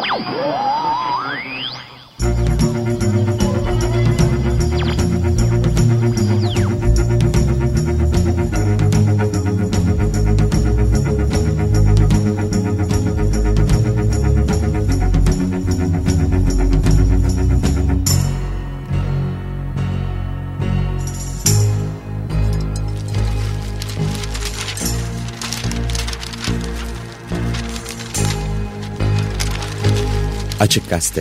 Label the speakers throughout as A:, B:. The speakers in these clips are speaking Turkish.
A: Açık Gazete.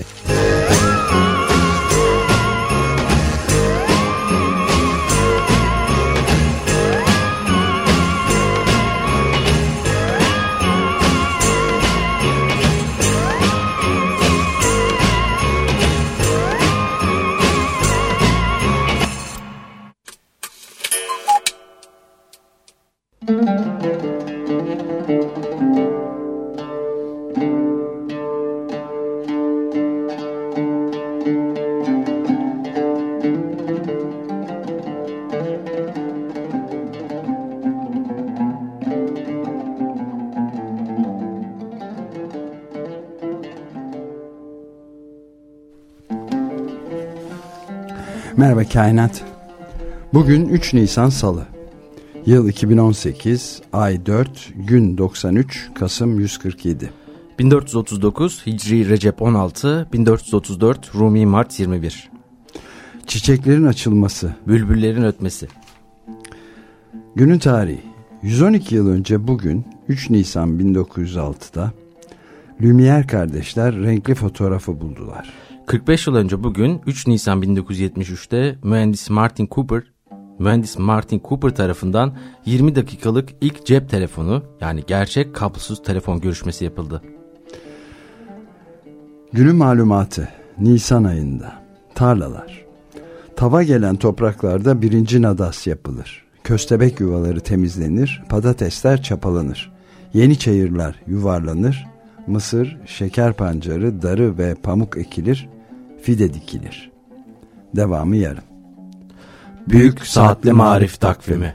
B: Merhaba Kainat. Bugün 3 Nisan Salı. Yıl 2018, ay 4, gün 93, Kasım 147.
C: 1439 Hicri Recep 16, 1434 Rumi Mart 21.
B: Çiçeklerin açılması,
C: bülbüllerin ötmesi.
B: Günün tarihi. 112 yıl önce bugün 3 Nisan 1906'da Lumière kardeşler renkli fotoğrafı buldular.
C: 45 yıl önce bugün 3 Nisan 1973'te mühendis Martin Cooper tarafından 20 dakikalık ilk cep telefonu, yani gerçek kablosuz telefon görüşmesi yapıldı.
B: Günün malumatı. Nisan ayında tarlalar. Tava gelen topraklarda birinci nadas yapılır. Köstebek yuvaları temizlenir, patatesler çapalanır. Yeni çayırlar yuvarlanır, mısır, şeker pancarı, darı ve pamuk ekilir, fide dikilir. Devamı yarın.
C: Büyük Saatli Marif Takvimi.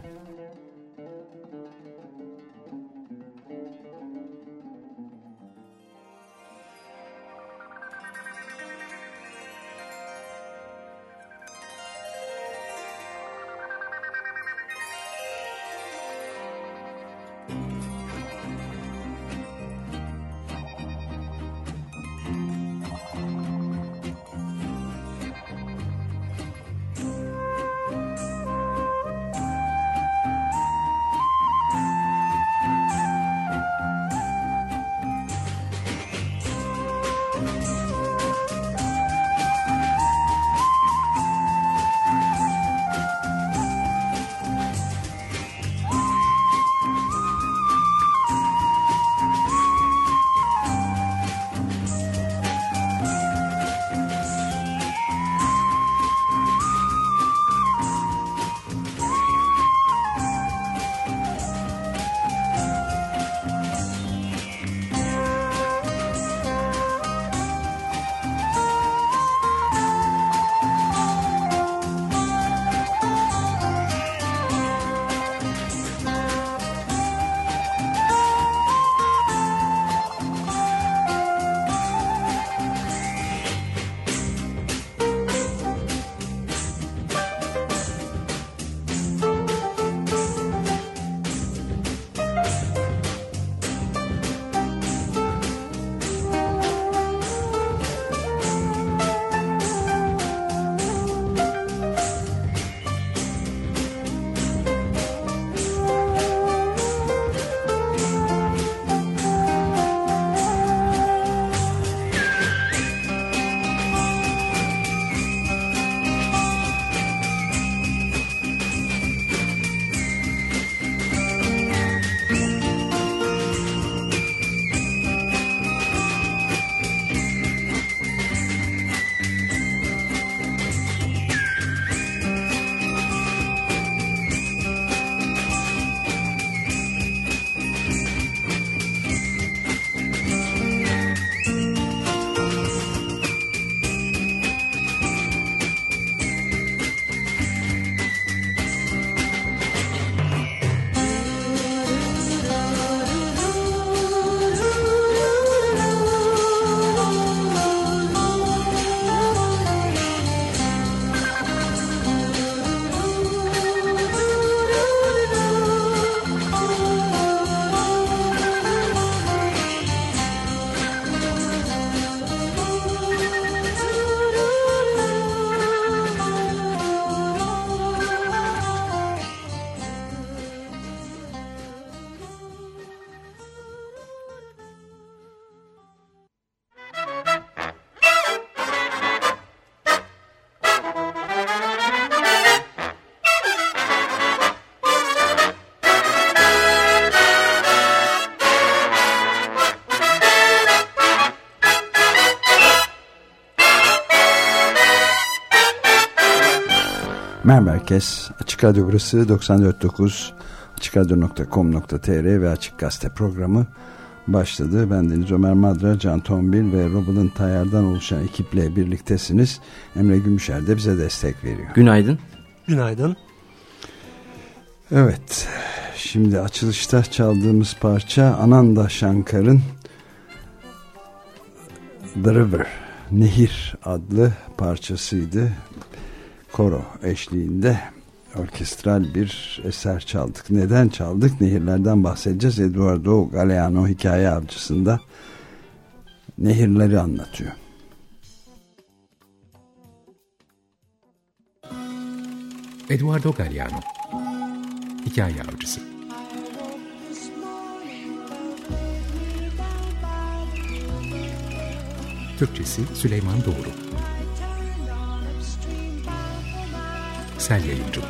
B: Merhaba herkes. Açık Radyo burası 94.9 açıkradyo.com.tr ve Açık Gazete programı başladı. Ben Deniz Ömer Madra, Can Tombil ve Robin Tayyar'dan oluşan ekiple birliktesiniz. Emre Gümüşer de bize destek veriyor.
C: Günaydın.
D: Günaydın.
B: Evet, şimdi açılışta çaldığımız parça Ananda Shankar'ın The River, Nehir adlı parçasıydı. Koro eşliğinde orkestral bir eser çaldık. Neden çaldık? Nehirlerden bahsedeceğiz. Eduardo Galeano hikaye avcısında nehirleri anlatıyor.
E: Eduardo Galeano hikaye avcısı. Türkçesi Süleyman Doğru. Sel Yayıncılık.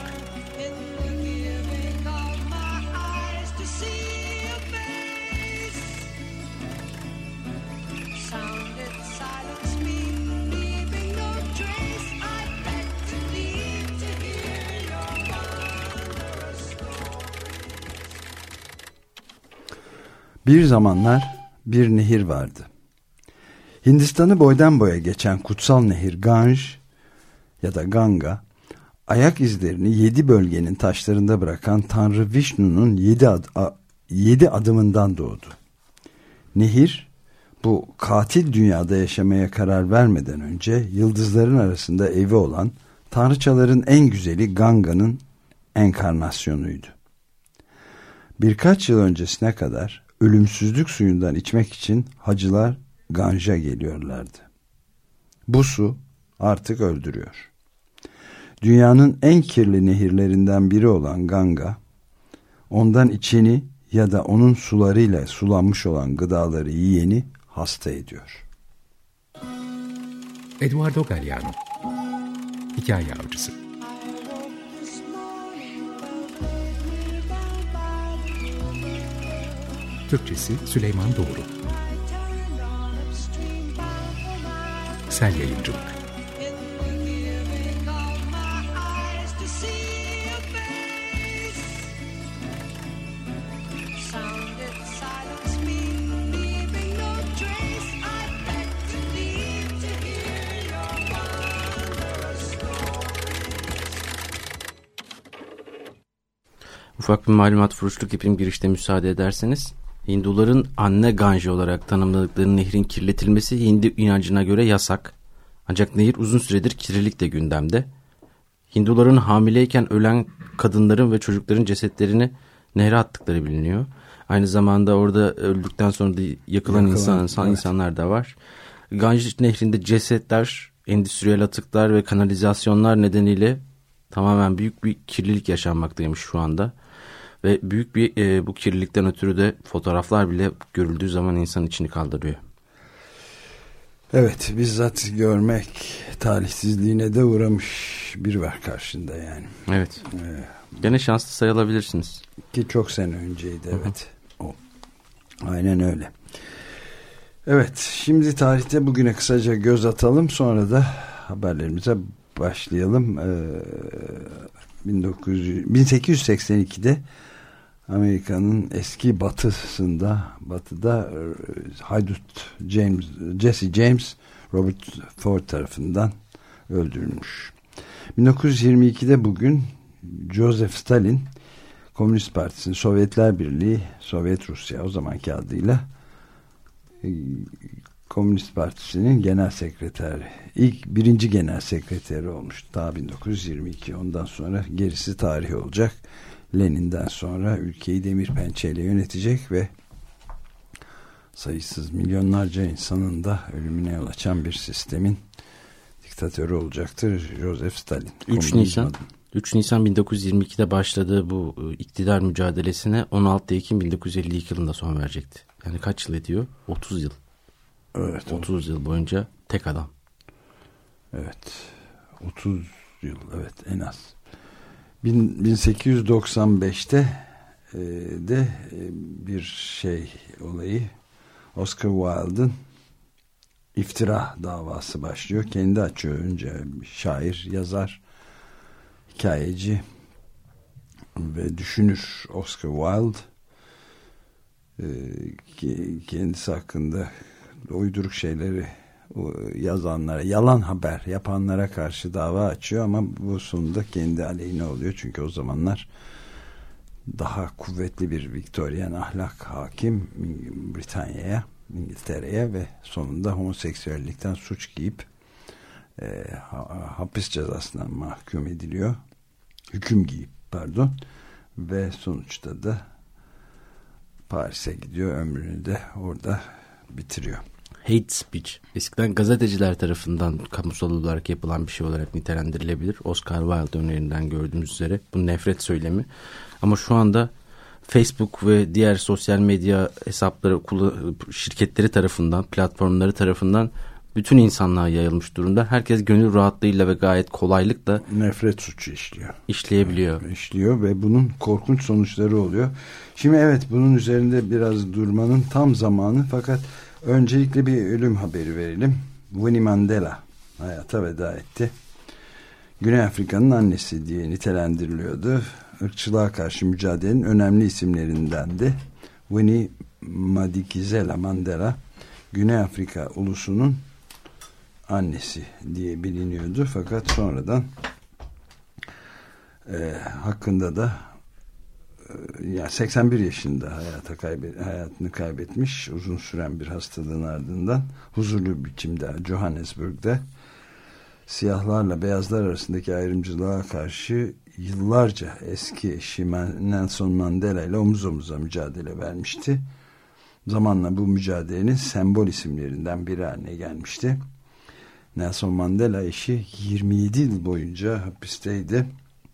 B: Bir zamanlar bir nehir vardı. Hindistan'ı boydan boya geçen kutsal nehir Ganj ya da Ganga, ayak izlerini 7 bölgenin taşlarında bırakan Tanrı Vishnu'nun 7 adımından doğdu. Nehir, bu katil dünyada yaşamaya karar vermeden önce yıldızların arasında evi olan tanrıçaların en güzeli Ganga'nın enkarnasyonuydu. Birkaç yıl öncesine kadar ölümsüzlük suyundan içmek için hacılar Ganj'a geliyorlardı. Bu su artık öldürüyor. Dünyanın en kirli nehirlerinden biri olan Ganga, ondan içeni ya da onun sularıyla sulanmış olan gıdaları yiyeni hasta ediyor.
E: Eduardo Galeano hikaye avcısı. Türkçesi Süleyman Doğru. Sel Yayıncılık.
C: Ufak bir malumat furuşluk yapayım girişte müsaade ederseniz. Hinduların anne Ganji olarak tanımladıkları nehrin kirletilmesi Hindu inancına göre yasak. Ancak nehir uzun süredir kirlilikle gündemde. Hinduların hamileyken ölen kadınların ve çocukların cesetlerini nehre attıkları biliniyor. Aynı zamanda orada öldükten sonra da yakılan insanlar da var. Ganj nehrinde cesetler, endüstriyel atıklar ve kanalizasyonlar nedeniyle tamamen büyük bir kirlilik yaşanmaktaymış şu anda. Ve büyük bir bu kirlilikten ötürü de fotoğraflar bile görüldüğü zaman insanın içini kaldırıyor.
B: Evet, bizzat görmek talihsizliğine de uğramış biri var karşında yani.
C: Evet. Gene şanslı sayılabilirsiniz.
B: Ki çok sene önceydi, evet. O. Aynen öyle. Evet, şimdi tarihte bugüne kısaca göz atalım, sonra da haberlerimize başlayalım. 1882'de Amerika'nın eski batıda haydut Jesse James Robert Ford tarafından öldürülmüş. 1922'de bugün Joseph Stalin Komünist Partisi'nin Sovyetler Birliği, Sovyet Rusya o zamanki adıyla Komünist Partisi'nin genel sekreteri, birinci genel sekreteri olmuş. Daha 1922, ondan sonra gerisi tarih olacak. Lenin'den sonra ülkeyi demir pençeyle yönetecek ve sayısız milyonlarca insanın da ölümüne yol açan bir sistemin diktatörü olacaktır Joseph Stalin.
C: 3 Nisan 1922'de başladığı bu iktidar mücadelesine 16 Ekim 1952 yılında son verecekti. Yani kaç yıl ediyor? 30 yıl.
B: Evet.
C: 30 yıl boyunca tek adam.
B: Evet. 30 yıl, evet, en az. 1895'te de bir olayı, Oscar Wilde'ın iftira davası başlıyor. Kendi açıyor önce, şair, yazar. hikayeci ve düşünür Oscar Wilde kendisi hakkında uyduruk şeyleri yazanlara, yalan haber yapanlara karşı dava açıyor ama bu sonunda kendi aleyhine oluyor. Çünkü o zamanlar daha kuvvetli bir Victorian ahlak hakim Britanya'ya, İngiltere'ye ve sonunda homoseksüellikten suç giyip hapis cezasına mahkum ediliyor. Hüküm giyip ve sonuçta da Paris'e gidiyor, ömrünü de orada bitiriyor.
C: Hate speech eskiden gazeteciler tarafından kamusal olarak yapılan bir şey olarak nitelendirilebilir. Oscar Wilde örneğinden gördüğümüz üzere bu nefret söylemi. Ama şu anda Facebook ve diğer sosyal medya hesapları şirketleri tarafından, platformları tarafından bütün insanlığa yayılmış durumda. Herkes gönül rahatlığıyla ve gayet kolaylıkla
B: nefret suçu işliyor
C: ve
B: bunun korkunç sonuçları oluyor. Şimdi evet, bunun üzerinde biraz durmanın tam zamanı, fakat öncelikle bir ölüm haberi verelim. Winnie Mandela hayata veda etti. Güney Afrika'nın annesi diye nitelendiriliyordu. Irkçılığa karşı mücadelenin önemli isimlerindendi. Winnie Madikizela Mandela, Güney Afrika ulusunun annesi diye biliniyordu. Fakat sonradan hakkında da 81 yaşında hayatını kaybetmiş, uzun süren bir hastalığın ardından huzurlu biçimde Johannesburg'da siyahlarla beyazlar arasındaki ayrımcılığa karşı yıllarca eski eşi Nelson Mandela ile omuz omuza mücadele vermişti. Zamanla bu mücadelenin sembol isimlerinden biri haline gelmişti. Nelson Mandela eşi 27 yıl boyunca hapisteydi.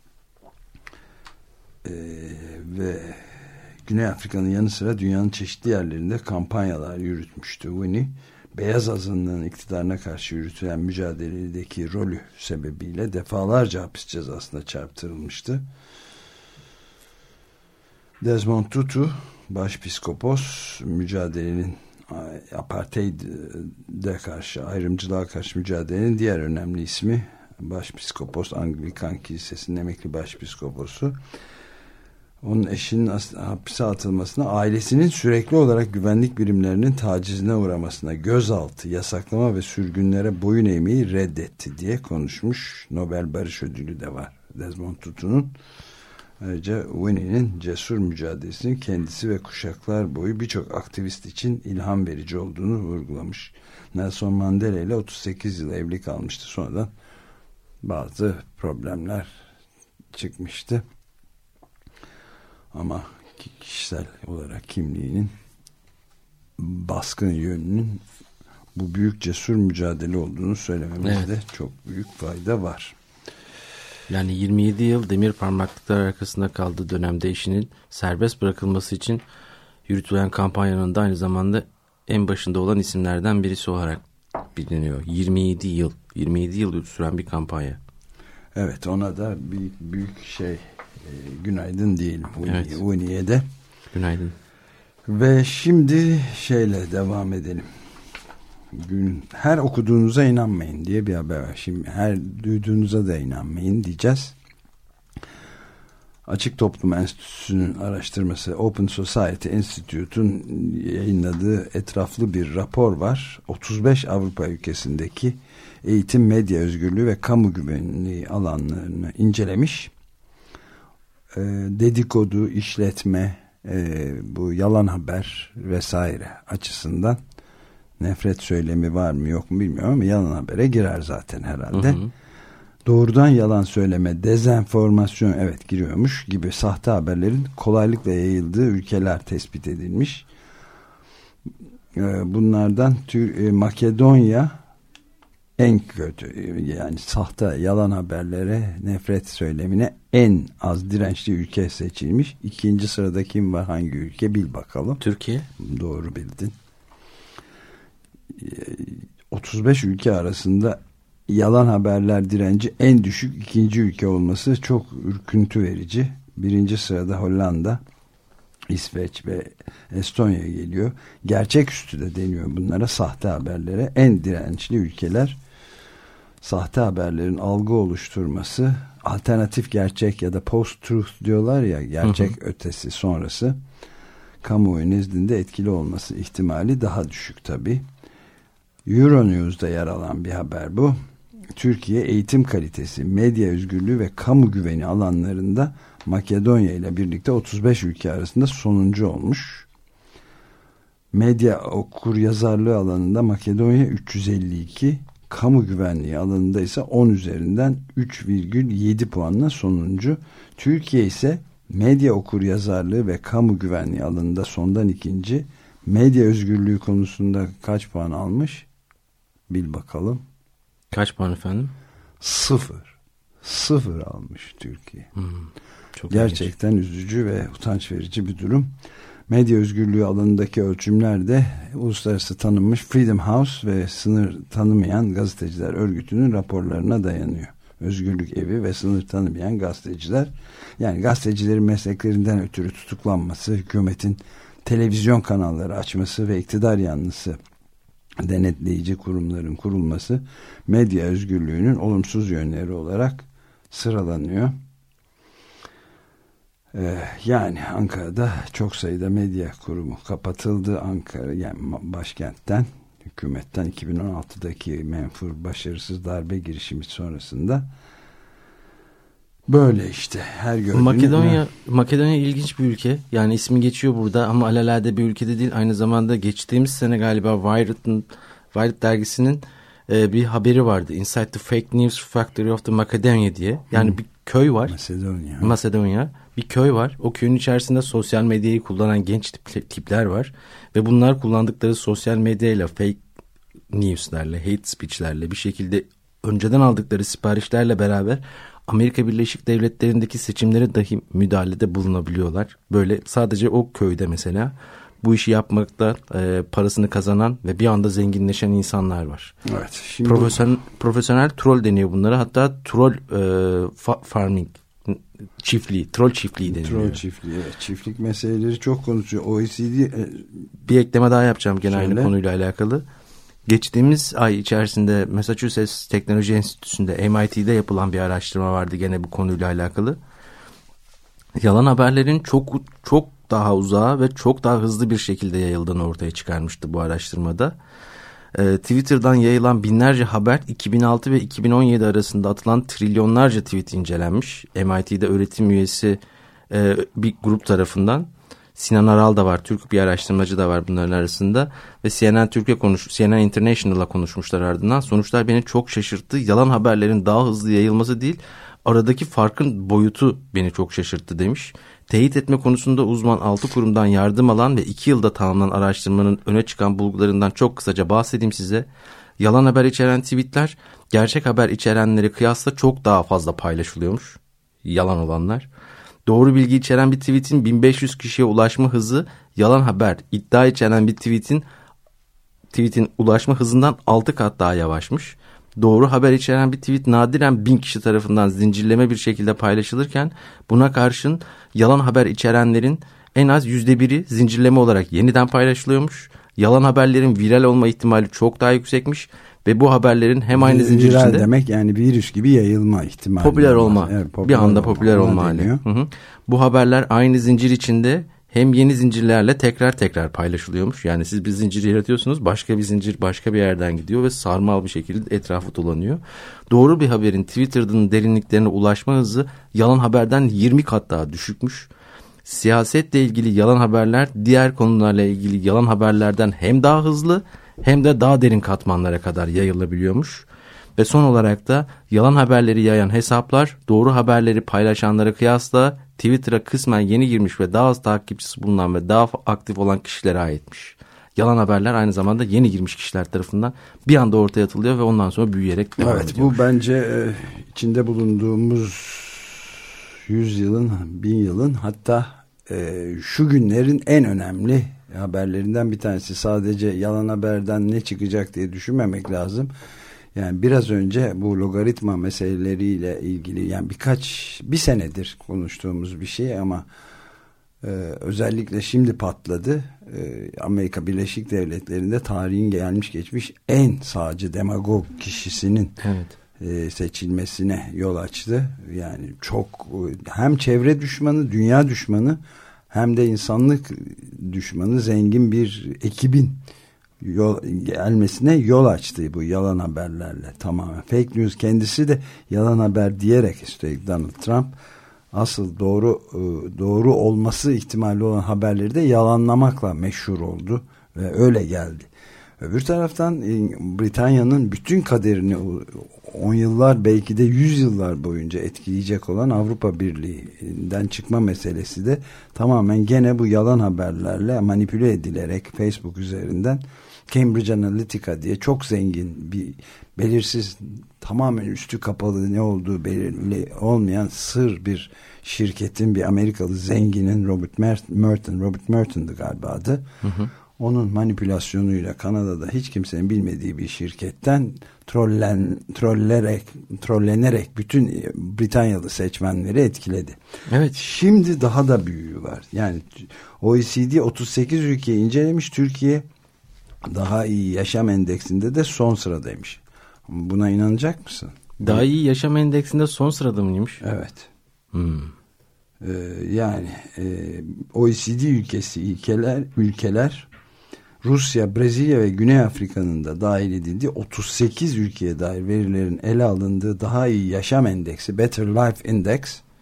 B: Ve Güney Afrika'nın yanı sıra dünyanın çeşitli yerlerinde kampanyalar yürütmüştü Winnie. Beyaz azınlığın iktidarına karşı yürütülen mücadeledeki rolü sebebiyle defalarca hapis cezasına çarptırılmıştı. Desmond Tutu, başpiskopos, mücadelenin apartheid'e karşı, ayrımcılığa karşı mücadelenin diğer önemli ismi, başpiskopos, Anglikan Kilisesi'nin emekli başpiskoposu. Onun eşinin hapise atılmasına, ailesinin sürekli olarak güvenlik birimlerinin tacizine uğramasına, gözaltı, yasaklama ve sürgünlere boyun eğmeyi reddetti diye konuşmuş. Nobel Barış Ödülü de var Desmond Tutu'nun. Ayrıca Winnie'nin cesur mücadelesinin kendisi ve kuşaklar boyu birçok aktivist için ilham verici olduğunu vurgulamış. Nelson Mandela ile 38 yıl evli kalmıştı. Sonradan bazı problemler çıkmıştı. Ama kişisel olarak kimliğinin baskın yönünün bu büyük cesur mücadele olduğunu söylememizde çok büyük fayda var.
C: Yani 27 yıl demir parmaklıklar arkasında kaldığı dönemde eşinin serbest bırakılması için yürütülen kampanyanın da aynı zamanda en başında olan isimlerden birisi olarak biliniyor. 27 yıl süren bir kampanya.
B: Evet, ona da büyük günaydın diyelim Winnie'ye de.
C: Günaydın.
B: Ve şimdi devam edelim. Her okuduğunuza inanmayın diye bir haber var. Şimdi her duyduğunuza da inanmayın diyeceğiz. Açık Toplum Enstitüsü'nün araştırması, Open Society Institute'un yayınladığı etraflı bir rapor var. 35 Avrupa ülkesindeki eğitim, medya özgürlüğü ve kamu güvenliği alanlarını incelemiş. Dedikodu, işletme, bu yalan haber vesaire açısından nefret söylemi var mı yok mu bilmiyorum ama yalan habere girer zaten herhalde. Hı hı. Doğrudan yalan söyleme, dezenformasyon giriyormuş gibi sahte haberlerin kolaylıkla yayıldığı ülkeler tespit edilmiş. Bunlardan Makedonya en kötü, yani sahte yalan haberlere, nefret söylemine en az dirençli ülke seçilmiş. 2. sırada kim var, hangi ülke bil bakalım.
C: Türkiye.
B: Doğru bildin. 35 ülke arasında yalan haberler direnci en düşük 2. ülke olması çok ürküntü verici. 1. sırada Hollanda, İsveç ve Estonya geliyor. Gerçeküstü de deniyor bunlara, sahte haberlere en dirençli ülkeler. sahte haberlerin algı oluşturması, alternatif gerçek ya da post-truth diyorlar ya, gerçek ötesi sonrası, kamuoyu nezdinde etkili olması ihtimali daha düşük tabii. Euronews'da yer alan bir haber bu. Türkiye eğitim kalitesi, medya özgürlüğü ve kamu güveni alanlarında Makedonya ile birlikte 35 ülke arasında sonuncu olmuş. Medya okuryazarlığı alanında Makedonya 352, kamu güvenliği alanında ise 10 üzerinden 3,7 puanla sonuncu. Türkiye ise medya okuryazarlığı ve kamu güvenliği alanında sondan ikinci. Medya özgürlüğü konusunda kaç puan almış? Bil bakalım.
C: Kaç puan efendim?
B: 0 almış Türkiye.
C: Çok
B: gerçekten ilginç. Üzücü ve utanç verici bir durum. Medya özgürlüğü alanındaki ölçümlerde uluslararası tanınmış Freedom House ve Sınır Tanımayan Gazeteciler Örgütü'nün raporlarına dayanıyor. Özgürlük Evi ve Sınır Tanımayan Gazeteciler, yani gazetecilerin mesleklerinden ötürü tutuklanması, hükümetin televizyon kanalları açması ve iktidar yanlısı denetleyici kurumların kurulması medya özgürlüğünün olumsuz yönleri olarak sıralanıyor. Yani Ankara'da çok sayıda medya kurumu kapatıldı. Ankara, yani başkentten, hükümetten 2016'daki menfur başarısız darbe girişimi sonrasında böyle işte her gördüğünüz.
C: Makedonya ilginç bir ülke. Yani ismi geçiyor burada ama alelade bir ülkede değil. Aynı zamanda geçtiğimiz sene galiba Wired dergisinin bir haberi vardı. Inside the Fake News Factory of the Macedonia diye. Yani bir köy var. Macedonya. Bir köy var. O köyün içerisinde sosyal medyayı kullanan genç tipler var. Ve bunlar kullandıkları sosyal medyayla, fake news'lerle, hate speech'lerle bir şekilde önceden aldıkları siparişlerle beraber Amerika Birleşik Devletleri'ndeki seçimlere dahi müdahalede bulunabiliyorlar. Böyle sadece o köyde mesela bu işi yapmakta parasını kazanan ve bir anda zenginleşen insanlar var.
B: Evet. Şimdi
C: profesyonel troll deniyor bunlara. Hatta troll farming çiftliği, troll çiftliği deniyor.
B: Troll çiftliği, evet. Çiftlik meseleleri çok konuşuyor. OECD
C: bir ekleme daha yapacağım gene aynı konuyla alakalı. Geçtiğimiz ay içerisinde Massachusetts Teknoloji Enstitüsü'nde, MIT'de yapılan bir araştırma vardı gene bu konuyla alakalı. Yalan haberlerin çok daha uzağa ve çok daha hızlı bir şekilde yayıldığını ortaya çıkarmıştı bu araştırmada. Twitter'dan yayılan binlerce haber 2006 ve 2017 arasında atılan trilyonlarca tweet incelenmiş. MIT'de öğretim üyesi bir grup tarafından. Sinan Aral da var, Türk bir araştırmacı da var bunların arasında ve CNN International'la konuşmuşlar ardından. Sonuçlar beni çok şaşırttı. Yalan haberlerin daha hızlı yayılması değil, aradaki farkın boyutu beni çok şaşırttı demiş. Teyit etme konusunda uzman 6 kurumdan yardım alan ve 2 yılda tamamlanan araştırmanın öne çıkan bulgularından çok kısaca bahsedeyim size. Yalan haber içeren tweetler gerçek haber içerenlere kıyasla çok daha fazla paylaşılıyormuş. Yalan olanlar. Doğru bilgi içeren bir tweetin 1500 kişiye ulaşma hızı yalan haber iddia içeren bir tweetin ulaşma hızından 6 kat daha yavaşmış. Doğru haber içeren bir tweet nadiren 1000 kişi tarafından zincirleme bir şekilde paylaşılırken buna karşın yalan haber içerenlerin en az %1'i zincirleme olarak yeniden paylaşılıyormuş. Yalan haberlerin viral olma ihtimali çok daha yüksekmiş ve bu haberlerin hem aynı zincir
B: viral
C: içinde
B: demek yani virüs gibi yayılma ihtimali.
C: Popüler olma. Evet, bir anda popüler olma hali. Bu haberler aynı zincir içinde hem yeni zincirlerle tekrar paylaşılıyormuş. Yani siz bir zincir yaratıyorsunuz, başka bir zincir başka bir yerden gidiyor ve sarmal bir şekilde etrafı dolanıyor. Doğru bir haberin Twitter'ın derinliklerine ulaşma hızı yalan haberden 20 kat daha düşükmüş. Siyasetle ilgili yalan haberler diğer konularla ilgili yalan haberlerden hem daha hızlı hem de daha derin katmanlara kadar yayılabiliyormuş. Ve son olarak da yalan haberleri yayan hesaplar doğru haberleri paylaşanlara kıyasla Twitter'a kısmen yeni girmiş ve daha az takipçisi bulunan ve daha aktif olan kişilere aitmiş. Yalan haberler aynı zamanda yeni girmiş kişiler tarafından bir anda ortaya atılıyor ve ondan sonra büyüyerek devam ediyor.
B: Bu bence içinde bulunduğumuz 100 yılın, 1000 yılın hatta şu günlerin en önemli haberlerinden bir tanesi. Sadece yalan haberden ne çıkacak diye düşünmemek lazım. Yani biraz önce bu logaritma meseleleriyle ilgili yani bir senedir konuştuğumuz bir şey ama özellikle şimdi patladı. Amerika Birleşik Devletleri'nde tarihin gelmiş geçmiş en sağcı demagog kişisinin seçilmesine yol açtı. Yani çok hem çevre düşmanı, dünya düşmanı hem de insanlık düşmanı zengin bir ekibin gelmesine yol açtı bu yalan haberlerle. Tamamen fake news, kendisi de yalan haber diyerek, üstelik Donald Trump asıl doğru olması ihtimali olan haberleri de yalanlamakla meşhur oldu ve öyle geldi. Öbür taraftan Britanya'nın bütün kaderini 10 yıllar, belki de 100 yıllar boyunca etkileyecek olan Avrupa Birliği'nden çıkma meselesi de tamamen gene bu yalan haberlerle manipüle edilerek Facebook üzerinden Cambridge Analytica diye çok zengin bir belirsiz, tamamen üstü kapalı, ne olduğu belirli olmayan sır bir şirketin, bir Amerikalı zenginin Robert Merton'du galiba adı. Hı hı. Onun manipülasyonuyla Kanada'da hiç kimsenin bilmediği bir şirketten trollenerek bütün Britanyalı seçmenleri etkiledi.
C: Evet.
B: Şimdi daha da büyüğü var. Yani OECD 38 ülkeyi incelemiş. Türkiye daha iyi yaşam endeksinde de son sıradaymış. Buna inanacak mısın?
C: Daha iyi yaşam endeksinde son sırada mıymış?
B: Evet. Yani OECD ülkeler Rusya, Brezilya ve Güney Afrika'nın da dahil edildiği 38 ülkeye dair verilerin ele alındığı daha iyi yaşam endeksi, Better Life Index,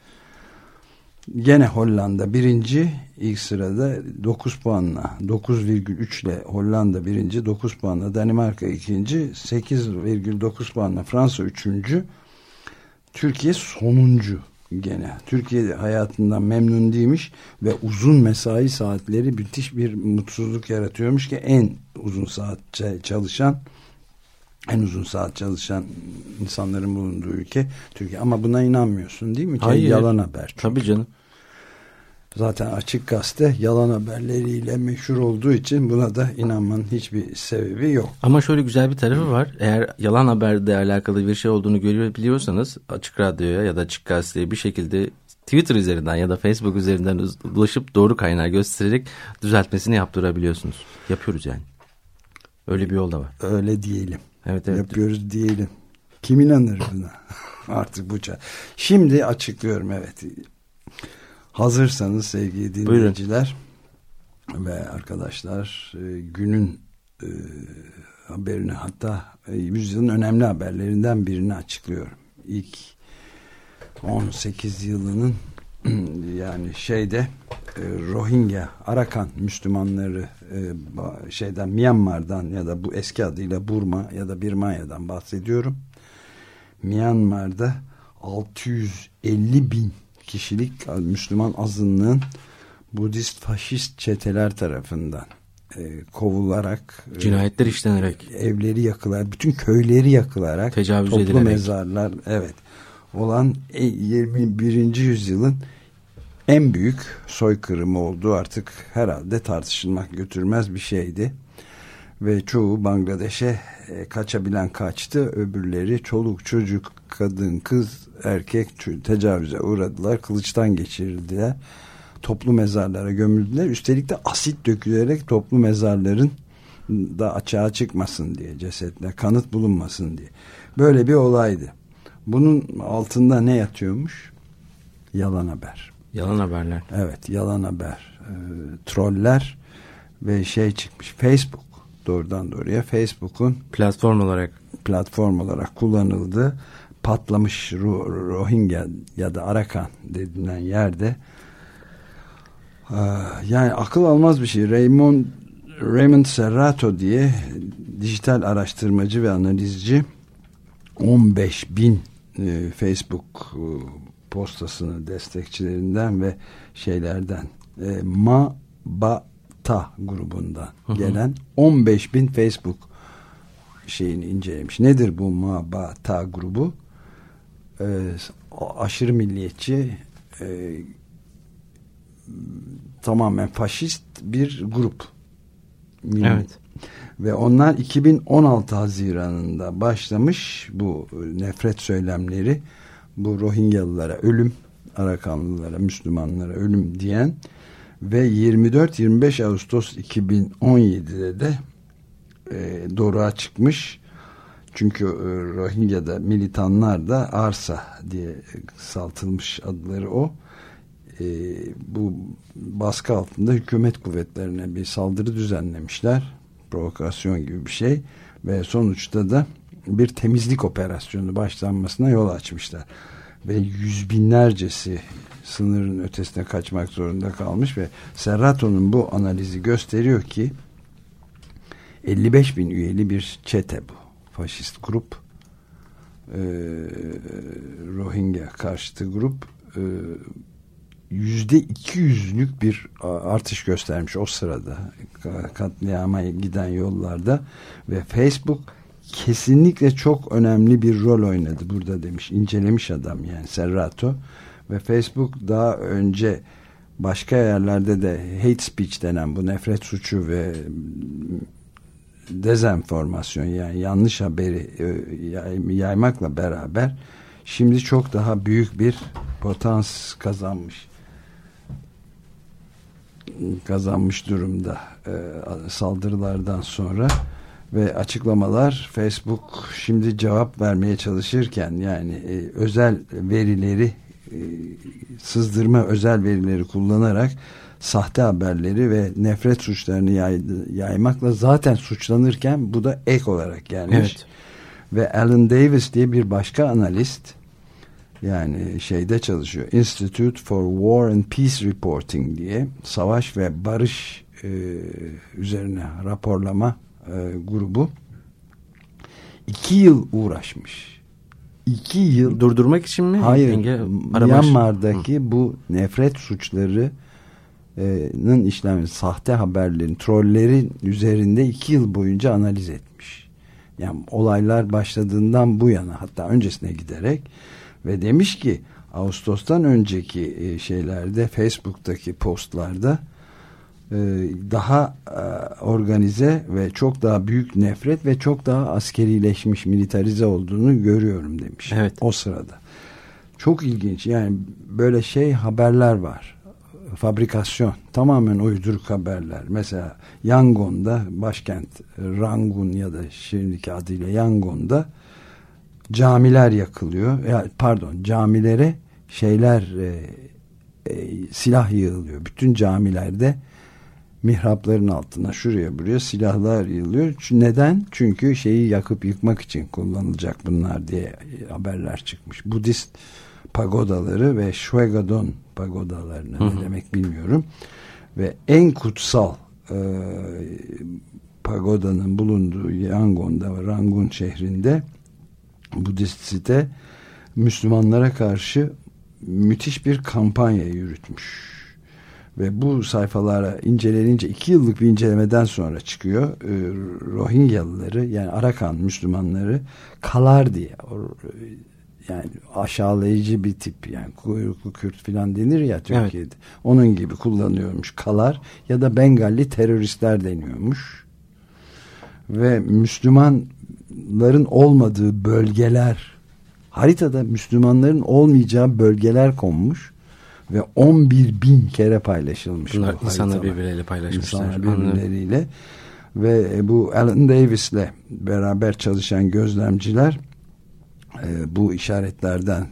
B: gene Hollanda birinci, ilk sırada 9 puanla, 9,3 ile Hollanda birinci, 9 puanla Danimarka ikinci, 8,9 puanla Fransa üçüncü, Türkiye sonuncu. Gene Türkiye hayatından memnun değilmiş ve uzun mesai saatleri müthiş bir mutsuzluk yaratıyormuş ki en uzun saat çalışan insanların bulunduğu ülke Türkiye. Ama buna inanmıyorsun değil mi?
C: Hayır.
B: Yalan haber. Çünkü.
C: Tabii canım.
B: Zaten Açık Gazete yalan haberleriyle meşhur olduğu için buna da inanmanın hiçbir sebebi yok.
C: Ama şöyle güzel bir tarafı var. Eğer yalan haberde alakalı bir şey olduğunu görebiliyorsanız Açık Radyo'ya ya da Açık Gazete'ye bir şekilde Twitter üzerinden ya da Facebook üzerinden ulaşıp doğru kaynağı göstererek düzeltmesini yaptırabiliyorsunuz. Yapıyoruz yani. Öyle bir yol da var.
B: Öyle diyelim.
C: Evet.
B: Yapıyoruz diyelim. Kim inanır buna? Artık bu çağ. Şimdi açıklıyorum, evet. Hazırsanız sevgili dinleyiciler ve arkadaşlar, günün haberini, hatta yüzyılın önemli haberlerinden birini açıklıyorum. İlk 18 yılının yani Rohingya, Arakan Müslümanları Myanmar'dan ya da bu eski adıyla Burma ya da Birmanya'dan bahsediyorum. Myanmar'da 650 bin kişilik Müslüman azınlığın Budist faşist çeteler tarafından kovularak,
C: cinayetler işlenerek,
B: evleri yakılarak, bütün köyleri yakılarak,
C: tecavüz
B: toplu
C: edilerek,
B: mezarlar olan 21. yüzyılın en büyük soykırımı olduğu artık herhalde tartışılmak götürmez bir şeydi. Ve çoğu Bangladeş'e kaçabilen kaçtı. Öbürleri çoluk çocuk, kadın, kız, erkek tecavüze uğradılar. Kılıçtan geçirildiler. Toplu mezarlara gömüldüler. Üstelik de asit dökülerek toplu mezarların da açığa çıkmasın diye, cesetler, kanıt bulunmasın diye. Böyle bir olaydı. Bunun altında ne yatıyormuş? Yalan haber.
C: Yalan haberler.
B: Evet, yalan haber. Troller ve çıkmış. Facebook. Doğrudan doğruya Facebook'un platform olarak kullanıldı. Patlamış Rohingya ya da Arakan denilen yerde, yani akıl almaz bir şey. Raymond Serrato diye dijital araştırmacı ve analizci 15 bin Facebook postasını destekçilerinden ve Mabata grubundan gelen 15 bin Facebook incelemiş. Nedir bu Mabata grubu? Aşırı milliyetçi, tamamen faşist bir grup.
C: Evet.
B: Ve onlar 2016 Haziran'ında başlamış bu nefret söylemleri, bu Rohingyalılara ölüm, Arakanlılara, Müslümanlara ölüm diyen ve 24-25 Ağustos 2017'de de doruğa çıkmış. Çünkü Rohingya'da militanlar da Arsa diye kısaltılmış adları o. Bu baskı altında hükümet kuvvetlerine bir saldırı düzenlemişler. Provokasyon gibi bir şey. Ve sonuçta da bir temizlik operasyonu başlanmasına yol açmışlar. Ve yüz binlercesi sınırın ötesine kaçmak zorunda kalmış ve Serrato'nun bu analizi gösteriyor ki 55 bin üyeli bir çete bu. Faşist grup, Rohingya karşıtı grup %200'lük bir artış göstermiş o sırada katliama giden yollarda ve Facebook kesinlikle çok önemli bir rol oynadı burada demiş. İncelemiş adam yani Serrato ve Facebook daha önce başka yerlerde de hate speech denen bu nefret suçu ve dezenformasyon yani yanlış haberi yaymakla beraber şimdi çok daha büyük bir potans kazanmış durumda saldırılardan sonra ve açıklamalar Facebook şimdi cevap vermeye çalışırken yani özel verileri sızdırma özel verileri kullanarak sahte haberleri ve nefret suçlarını yaymakla zaten suçlanırken bu da ek olarak gelmiş. Evet. Ve Alan Davis diye bir başka analist yani şeyde çalışıyor. Institute for War and Peace Reporting diye savaş ve barış üzerine raporlama grubu 2 yıl uğraşmış. 2 yıl
C: durdurmak için mi?
B: Hayır. Myanmar'daki bu nefret suçlarının işlemi sahte haberlerin, trollerin üzerinde 2 yıl boyunca analiz etmiş. Yani olaylar başladığından bu yana hatta öncesine giderek ve demiş ki Ağustos'tan önceki şeylerde Facebook'taki postlarda daha organize ve çok daha büyük nefret ve çok daha askerileşmiş, militarize olduğunu görüyorum demiş.
C: Evet.
B: O sırada. Çok ilginç. Yani böyle haberler var. Fabrikasyon. Tamamen uyduruk haberler. Mesela Yangon'da başkent Rangun ya da şimdiki adıyla Yangon'da camiler yakılıyor. Camilere silah yığılıyor. Bütün camilerde mihrapların altına şuraya buraya silahlar yığılıyor. Neden? Çünkü şeyi yakıp yıkmak için kullanılacak bunlar diye haberler çıkmış. Budist pagodaları ve Shwegadon pagodalarını ne demek bilmiyorum. Ve en kutsal pagodanın bulunduğu Yangon'da ve Rangun şehrinde Budist site Müslümanlara karşı müthiş bir kampanya yürütmüş. Ve bu sayfalara incelenince 2 yıllık bir incelemeden sonra çıkıyor. Rohingyalıları yani Arakan Müslümanları kalar diye yani aşağılayıcı bir tip yani kuyruklu Kürt filan denir ya Türkiye'de. Evet. Onun gibi kullanıyormuş kalar ya da Bengalli teröristler deniyormuş. Ve Müslümanların olmadığı bölgeler haritada Müslümanların olmayacağı bölgeler konmuş. Ve 11.000 kere paylaşılmış.
C: Bunlar insanlar birbirleriyle paylaşmışlar.
B: Birbirleriyle. Ve bu Alan Davis'le beraber çalışan gözlemciler bu işaretlerden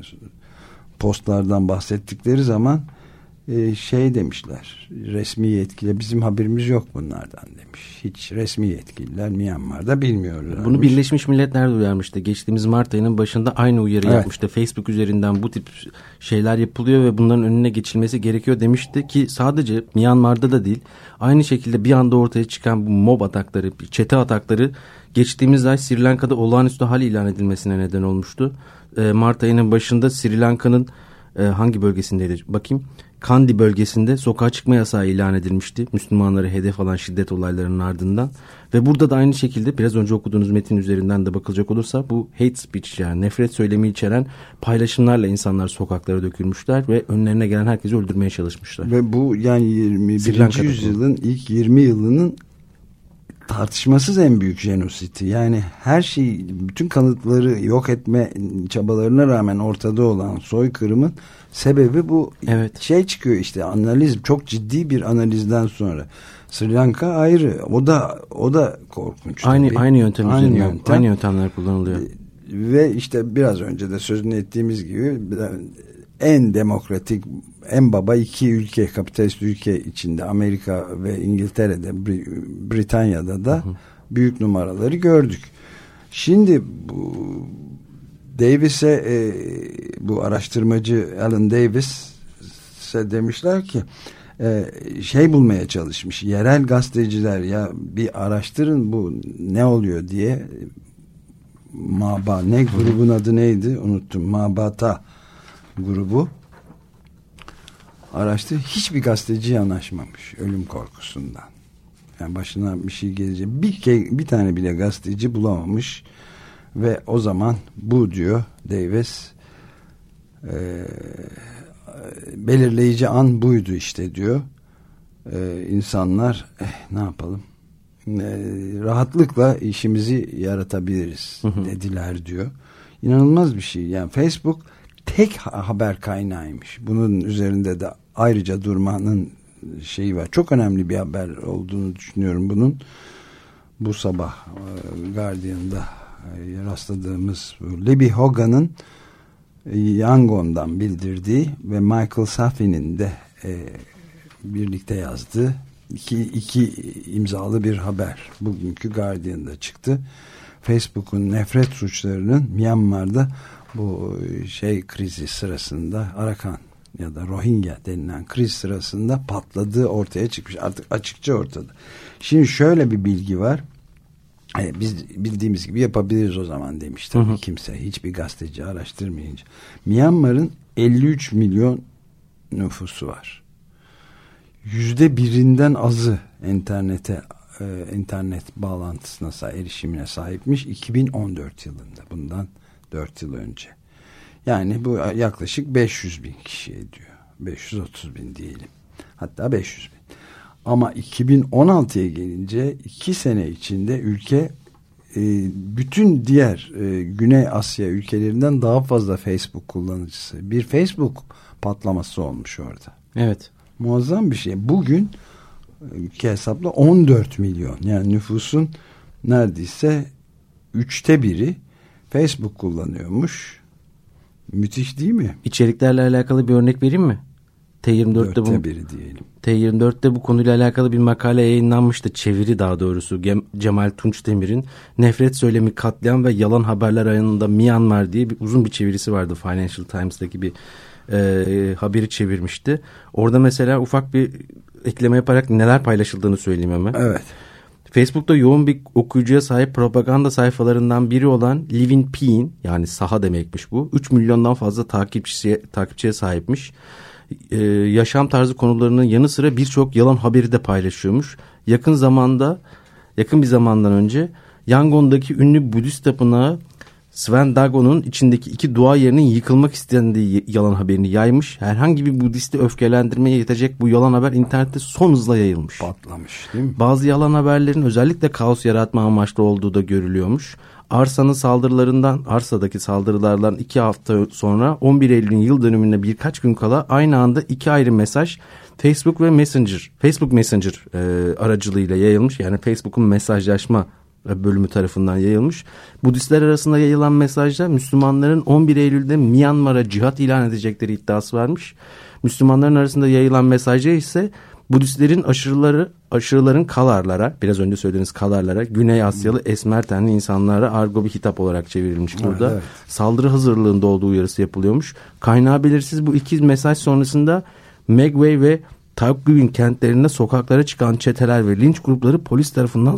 B: postlardan bahsettikleri zaman demişler. Resmi yetkili bizim haberimiz yok bunlardan demiş. Hiç resmi yetkililer Myanmar'da bilmiyorlar.
C: Bunu Birleşmiş Milletler uyarmıştı. Geçtiğimiz Mart ayının başında aynı uyarı yapmıştı. Facebook üzerinden bu tip şeyler yapılıyor ve bunların önüne geçilmesi gerekiyor demişti ki sadece Myanmar'da da değil. Aynı şekilde bir anda ortaya çıkan bu mob atakları, çete atakları geçtiğimiz ay Sri Lanka'da olağanüstü hal ilan edilmesine neden olmuştu. Mart ayının başında Sri Lanka'nın hangi bölgesindeydi? Bakayım. Kandy bölgesinde sokağa çıkma yasağı ilan edilmişti. Müslümanları hedef alan şiddet olaylarının ardından. Ve burada da aynı şekilde biraz önce okuduğunuz metin üzerinden de bakılacak olursa bu hate speech yani nefret söylemi içeren paylaşımlarla insanlar sokaklara dökülmüşler ve önlerine gelen herkesi öldürmeye çalışmışlar.
B: Ve bu yani 21. yüzyılın ilk 20 yılının tartışmasız en büyük jenositi. Yani her şey, bütün kanıtları yok etme çabalarına rağmen ortada olan soykırımın sebebi bu.
C: Evet.
B: Çıkıyor işte analiz, çok ciddi bir analizden sonra Sri Lanka ayrı. O da korkunç.
C: Aynı yöntemler kullanılıyor.
B: Ve işte biraz önce de sözünü ettiğimiz gibi en demokratik, en baba iki ülke, kapitalist ülke içinde, Amerika ve İngiltere'de, Britanya'da da büyük numaraları gördük. Şimdi bu Davis'e, bu araştırmacı Alan Davis'e demişler ki bulmaya çalışmış. Yerel gazeteciler, ya bir araştırın bu ne oluyor diye. Ne grubun adı neydi? Unuttum. Mabata grubu araştırdı. Hiçbir gazeteci yanaşmamış ölüm korkusundan. Yani başına bir şey gelecek. Bir tane bile gazeteci bulamamış ve o zaman bu diyor Davis, belirleyici an buydu işte diyor. İnsanlar ne yapalım? Rahatlıkla işimizi yaratabiliriz dediler diyor. İnanılmaz bir şey. Yani Facebook tek haber kaynağıymış. Bunun üzerinde de ayrıca durmanın şeyi var. Çok önemli bir haber olduğunu düşünüyorum bunun. Bu sabah Guardian'da rastladığımız Libby Hogan'ın Yangon'dan bildirdiği ve Michael Safi'nin de birlikte yazdığı iki imzalı bir haber. Bugünkü Guardian'da çıktı. Facebook'un nefret suçlarının Myanmar'da bu krizi sırasında, Arakan ya da Rohingya denilen kriz sırasında patladığı ortaya çıkmış. Artık açıkça ortada. Şimdi şöyle bir bilgi var. Biz bildiğimiz gibi yapabiliriz o zaman demiş tabii kimse. Hiçbir gazeteci araştırmayınca. Myanmar'ın 53 milyon nüfusu var. %1'inden azı internet bağlantısına, erişimine sahipmiş 2014 yılında. Bundan 4 yıl önce. Yani bu yaklaşık 500 bin kişi ediyor. 530 bin diyelim. Hatta 500 bin. Ama 2016'ya gelince 2 sene içinde ülke bütün diğer Güney Asya ülkelerinden daha fazla Facebook kullanıcısı. Bir Facebook patlaması olmuş orada.
C: Evet.
B: Muazzam bir şey. Bugün ülke hesapla 14 milyon. Yani nüfusun neredeyse 1/3 Facebook kullanıyormuş. Müthiş değil mi?
C: İçeriklerle alakalı bir örnek vereyim mi?
B: T24'te biri diyelim.
C: T24'te bu konuyla alakalı bir makale yayınlanmıştı. Çeviri daha doğrusu. Cemal Tunçdemir'in Nefret Söylemi, Katliam ve Yalan Haberler Ayağında Myanmar diye uzun bir çevirisi vardı. Financial Times'daki bir haberi çevirmişti. Orada mesela ufak bir ekleme yaparak neler paylaşıldığını söyleyeyim hemen.
B: Evet.
C: Facebook'ta yoğun bir okuyucuya sahip propaganda sayfalarından biri olan Livin Pi'in, yani saha demekmiş bu, 3 milyondan fazla takipçiye sahipmiş. Yaşam tarzı konularının yanı sıra birçok yalan haberi de paylaşıyormuş. Yakın bir zamandan önce Yangon'daki ünlü Budist tapınağı Sven Dagon'un içindeki 2 dua yerinin yıkılmak istendiği yalan haberini yaymış. Herhangi bir Budist'i öfkelendirmeye yetecek bu yalan haber internette son hızla yayılmış.
B: Patlamış değil mi?
C: Bazı yalan haberlerin özellikle kaos yaratma amaçlı olduğu da görülüyormuş. Arsadaki saldırılardan 2 hafta sonra 11 Eylül'ün yıl dönümüne birkaç gün kala aynı anda 2 ayrı mesaj Facebook Messenger aracılığıyla yayılmış. Yani Facebook'un mesajlaşma bölümü tarafından yayılmış. Budistler arasında yayılan mesajda Müslümanların 11 Eylül'de Myanmar'a cihat ilan edecekleri iddiası varmış. Müslümanların arasında yayılan mesajda ise Budistlerin aşırıların Kalarlara, biraz önce söylediğiniz Kalarlara, Güney Asyalı esmer tenli insanlara argo bir hitap olarak çevrilmiş burada. Evet. Saldırı hazırlığında olduğu uyarısı yapılıyormuş. Kaynağı belirsiz bu iki mesaj sonrasında Megway ve Taguin kentlerinde sokaklara çıkan çeteler ve linç grupları polis tarafından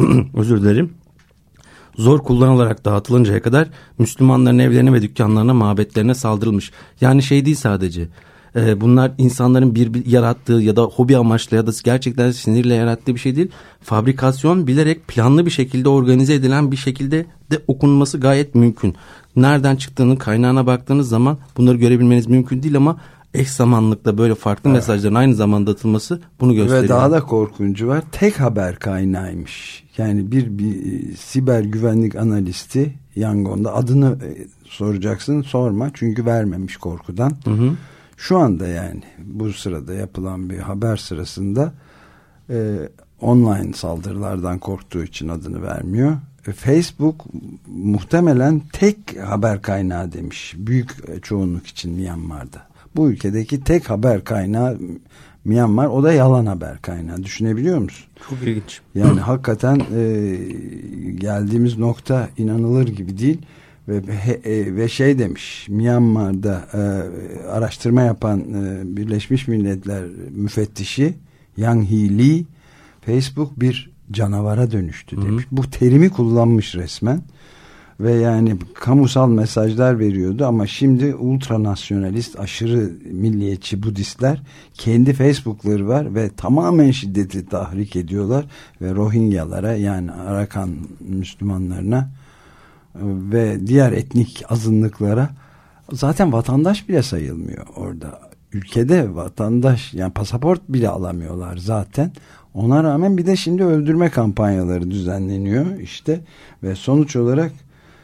C: zor kullanılarak dağıtılıncaya kadar Müslümanların evlerine ve dükkanlarına, mabetlerine saldırılmış. Yani değil sadece. Bunlar insanların bir yarattığı ya da hobi amaçlı ya da gerçekten sinirle yarattığı bir şey değil. Fabrikasyon, bilerek planlı bir şekilde organize edilen bir şekilde de okunması gayet mümkün. Nereden çıktığının kaynağına baktığınız zaman bunları görebilmeniz mümkün değil ama eş zamanlıkta böyle farklı mesajların aynı zamanda atılması bunu gösteriyor.
B: Ve daha da korkuncu var. Tek haber kaynağıymış. Yani bir siber güvenlik analisti Yangon'da, adını soracaksın, sorma çünkü vermemiş korkudan. Şu anda yani bu sırada yapılan bir haber sırasında Online saldırılardan korktuğu için adını vermiyor. Facebook muhtemelen tek haber kaynağı demiş. Büyük çoğunluk için Myanmar'da. Bu ülkedeki tek haber kaynağı Myanmar, o da yalan haber kaynağı. Düşünebiliyor musun?
C: Çok ilginç.
B: Yani hakikaten geldiğimiz nokta inanılır gibi değil. Ve şey demiş, Myanmar'da araştırma yapan Birleşmiş Milletler müfettişi Yang Hee Lee, Facebook bir canavara dönüştü demiş. Bu terimi kullanmış resmen. Ve yani kamusal mesajlar veriyordu ama şimdi ultranasyonalist, aşırı milliyetçi Budistler kendi Facebook'ları var ve tamamen şiddeti tahrik ediyorlar ve Rohingyalara, yani Arakan Müslümanlarına ve diğer etnik azınlıklara, zaten vatandaş bile sayılmıyor orada. Ülkede vatandaş, yani pasaport bile alamıyorlar zaten. Ona rağmen bir de şimdi öldürme kampanyaları düzenleniyor işte ve sonuç olarak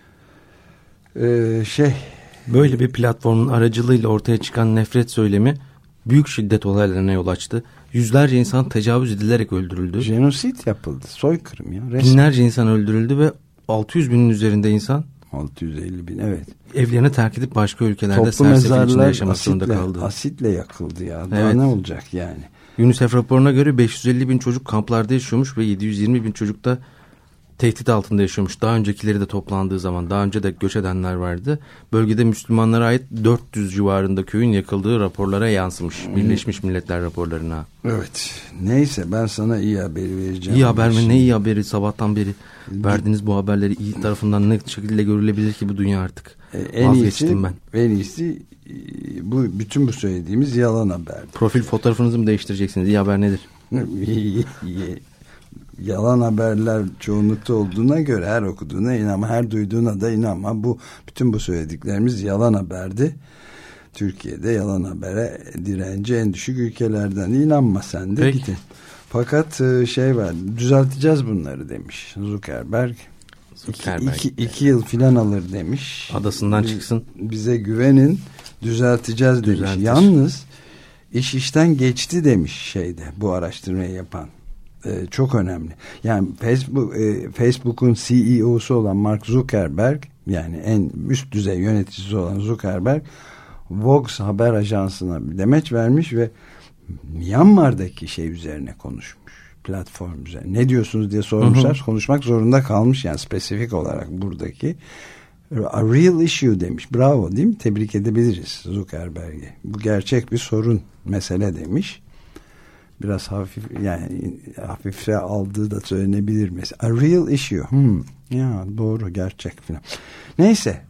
C: böyle bir platformun aracılığıyla ortaya çıkan nefret söylemi büyük şiddet olaylarına yol açtı. Yüzlerce insan tecavüz edilerek öldürüldü.
B: Jenosit yapıldı. Soykırım ya. Resmen.
C: Binlerce insan öldürüldü ve 600 binin üzerinde insan,
B: 650 bin, evet.
C: Evlerini terk edip başka ülkelerde sersefil içinde yaşamak zorunda kaldı.
B: Asitle yakıldı ya. Daha
C: evet.
B: Ne olacak yani?
C: UNICEF raporuna göre 550 bin çocuk kamplarda yaşıyormuş ve 720 bin çocuk da tehdit altında yaşıyormuş. Daha öncekileri de toplandığı zaman, daha önce de göç edenler vardı. Bölgede Müslümanlara ait 400 civarında köyün yakıldığı raporlara yansımış. Birleşmiş Milletler raporlarına.
B: Evet. Neyse, ben sana iyi haberi vereceğim.
C: İyi haber mi? Ne iyi haberi? Sabahtan beri verdiğiniz bu haberleri iyi tarafından ne şekilde görülebilir ki bu dünya artık? Vazgeçtim ben.
B: En iyisi bütün bu söylediğimiz yalan haber.
C: Profil fotoğrafınızı mı değiştireceksiniz? İyi haber nedir?
B: Yalan haberler çoğunlukta olduğuna göre her okuduğuna inanma, her duyduğuna da inanma. Bütün bu söylediklerimiz yalan haberdi. Türkiye'de yalan habere direnci en düşük ülkelerden. İnanma sen de. Gidin. Fakat var, düzelteceğiz bunları demiş Zuckerberg. 2 yıl filan alır demiş.
C: Adasından çıksın.
B: Bize güvenin, düzelteceğiz demiş.
C: Düzeltir.
B: Yalnız iş işten geçti demiş bu araştırmayı yapan. Çok önemli. Yani Facebook'un CEO'su olan Mark Zuckerberg, yani en üst düzey yöneticisi olan Zuckerberg, Vox haber ajansına bir demeç vermiş ve Myanmar'daki üzerine konuşmuş. Platform üzerine. Ne diyorsunuz diye sormuşlar. Konuşmak zorunda kalmış, yani spesifik olarak buradaki. A real issue demiş. Bravo, değil mi? Tebrik edebiliriz Zuckerberg'i. Bu gerçek bir sorun, mesele demiş. Biraz hafife aldığı da söylenebilir mesela. A real issue. Ya doğru, gerçek falan. Neyse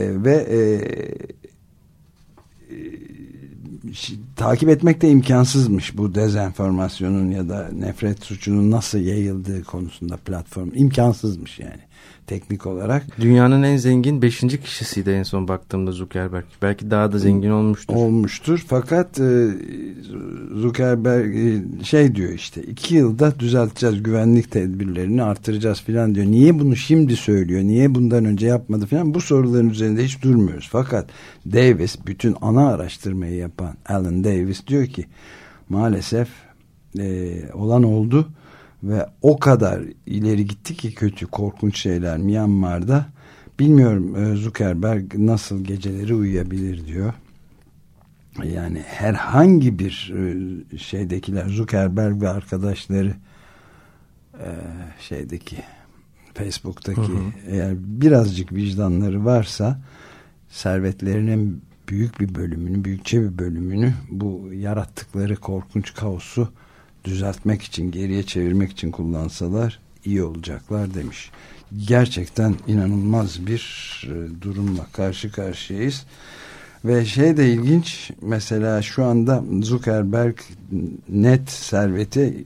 B: takip etmek de imkansızmış bu dezenformasyonun ya da nefret suçunun nasıl yayıldığı konusunda platform. İmkansızmış yani teknik olarak.
C: Dünyanın en zengin 5. kişisiydi en son baktığımda Zuckerberg. Belki daha da zengin olmuştur.
B: Fakat Zuckerberg diyor işte 2 yılda düzelteceğiz, güvenlik tedbirlerini artıracağız filan diyor. Niye bunu şimdi söylüyor? Niye bundan önce yapmadı filan? Bu soruların üzerinde hiç durmuyoruz. Fakat Davis, bütün ana araştırmayı yapan Alan Davis diyor ki maalesef olan oldu. Ve o kadar ileri gitti ki kötü, korkunç şeyler Myanmar'da. Bilmiyorum Zuckerberg nasıl geceleri uyuyabilir diyor. Yani herhangi bir şeydekiler, Zuckerberg ve arkadaşları Facebook'taki eğer birazcık vicdanları varsa servetlerinin büyükçe bir bölümünü bu yarattıkları korkunç kaosu düzeltmek için, geriye çevirmek için kullansalar iyi olacaklar demiş. Gerçekten inanılmaz bir durumla karşı karşıyayız. Ve de ilginç, mesela şu anda Zuckerberg net serveti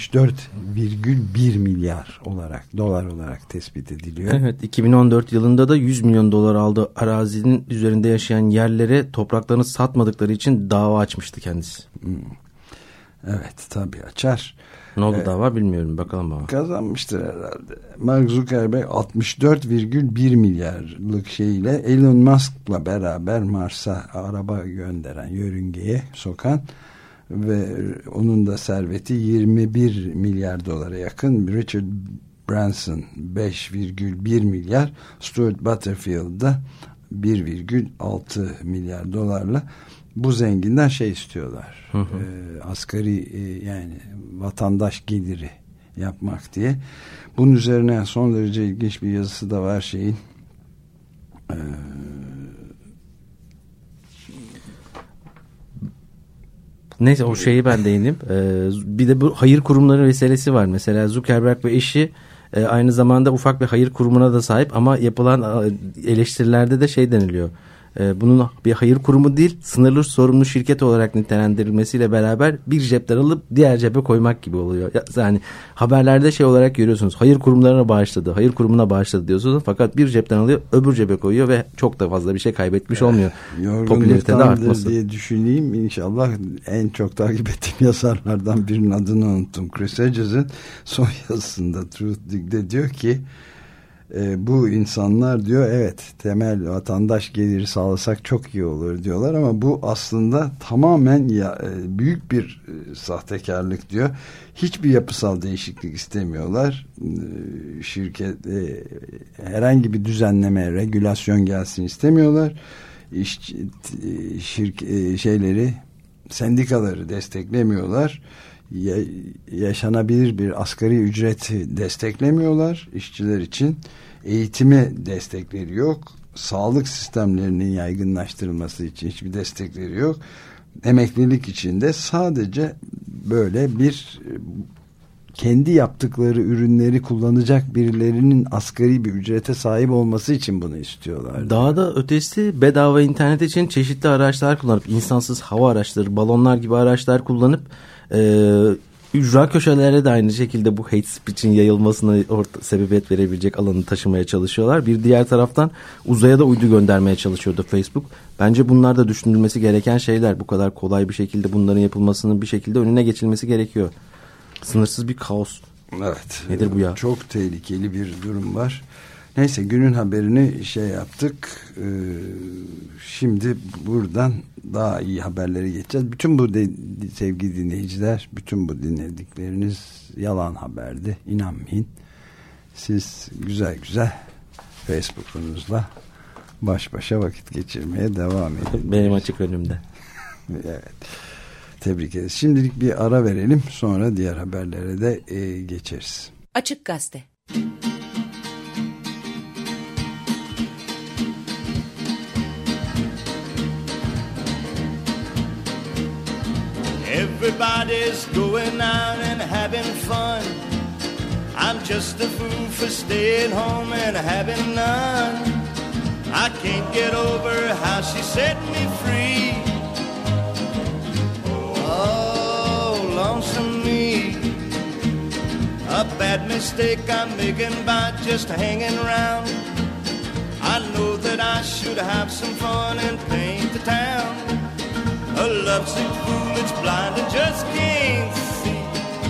B: 64,1 milyar dolar olarak tespit ediliyor.
C: Evet, 2014 yılında da 100 milyon dolar aldığı arazinin üzerinde yaşayan yerlere topraklarını satmadıkları için dava açmıştı kendisi.
B: Evet, tabii açar.
C: Ne oldu dava bilmiyorum, bakalım baba.
B: Kazanmıştır herhalde. Mark Zuckerberg 64,1 milyarlık şeyle Elon Musk'la beraber Mars'a araba gönderen, yörüngeye sokan ve onun da serveti 21 milyar dolara yakın. Richard Branson 5,1 milyar, Stuart Butterfield da 1,6 milyar dolarla bu zenginler şey istiyorlar. Asgari yani vatandaş geliri yapmak diye. Bunun üzerine son derece ilginç bir yazısı da var şeyin.
C: Neyse o şeyi ben değineyim. Bir de bu hayır kurumları meselesi var. Mesela Zuckerberg ve eşi aynı zamanda ufak bir hayır kurumuna da sahip ama yapılan eleştirilerde de şey deniliyor. Bunun bir hayır kurumu değil, sınırlı sorumlu şirket olarak nitelendirilmesiyle beraber bir cepten alıp diğer cebe koymak gibi oluyor. Yani haberlerde şey olarak görüyorsunuz. Hayır kurumlarına bağışladı, hayır kurumuna bağışladı diyorsunuz. Fakat bir cepten alıyor, öbür cebe koyuyor ve çok da fazla bir şey kaybetmiş olmuyor. Popülaritede artması
B: diye düşüneyim. İnşallah en çok takip ettiğim yazarlardan birinin adını unuttum. Chris Hedges'in son yazısında Truth Dig'de diyor ki bu insanlar diyor evet temel vatandaş geliri sağlasak çok iyi olur diyorlar ama bu aslında tamamen büyük bir sahtekarlık diyor. Hiçbir yapısal değişiklik istemiyorlar. Şirket herhangi bir düzenleme, regülasyon gelsin istemiyorlar. Sendikaları desteklemiyorlar. Yaşanabilir bir asgari ücreti desteklemiyorlar işçiler için. Eğitime destekleri yok. Sağlık sistemlerinin yaygınlaştırılması için hiçbir destekleri yok. Emeklilik için de sadece böyle bir kendi yaptıkları ürünleri kullanacak birilerinin asgari bir ücrete sahip olması için bunu istiyorlar.
C: Daha da ötesi bedava internet için çeşitli araçlar kullanıp insansız hava araçları, balonlar gibi araçlar kullanıp ücra köşelere de aynı şekilde bu hate speech'in yayılmasına sebebiyet verebilecek alanı taşımaya çalışıyorlar. Bir diğer taraftan uzaya da uydu göndermeye çalışıyordu Facebook. Bence bunlar da düşünülmesi gereken şeyler. Bu kadar kolay bir şekilde bunların yapılmasının bir şekilde önüne geçilmesi gerekiyor. Sınırsız bir kaos.
B: Evet.
C: Nedir bu ya?
B: Çok tehlikeli bir durum var. Neyse günün haberini yaptık. Şimdi buradan daha iyi haberlere geçeceğiz. Bütün bu sevgili dinleyiciler, bütün bu dinledikleriniz yalan haberdi. İnanmayın. Siz güzel güzel Facebook'unuzla baş başa vakit geçirmeye devam edin.
C: Benim açık önümde.
B: Evet. Tebrik ederiz. Şimdilik bir ara verelim. Sonra diğer haberlere de geçeriz.
D: Açık Gazete.
F: Everybody's going out and having fun. I'm just a fool for staying home and having none. I can't get over how she set me free. Oh, lonesome me. A bad mistake I'm making by just hanging around. I know that I should have some fun and paint the town. A lovesick fool that's blind and just can't see.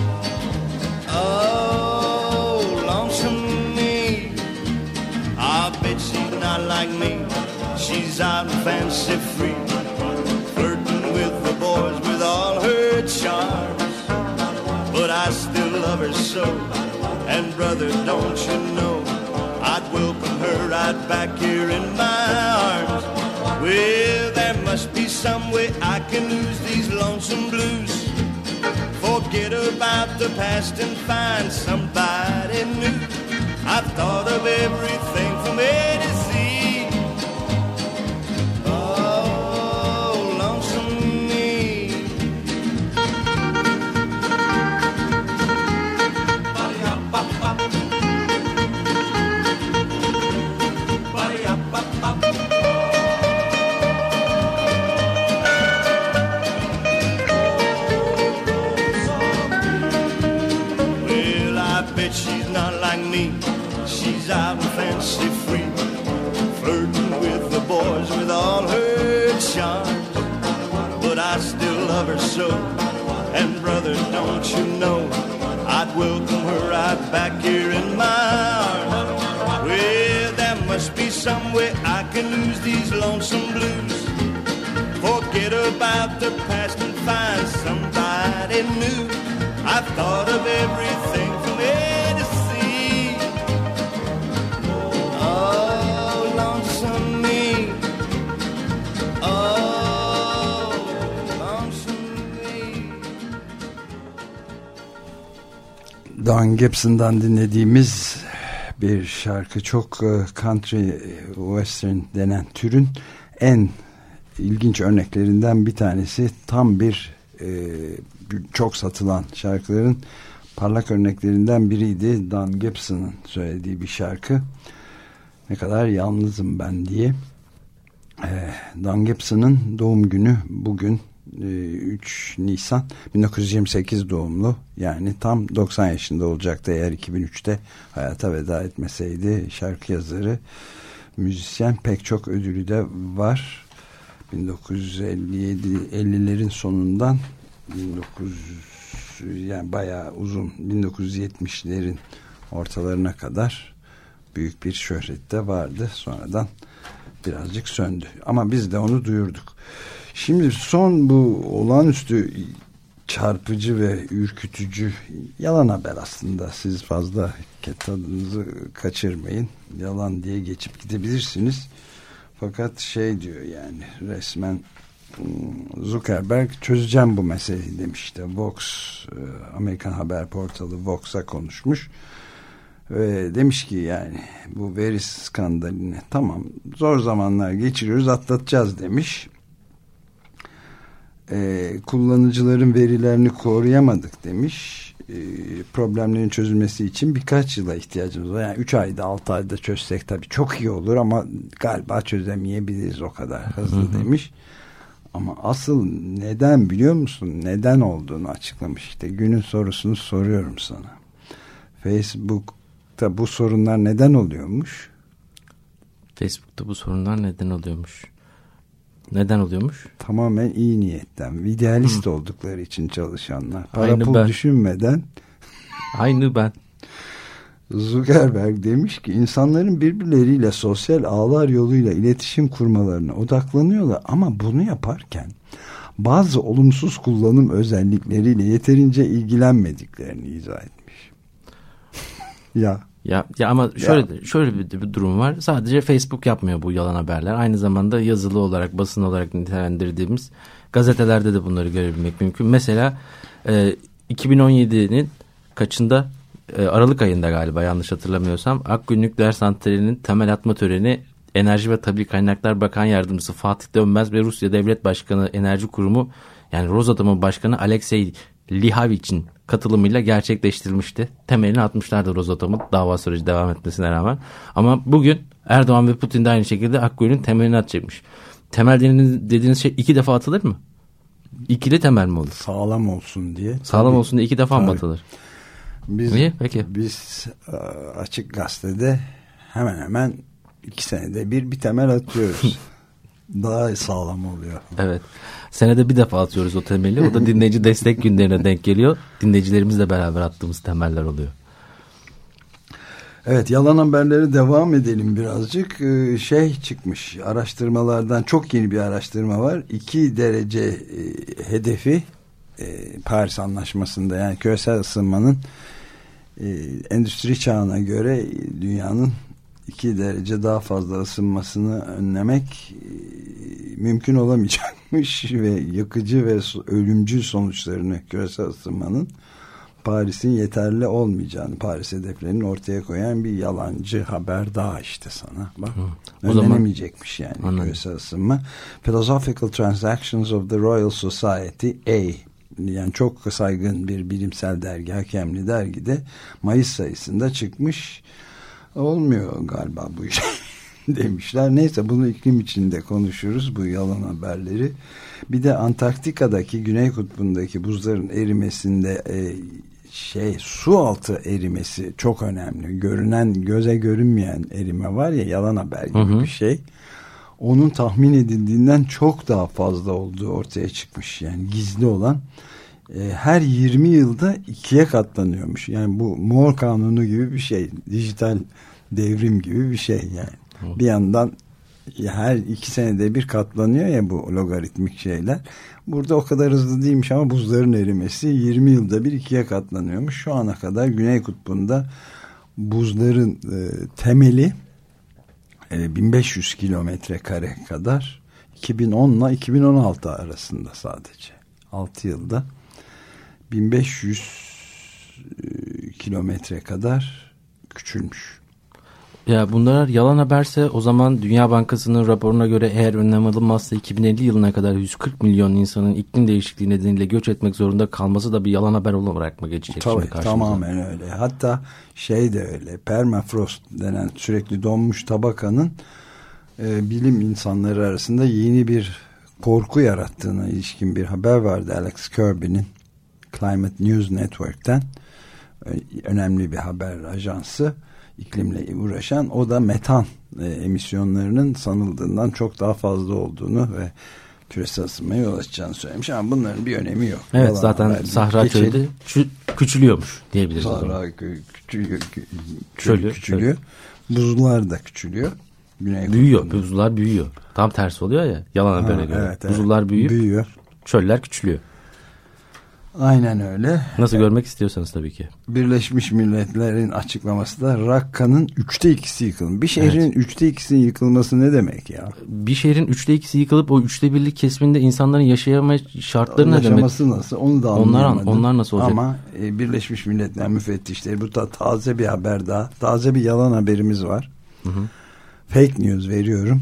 F: Oh, lonesome me. I bet she's not like me. She's out and fancy free, flirting with the boys with all her charms. But I still love her so, and brother, don't you know, I'd welcome her right back here in my arms. Well, there must be some way I can lose these lonesome blues. Forget about the past and find somebody new. I've thought of everything from A to Z. Oh, lonesome me. She's not like me. She's out and fancy free, flirting with the boys with all her charms. But I still love her so, and brother, don't you know, I'd welcome her right back here in my arms. Well, there must be some way I can lose these lonesome blues. Forget about the past and find somebody you knew. I've thought of everything from A to Z. Oh, lonesome me. Oh, lonesome me.
B: Don Gibson'dan dinlediğimiz bir şarkı, çok country western denen türün en ilginç örneklerinden bir tanesi. Tam bir çok satılan şarkıların parlak örneklerinden biriydi. Don Gibson'ın söylediği bir şarkı. Ne kadar yalnızım ben diye. Don Gibson'ın doğum günü bugün 3 Nisan 1928 doğumlu, yani tam 90 yaşında olacaktı eğer 2003'te hayata veda etmeseydi. Şarkı yazarı, müzisyen, pek çok ödülü de var. 1950'lerin sonundan yani bayağı uzun 1970'lerin ortalarına kadar büyük bir şöhret de vardı. Sonradan birazcık söndü ama biz de onu duyurduk. Şimdi son bu olağanüstü çarpıcı ve ürkütücü yalan haber aslında. Siz fazla tadınızı kaçırmayın. Yalan diye geçip gidebilirsiniz. Fakat şey diyor, yani resmen Zuckerberg çözeceğim bu meseleyi demişti. Vox, Amerikan haber portalı Vox'a konuşmuş. Ve demiş ki yani bu veri skandalini tamam zor zamanlar geçiriyoruz, atlatacağız demiş. Kullanıcıların verilerini koruyamadık demiş. Problemlerin çözülmesi için birkaç yıla ihtiyacımız var. Yani 3 ayda 6 ayda çözsek tabii çok iyi olur ama galiba çözemeyebiliriz o kadar hızlı demiş. Ama asıl neden biliyor musun? Neden olduğunu açıklamış. İşte günün sorusunu soruyorum sana. Facebook'ta bu sorunlar neden oluyormuş?
C: Facebook'ta bu sorunlar neden oluyormuş? Neden oluyormuş?
B: Tamamen iyi niyetten, idealist oldukları için çalışanlar. Para
C: Aynı
B: pul
C: ben.
B: Düşünmeden.
C: Aynı ben.
B: Zuckerberg demiş ki insanların birbirleriyle sosyal ağlar yoluyla iletişim kurmalarına odaklanıyorlar ama bunu yaparken bazı olumsuz kullanım özellikleriyle yeterince ilgilenmediklerini izah etmiş.
C: Ya ama şöyle bir durum var. Sadece Facebook yapmıyor bu yalan haberler. Aynı zamanda yazılı olarak, basın olarak nitelendirdiğimiz gazetelerde de bunları görebilmek mümkün. Mesela 2017'nin kaçında, Aralık ayında galiba yanlış hatırlamıyorsam, Akgün Nükleer Santrali'nin temel atma töreni Enerji ve Tabii Kaynaklar Bakan Yardımcısı Fatih Dönmez ve Rusya Devlet Başkanı Enerji Kurumu yani Rosatom'un başkanı Alexey Lihavich'in katılımıyla gerçekleştirilmişti. Temelini atmışlardı Rosatom'un dava süreci devam etmesine rağmen. Ama bugün Erdoğan ve Putin de aynı şekilde Akgün'ün temelini atacakmış. Temel dediğiniz şey 2 defa atılır mı? İkili temel mi olur?
B: Sağlam olsun diye.
C: Sağlam olsun diye 2 defa mı atılır?
B: Biz,
C: peki.
B: Biz Açık Gazete'de hemen hemen 2 senede bir temel atıyoruz. Daha sağlam oluyor.
C: Evet. Senede bir defa atıyoruz o temeli. O da dinleyici destek günlerine denk geliyor. Dinleyicilerimizle beraber attığımız temeller oluyor.
B: Evet, yalan haberlere devam edelim birazcık. Çıkmış araştırmalardan, çok yeni bir araştırma var. 2 derece hedefi Paris Anlaşması'nda, yani küresel ısınmanın endüstri çağına göre dünyanın 2 derece daha fazla ısınmasını önlemek mümkün olamayacakmış ve yakıcı ve ölümcül sonuçlarını, küresel ısınmanın Paris'in yeterli olmayacağını, Paris hedeflerinin ortaya koyan bir yalancı haber daha işte sana. Bak, önlenemeyecekmiş yani küresel ısınma. Philosophical Transactions of the Royal Society A, yani çok saygın bir bilimsel dergi, hakemli dergide Mayıs sayısında çıkmış. Olmuyor galiba bu iş demişler. Neyse, bunu iklim içinde konuşuruz, bu yalan haberleri. Bir de Antarktika'daki, Güney Kutbu'ndaki buzların erimesinde su altı erimesi çok önemli. Görünen, göze görünmeyen erime var ya, yalan haber gibi bir şey. Onun tahmin edildiğinden çok daha fazla olduğu ortaya çıkmış. Yani gizli olan her 20 yılda 2'ye katlanıyormuş. Yani bu Moore kanunu gibi bir şey. Dijital devrim gibi bir şey yani. Bir yandan her 2 senede bir katlanıyor ya bu logaritmik şeyler. Burada o kadar hızlı değilmiş ama buzların erimesi 20 yılda bir 2'ye katlanıyormuş. Şu ana kadar Güney Kutbu'nda buzların temeli 1500 kilometre kare kadar 2010 ile 2016 arasında sadece 6 yılda 1500 kilometre kadar küçülmüş.
C: Ya bunlar yalan haberse o zaman Dünya Bankası'nın raporuna göre eğer önlem alınmazsa 2050 yılına kadar 140 milyon insanın iklim değişikliği nedeniyle göç etmek zorunda kalması da bir yalan haber olarak mı geçecek?
B: Tabii tamamen öyle. Hatta şey de öyle, permafrost denen sürekli donmuş tabakanın bilim insanları arasında yeni bir korku yarattığına ilişkin bir haber vardı. Alex Kirby'nin Climate News Network'ten, önemli bir haber ajansı, iklimle uğraşan. O da metan emisyonlarının sanıldığından çok daha fazla olduğunu ve küresel ısınmaya yol açacağını söylemiş ama bunların bir önemi yok.
C: Evet,
B: yalan
C: zaten Sahra çölü küçülüyormuş diyebiliriz.
B: Sahra küçülüyor. Buzullar da küçülüyor.
C: Büyüyor. Buzullar büyüyor. Tam tersi oluyor ya yalan habere göre. Evet, buzullar büyüyor. Çöller küçülüyor.
B: Aynen öyle.
C: Nasıl görmek istiyorsanız tabii ki.
B: Birleşmiş Milletler'in açıklaması da Rakka'nın 3'te 2'si yıkılmış. Bir şehrin 3'te 2'sinin yıkılması ne demek ya?
C: Bir şehrin 3'te 2'si yıkılıp o 3'te 1'lik kesiminde insanların yaşayama şartları ne demek?
B: Yaşaması nasıl? Onu da anlayamadım.
C: Onlar nasıl olacak?
B: Ama Birleşmiş Milletler müfettişleri, bu da taze bir haber daha. Taze bir yalan haberimiz var. Hı hı. Fake news veriyorum.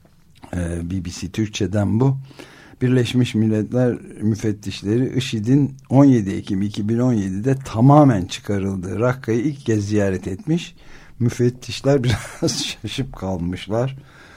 B: BBC Türkçe'den bu. Birleşmiş Milletler müfettişleri IŞİD'in 17 Ekim 2017'de tamamen çıkarıldığı Rakka'yı ilk kez ziyaret etmiş. Müfettişler biraz şaşıp kalmışlar.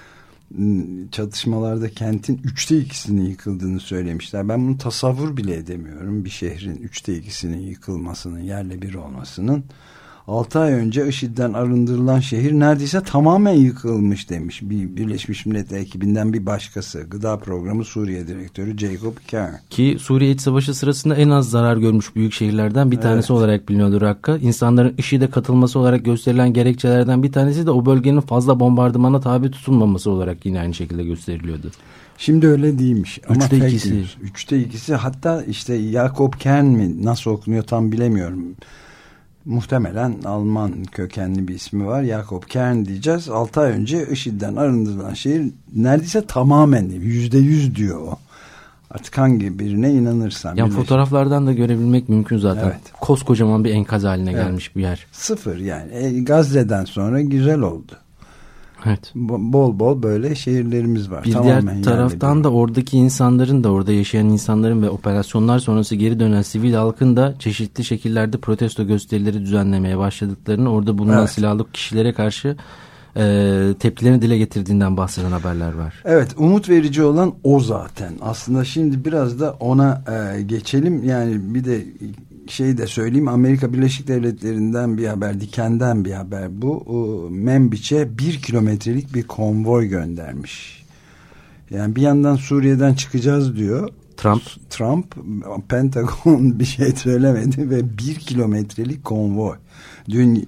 B: Çatışmalarda kentin 3'te 2'sinin yıkıldığını söylemişler. Ben bunu tasavvur bile edemiyorum. Bir şehrin 3'te 2'sinin yıkılmasının, yerle bir olmasının. 6 ay önce IŞİD'den arındırılan şehir neredeyse tamamen yıkılmış demiş Birleşmiş Milletler ekibinden bir başkası. Gıda Programı Suriye Direktörü Jacob Kern.
C: Ki Suriye İç Savaşı sırasında en az zarar görmüş büyük şehirlerden bir tanesi olarak biliniyordu Rakka. İnsanların IŞİD'e katılması olarak gösterilen gerekçelerden bir tanesi de o bölgenin fazla bombardımana tabi tutulmaması olarak yine aynı şekilde gösteriliyordu.
B: Şimdi öyle değilmiş. Ama
C: 3'te 2'si.
B: 3'te 2'si, hatta işte Jacob Kern mi nasıl okunuyor tam bilemiyorum. Muhtemelen Alman kökenli bir ismi var. Jacob Kern diyeceğiz. 6 ay önce IŞİD'den arındırılan şehir neredeyse tamamen %100 diyor o. Artık hangi birine inanırsan.
C: Yani fotoğraflardan da görebilmek mümkün zaten. Evet. Koskocaman bir enkaz haline gelmiş bir yer.
B: Sıfır yani. Gazze'den sonra güzel oldu.
C: Evet.
B: Bol bol böyle şehirlerimiz var.
C: Bir
B: tamamen
C: diğer taraftan da oradaki insanların da, orada yaşayan insanların ve operasyonlar sonrası geri dönen sivil halkın da çeşitli şekillerde protesto gösterileri düzenlemeye başladıklarını, orada bulunan silahlı kişilere karşı tepkilerini dile getirdiğinden bahseden haberler var. Evet,
B: umut verici olan o zaten. Aslında şimdi biraz da ona geçelim. Yani bir de şey de söyleyeyim, Amerika Birleşik Devletleri'nden bir haber, Diken'den bir haber bu. Membiç'e 1 kilometrelik bir konvoy göndermiş. Yani bir yandan Suriye'den çıkacağız diyor. Trump, Pentagon bir şey söylemedi ve 1 kilometrelik konvoy. Dün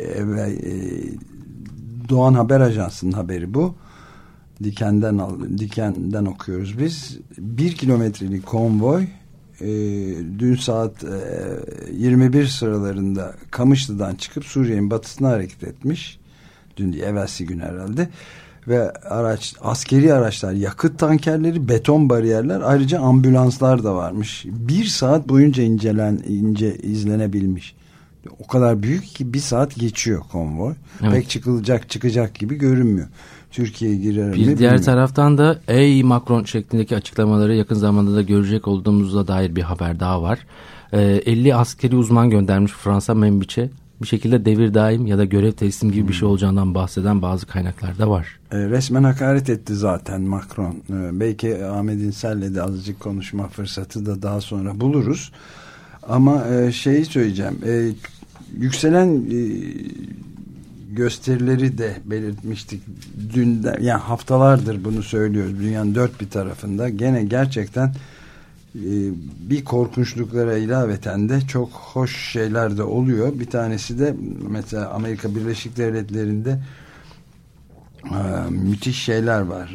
B: Doğan Haber Ajansı'nın haberi bu. Diken'den okuyoruz biz. 1 kilometrelik konvoy dün saat 21 sıralarında Kamışlı'dan çıkıp Suriye'nin batısına hareket etmiş. Dün değil, evvelsi gün herhalde. Ve askeri araçlar, yakıt tankerleri, beton bariyerler, ayrıca ambulanslar da varmış. 1 saat boyunca izlenebilmiş. O kadar büyük ki 1 saat geçiyor konvoy. Evet. Pek çıkacak gibi görünmüyor. Türkiye girer mi?
C: Bir diğer taraftan da ey Macron şeklindeki açıklamaları yakın zamanda da görecek olduğumuzla dair bir haber daha var. 50 askeri uzman göndermiş Fransa Membiç'e. Bir şekilde devir daim ya da görev teslim gibi bir şey olacağından bahseden bazı kaynaklar da var.
B: Resmen hakaret etti zaten Macron. Belki Ahmet İnsel'le de azıcık konuşma fırsatı da daha sonra buluruz. Ama şeyi söyleyeceğim. Yükselen gösterileri de belirtmiştik. Yani haftalardır bunu söylüyoruz. Dünyanın dört bir tarafında. Gene gerçekten bir korkunçluklara ilaveten de çok hoş şeyler de oluyor. Bir tanesi de mesela Amerika Birleşik Devletleri'nde Müthiş şeyler var.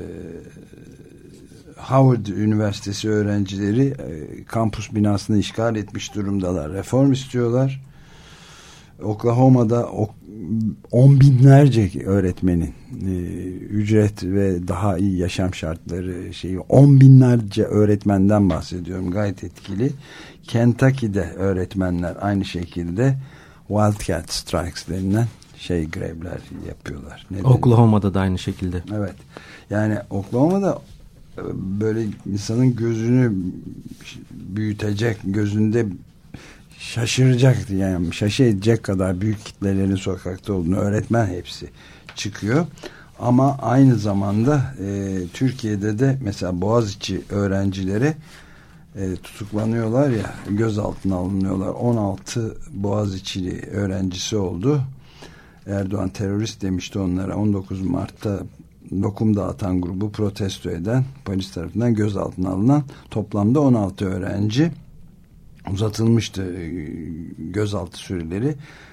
B: Howard Üniversitesi öğrencileri kampüs binasını işgal etmiş durumdalar. Reform istiyorlar. Oklahoma'da 10 binlerce öğretmenin ücret ve daha iyi yaşam şartları 10 binlerce öğretmenden bahsediyorum. Gayet etkili. Kentucky'de öğretmenler aynı şekilde Wildcat Strikes denilen grevler yapıyorlar.
C: Oklahoma'da da aynı şekilde.
B: Evet. Yani Oklahoma'da böyle insanın gözünü büyütecek, gözünde şaşıracak, yani şaşı edecek kadar büyük kitlelerin sokakta olduğunu, öğretmen hepsi çıkıyor. Ama aynı zamanda Türkiye'de de mesela Boğaziçi öğrencileri tutuklanıyorlar ya, gözaltına alınıyorlar. 16 Boğaziçi'li öğrencisi oldu. Erdoğan terörist demişti onlara. 19 Mart'ta lokum dağıtan grubu protesto eden, polis tarafından gözaltına alınan toplamda 16 öğrenci uzatılmıştı gözaltı süreleri.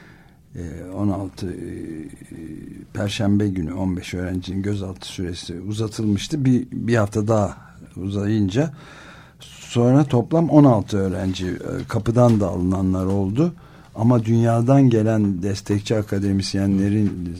B: 16 Perşembe günü 15 öğrencinin gözaltı süresi uzatılmıştı. Bir hafta daha uzayınca sonra toplam 16 öğrenci kapıdan da alınanlar oldu. Ama dünyadan gelen destekçi akademisyenlerin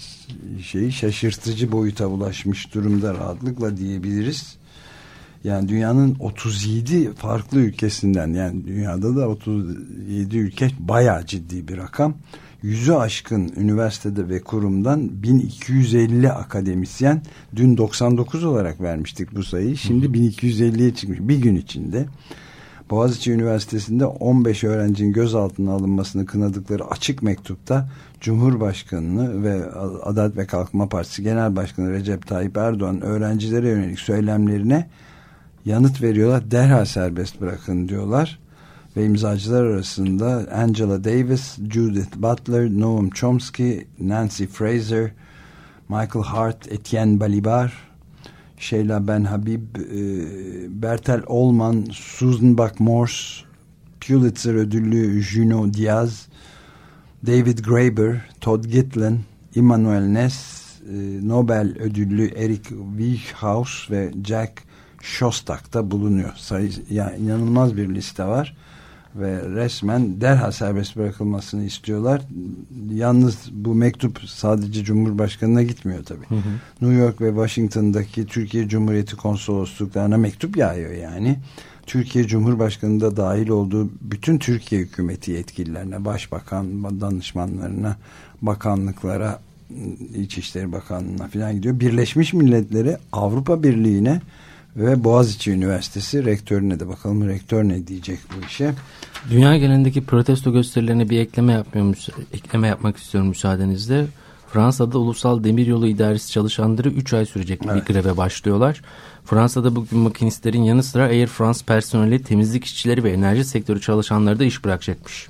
B: şaşırtıcı boyuta ulaşmış durumda, rahatlıkla diyebiliriz. Yani dünyanın 37 farklı ülkesinden, yani dünyada da 37 ülke bayağı ciddi bir rakam. 100'ü aşkın üniversitede ve kurumdan 1250 akademisyen, dün 99 olarak vermiştik bu sayıyı, şimdi 1250'ye çıkmış bir gün içinde. Boğaziçi Üniversitesi'nde 15 öğrencinin gözaltına alınmasını kınadıkları açık mektupta Cumhurbaşkanı'nı ve Adalet ve Kalkınma Partisi Genel Başkanı Recep Tayyip Erdoğan öğrencilere yönelik söylemlerine yanıt veriyorlar. Derhal serbest bırakın diyorlar. Ve imzacılar arasında Angela Davis, Judith Butler, Noam Chomsky, Nancy Fraser, Michael Hart, Etienne Balibar, Sheila Ben-Habib, Bertel Ollman, Susan Buck-Morse, Pulitzer ödüllü Junot Diaz, David Graeber, Todd Gitlin, Immanuel Ness, Nobel ödüllü Eric Wieshaus ve Jack Shostak da bulunuyor. Yani inanılmaz bir liste var ve resmen derhal serbest bırakılmasını istiyorlar. Yalnız bu mektup sadece Cumhurbaşkanı'na gitmiyor tabii. Hı hı. New York ve Washington'daki Türkiye Cumhuriyeti konsolosluklarına mektup yağıyor yani. Türkiye Cumhurbaşkanı da dahil olduğu bütün Türkiye hükümeti yetkililerine, başbakan danışmanlarına, bakanlıklara, İçişleri Bakanlığı'na falan gidiyor. Birleşmiş Milletler'e, Avrupa Birliği'ne ve Boğaziçi Üniversitesi rektörüne de, bakalım rektör ne diyecek bu işe.
C: Dünya genelindeki protesto gösterilerine bir ekleme yapmak istiyorum müsaadenizle. Fransa'da Ulusal Demiryolu İdaresi çalışanları 3 ay sürecek bir greve başlıyorlar. Fransa'da bugün makinistlerin yanı sıra Air France personeli, temizlik işçileri ve enerji sektörü çalışanları da iş bırakacakmış.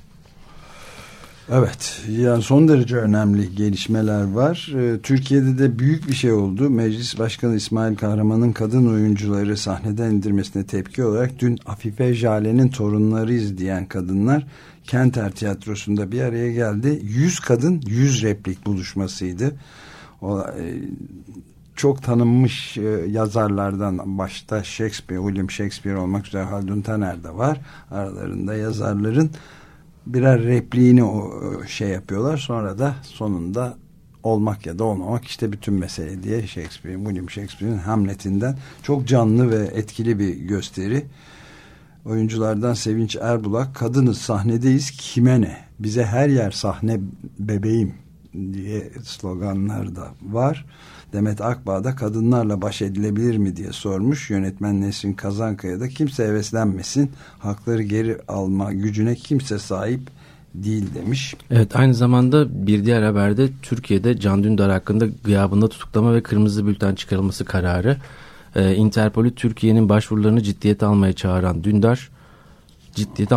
B: Evet, yani son derece önemli gelişmeler var. Türkiye'de de büyük bir şey oldu. Meclis Başkanı İsmail Kahraman'ın kadın oyuncuları sahneden indirmesine tepki olarak dün Afife Jale'nin torunlarıyız diyen kadınlar Kenter Tiyatrosu'nda bir araya geldi. 100 kadın 100 replik buluşmasıydı. Çok tanınmış yazarlardan, başta William Shakespeare olmak üzere Haldun Taner de var. Aralarında yazarların birer repliğini yapıyorlar. Sonra da sonunda olmak ya da olmamak işte bütün mesele diye William Shakespeare'in Hamlet'inden çok canlı ve etkili bir gösteri. Oyunculardan Sevinç Erbulak, kadınız sahnedeyiz kime ne? Bize her yer sahne bebeğim diye sloganlar da var. Demet Akbağ da kadınlarla baş edilebilir mi diye sormuş. Yönetmen Nesrin Kazankaya da kimse heveslenmesin, hakları geri alma gücüne kimse sahip değil demiş.
C: Evet, aynı zamanda bir diğer haberde Türkiye'de Can Dündar hakkında gıyabında tutuklama ve kırmızı bülten çıkarılması kararı. Interpol'ü Türkiye'nin başvurularını ciddiye almaya çağıran Dündar, ciddiyetle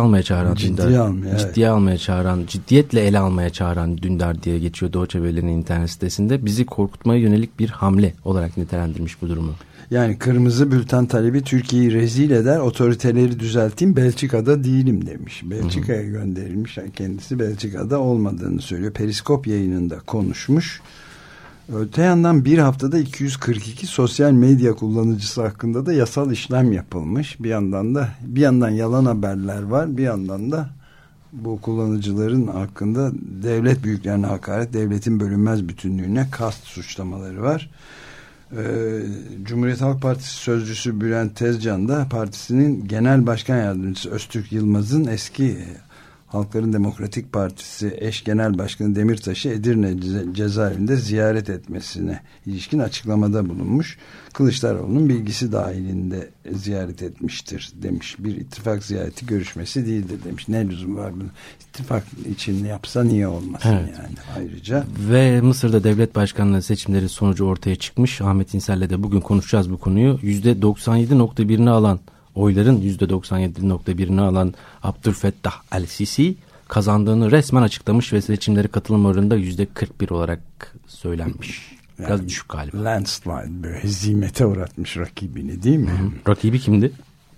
C: ele almaya çağıran Dündar diye geçiyor Doğçe Veli'nin internet sitesinde. Bizi korkutmaya yönelik bir hamle olarak nitelendirmiş bu durumu.
B: Yani kırmızı bülten talebi Türkiye'yi rezil eder, otoriteleri düzelteyim, Belçika'da değilim demiş. Belçika'ya gönderilmiş, kendisi Belçika'da olmadığını söylüyor. Periskop yayınında konuşmuş Öte yandan bir haftada 242 sosyal medya kullanıcısı hakkında da yasal işlem yapılmış. Bir yandan yalan haberler var, bir yandan da bu kullanıcıların hakkında devlet büyüklerine hakaret, devletin bölünmez bütünlüğüne kast suçlamaları var. Cumhuriyet Halk Partisi sözcüsü Bülent Tezcan da partisinin genel başkan yardımcısı Öztürk Yılmaz'ın eski Halkların Demokratik Partisi eş genel başkanı Demirtaş'ı Edirne cezaevinde ziyaret etmesine ilişkin açıklamada bulunmuş. Kılıçdaroğlu'nun bilgisi dahilinde ziyaret etmiştir demiş. Bir ittifak ziyareti görüşmesi değildir demiş. Ne lüzum var bunu? İttifak için yapsa niye olmasın yani ayrıca. Ve
C: Mısır'da devlet başkanlığı seçimleri sonucu ortaya çıkmış. Ahmet İnsel'le de bugün konuşacağız bu konuyu. %97.1'ini alan oyların %97.1'ini alan Abdülfettah El-Sisi kazandığını resmen açıklamış ve seçimlere katılım oranında %41 olarak söylenmiş. Biraz yani, düşük galiba.
B: Landslide, böyle hezimete uğratmış rakibini değil mi?
C: Hı-hı. Rakibi kimdi?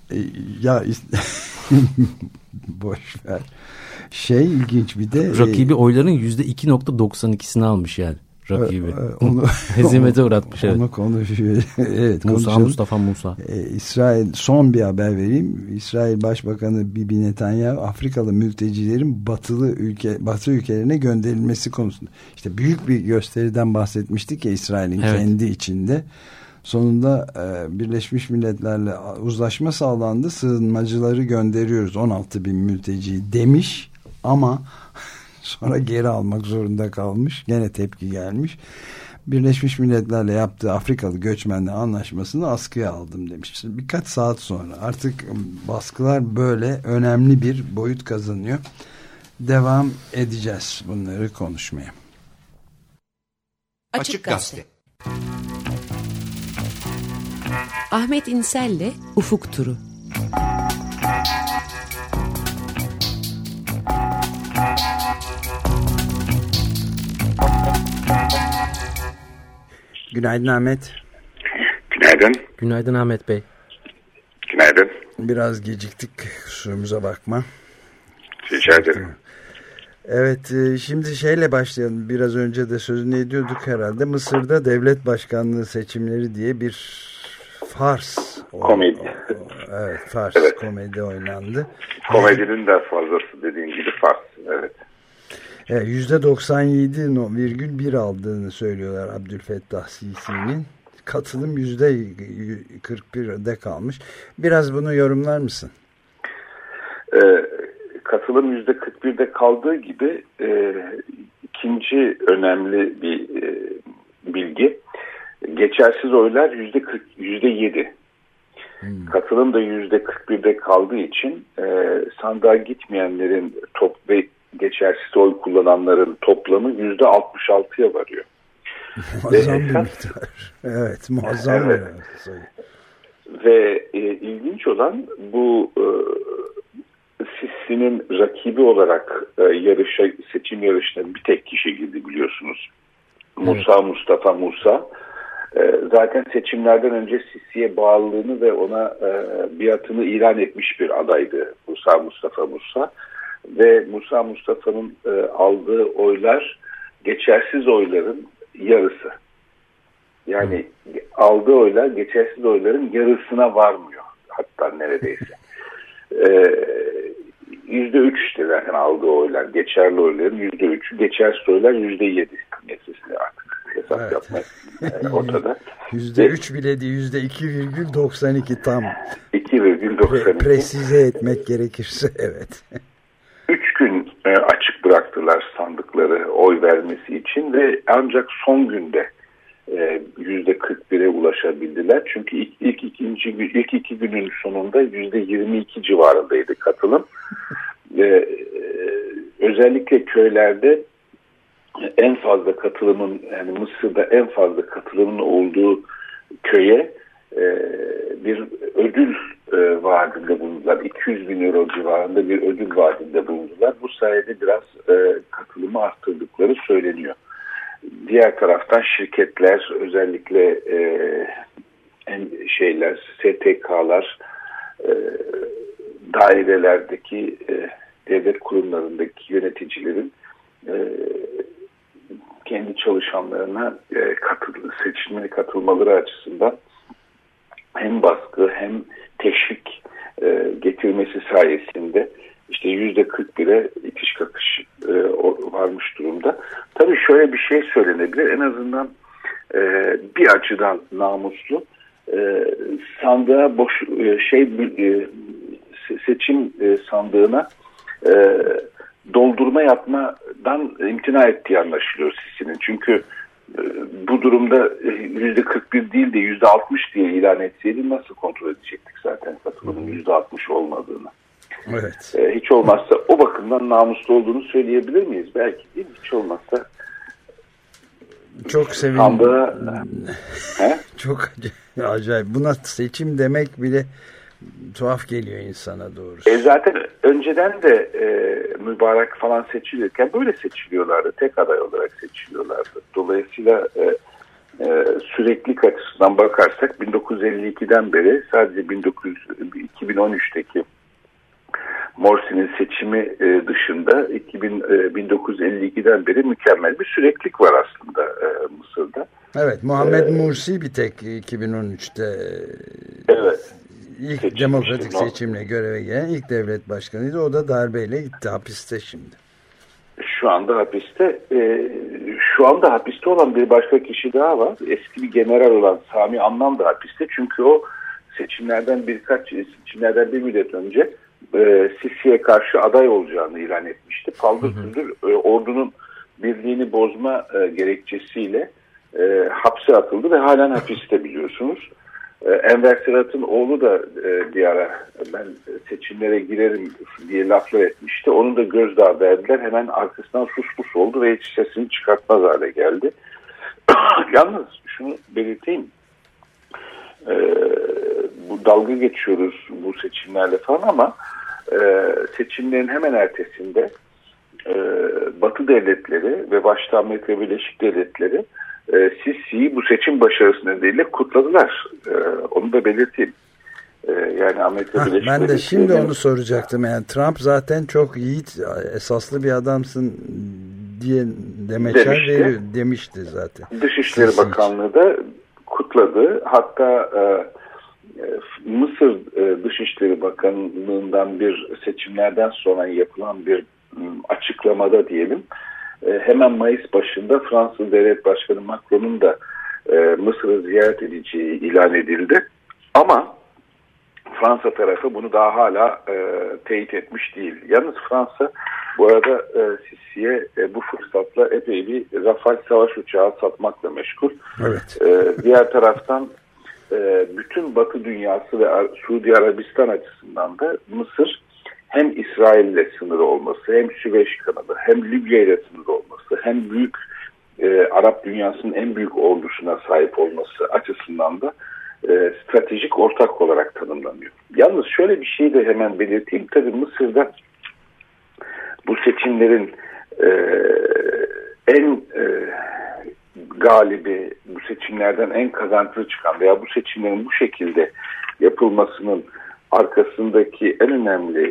B: Boş ver. İlginç bir de.
C: Rakibi oyların %2.92'sini almış yani. Rakibi. Onu hezimete uğratmış.
B: Onu konuşuyor. Evet,
C: Mustafa Musa.
B: İsrail, son bir haber vereyim. İsrail Başbakanı Bibi Netanyahu Afrikalı mültecilerin Batı ülkelerine gönderilmesi konusunda. İşte büyük bir gösteriden bahsetmiştik ya İsrail'in kendi içinde. Sonunda Birleşmiş Milletler'le uzlaşma sağlandı. Sığınmacıları gönderiyoruz 16.000 mülteciyi demiş ama sonra geri almak zorunda kalmış. Gene tepki gelmiş. Birleşmiş Milletler'le yaptığı Afrikalı göçmenle anlaşmasını askıya aldım demiş. Birkaç saat sonra artık baskılar böyle önemli bir boyut kazanıyor. Devam edeceğiz bunları konuşmaya.
A: Açık Gazete.
D: Ahmet İnsel'le Ufuk Turu.
B: Günaydın Ahmet.
G: Günaydın.
C: Günaydın Ahmet Bey.
G: Günaydın.
B: Biraz geciktik, kusurumuza bakma.
G: Rica ederim.
B: Evet, şimdi başlayalım. Biraz önce de sözünü ediyorduk herhalde. Mısır'da devlet başkanlığı seçimleri diye bir fars.
G: Komedi.
B: Evet, fars komedi oynandı.
G: Komedinin de fazlası dediğin gibi fars. Evet.
B: %97,1 aldığını söylüyorlar Abdülfettah Sisi'nin. Katılım %41'de kalmış. Biraz bunu yorumlar mısın?
G: Katılım %41'de kaldığı gibi ikinci önemli bir bilgi. Geçersiz oylar %7. Katılım da %41'de kaldığı için sandığa gitmeyenlerin ve geçersiz oy kullananların toplamı %66'ya varıyor.
B: Muazzam bir miktar. Evet, muazzam bir sayı.
G: Ve ilginç olan bu Sisi'nin rakibi olarak seçim yarışına bir tek kişi girdi biliyorsunuz. Mustafa Musa. Zaten seçimlerden önce Sisi'ye bağlılığını ve ona biatını ilan etmiş bir adaydı Mustafa Musa. Ve Mustafa'nın aldığı oylar geçersiz oyların yarısı. Yani aldığı oylar geçersiz oyların yarısına varmıyor. Hatta neredeyse. %3'tü zaten aldığı oylar. Geçerli oyların %3'ü. Geçersiz oylar %7. Nesnesine artık hesap yapmak ortada.
B: %3 bile değil. %2,92 tam.
G: 2,92.
B: Presize etmek gerekirse evet.
G: 3 gün açık bıraktılar sandıkları oy vermesi için ve ancak son günde %41'e ulaşabildiler. Çünkü ilk iki günün sonunda %22 civarındaydı katılım. Özellikle köylerde en fazla katılımın, yani Mısır'da en fazla katılımın olduğu köye bir ödül vaadinde bulundular. 200 bin euro civarında bir ödül vaadinde bulundular. Bu sayede biraz katılımı arttırdıkları söyleniyor. Diğer taraftan şirketler, özellikle STK'lar, dairelerdeki devlet kurumlarındaki yöneticilerin kendi çalışanlarına seçimlere katılmaları açısından hem baskı hem teşvik getirmesi sayesinde işte %41'e itiş kakış varmış durumda. Tabii şöyle bir şey söylenebilir. En azından bir açıdan namuslu. Sandığa seçim sandığına doldurma yapmadan imtina ettiği anlaşılıyor Sisi'nin. Çünkü bu durumda %41 değil de %60 diye ilan etseydi nasıl kontrol edecektik zaten katılımın %60 olmadığını.
B: Evet.
G: Hiç olmazsa o bakımdan namuslu olduğunu söyleyebilir miyiz? Belki değil. Hiç olmazsa
B: çok sevindim. Çok acayip. Buna seçim demek bile tuhaf geliyor insana doğrusu.
G: Zaten önceden de mübarek falan seçilirken böyle seçiliyorlardı. Tek aday olarak seçiliyorlardı. Dolayısıyla süreklilik açısından bakarsak 1952'den beri sadece 2013'teki Morsi'nin seçimi dışında 1952'den beri mükemmel bir süreklilik var aslında Mısır'da.
B: Evet, Muhammed Mursi bir tek 2013'te
G: evet,
B: ilk demokratik seçimle göreve gelen ilk devlet başkanıydı. O da darbeyle gitti, hapiste şimdi.
G: Şu anda hapiste. Şu anda hapiste olan bir başka kişi daha var. Eski bir general olan Sami Annan da hapiste. Çünkü o seçimlerden bir müddet önce Sisi'ye karşı aday olacağını ilan etmişti. Paldır küldür ordunun birliğini bozma gerekçesiyle hapse atıldı ve halen hapiste biliyorsunuz. Enver Sırat'ın oğlu da bir ara ben seçimlere girerim diye laflar etmişti. Onu da gözdağı verdiler. Hemen arkasından sus oldu ve hiç sesini çıkartmaz hale geldi. Yalnız şunu belirteyim. Bu dalga geçiyoruz bu seçimlerle falan ama seçimlerin hemen ertesinde Batı devletleri ve başta Amerika Birleşik Devletleri Sisi'yi bu seçim başarısı nedeniyle kutladılar. Onu da belirteyim. Yani Amerika Birleşik Devletleri...
B: Ben de şimdi onu soracaktım. Yani Trump zaten çok yiğit, esaslı bir adamsın diye demişti zaten.
G: Dışişleri Bakanlığı da kutladı. Hatta Mısır Dışişleri Bakanlığı'ndan bir seçimlerden sonra yapılan bir açıklamada diyelim, hemen Mayıs başında Fransız Devlet Başkanı Macron'un da Mısır'ı ziyaret edeceği ilan edildi. Ama Fransa tarafı bunu daha hala teyit etmiş değil. Yalnız Fransa bu arada Sisi'ye bu fırsatla epey bir Rafale savaş uçağı satmakla meşgul.
B: Evet.
G: Diğer taraftan bütün Batı dünyası ve Suudi Arabistan açısından da Mısır hem İsrail'le sınırı olması, hem Süveyş kanalı, hem Libya ile sınırı olması, hem büyük Arap dünyasının en büyük ordusuna sahip olması açısından da stratejik ortak olarak tanımlanıyor. Yalnız şöyle bir şey de hemen belirteyim. Tabii Mısır'da bu seçimlerin en galibi, bu seçimlerden en kazançlı çıkan veya bu seçimlerin bu şekilde yapılmasının arkasındaki en önemli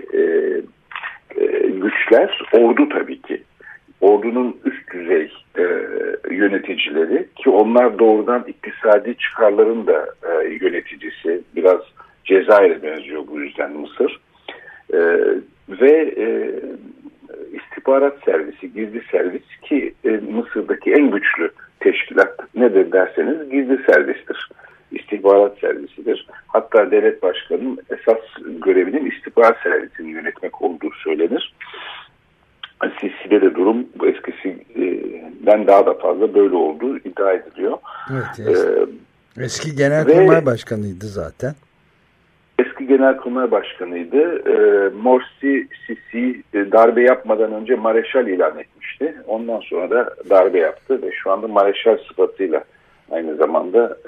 G: güçler ordu tabii ki. Ordunun üst düzey yöneticileri ki onlar doğrudan iktisadi çıkarların da yöneticisi. Biraz Cezayir'e benziyor bu yüzden Mısır. Ve istihbarat servisi, gizli servis ki Mısır'daki en güçlü teşkilat nedir derseniz gizli servistir. İstihbarat servisidir. Hatta devlet başkanının esas görevinin istihbarat servisini yönetmek olduğu söylenir. Sisi'de de durum bu eskisinden daha da fazla böyle olduğu iddia ediliyor.
B: Evet, eski Genelkurmay Başkanıydı zaten.
G: Eski Genelkurmay Başkanıydı. Morsi Sisi darbe yapmadan önce Mareşal ilan etmişti. Ondan sonra da darbe yaptı ve şu anda Mareşal sıfatıyla aynı zamanda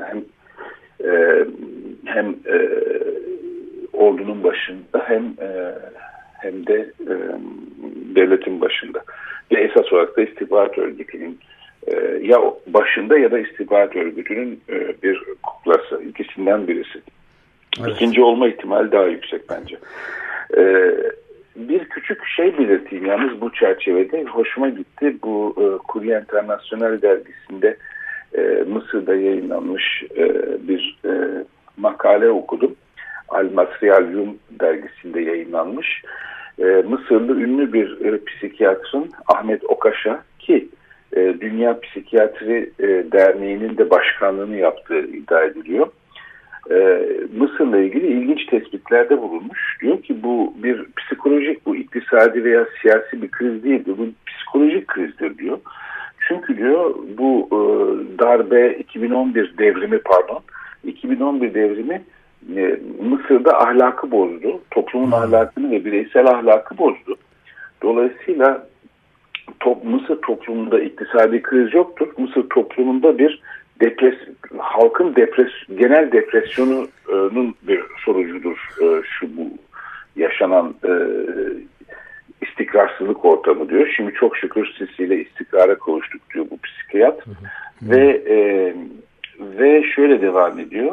G: hem ordunun başında hem de devletin başında. Ve esas olarak da istihbarat örgütünün ya başında ya da istihbarat örgütünün bir kuklası. İkisinden birisi. Evet. İkinci olma ihtimali daha yüksek bence. Bir küçük şey belirteyim yalnız bu çerçevede hoşuma gitti. Bu Courrier International dergisinde Mısır'da yayınlanmış bir makale okudum. Al-Masri Al-Yum dergisinde yayınlanmış. Mısırlı ünlü bir psikiyatrın Ahmet Okaşa ki Dünya Psikiyatri Derneği'nin de başkanlığını yaptığı iddia ediliyor. Mısır'la ilgili ilginç tespitlerde bulunmuş. Diyor ki bu bir psikolojik, bu iktisadi veya siyasi bir kriz değildir. Bu psikolojik krizdir diyor. Çünkü diyor bu darbe 2011 devrimi Mısır'da ahlakı bozdu. Toplumun ahlakını ve bireysel ahlakı bozdu. Dolayısıyla Mısır toplumunda iktisadi kriz yoktur. Mısır toplumunda bir halkın genel depresyonunun bir sonucudur şu bu yaşanan istikrarsızlık ortamı diyor. Şimdi çok şükür Sisi ile istikrara kavuştuk diyor bu psikiyat. Ve şöyle devam ediyor.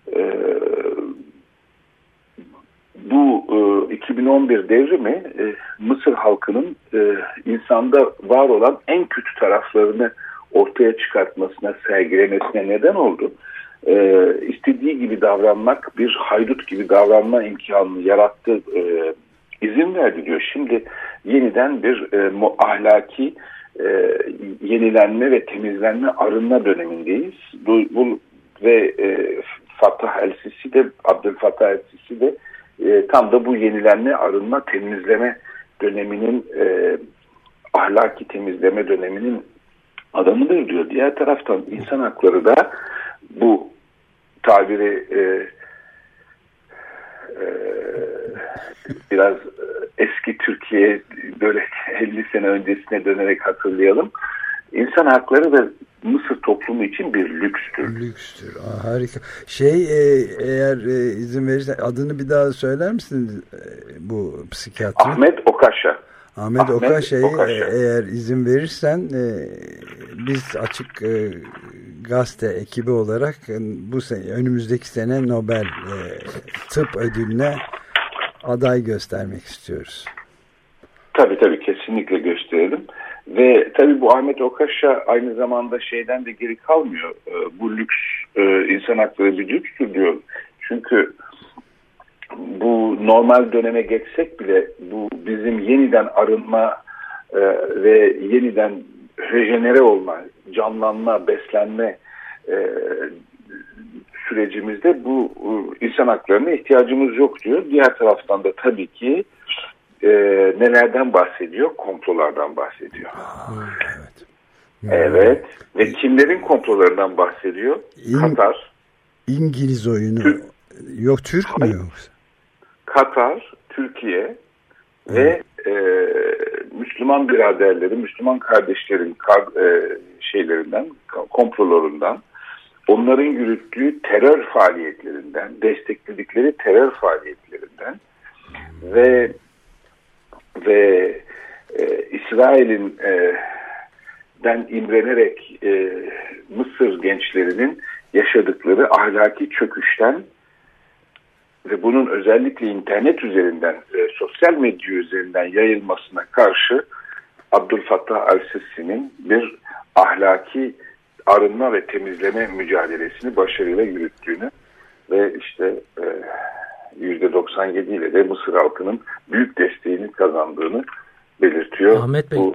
G: Bu 2011 devrimi Mısır halkının insanda var olan en kötü taraflarını ortaya çıkartmasına, sergilemesine neden oldu. İstediği gibi davranmak, bir haydut gibi davranma imkanını yarattı, izin verdi diyor. Şimdi yeniden bir ahlaki yenilenme ve temizlenme, arınma dönemindeyiz. Ve Abdülfattah el-Sisi de tam da bu yenilenme, arınma, temizleme döneminin ahlaki temizleme döneminin adamıdır diyor. Diğer taraftan insan hakları da bu tabiri biraz eski Türkiye böyle 50 sene öncesine dönerek hatırlayalım. İnsan hakları da Mısır toplumu için bir lükstür.
B: Lükstür. Harika. Eğer izin verirsen adını bir daha söyler misiniz bu psikiyatri?
G: Ahmet Okaşa.
B: Ahmet Okaşa'yı eğer izin verirsen biz Açık Gazete ekibi olarak bu sene, önümüzdeki sene Nobel Tıp Ödülü'ne aday göstermek istiyoruz. Tabii
G: kesinlikle gösterelim. Ve tabii bu Ahmet Okaşa aynı zamanda şeyden de geri kalmıyor. Bu lüks insan hakları bir lükstür diyor. Çünkü bu normal döneme geçsek bile bu bizim yeniden arınma ve yeniden rejenere olma, canlanma, beslenme sürecimizde bu insan haklarına ihtiyacımız yok diyor. Diğer taraftan da tabii ki nelerden bahsediyor? Komplolardan bahsediyor. Evet. Ve kimlerin komplolarından bahsediyor? Katar.
B: İngiliz oyunu. Yok Türk mü yoksa?
G: Katar, Türkiye ve Müslüman biraderleri, Müslüman kardeşlerin komplolarından, onların yürüttüğü terör faaliyetlerinden, destekledikleri terör faaliyetlerinden ve İsrail'in imrenerek Mısır gençlerinin yaşadıkları ahlaki çöküşten ve bunun özellikle internet üzerinden, sosyal medya üzerinden yayılmasına karşı Abdülfattah el-Sisi'nin bir ahlaki arınma ve temizleme mücadelesini başarıyla yürüttüğünü ve işte %97 ile de Mısır halkının büyük desteğini kazandığını belirtiyor.
C: Ahmet Bey,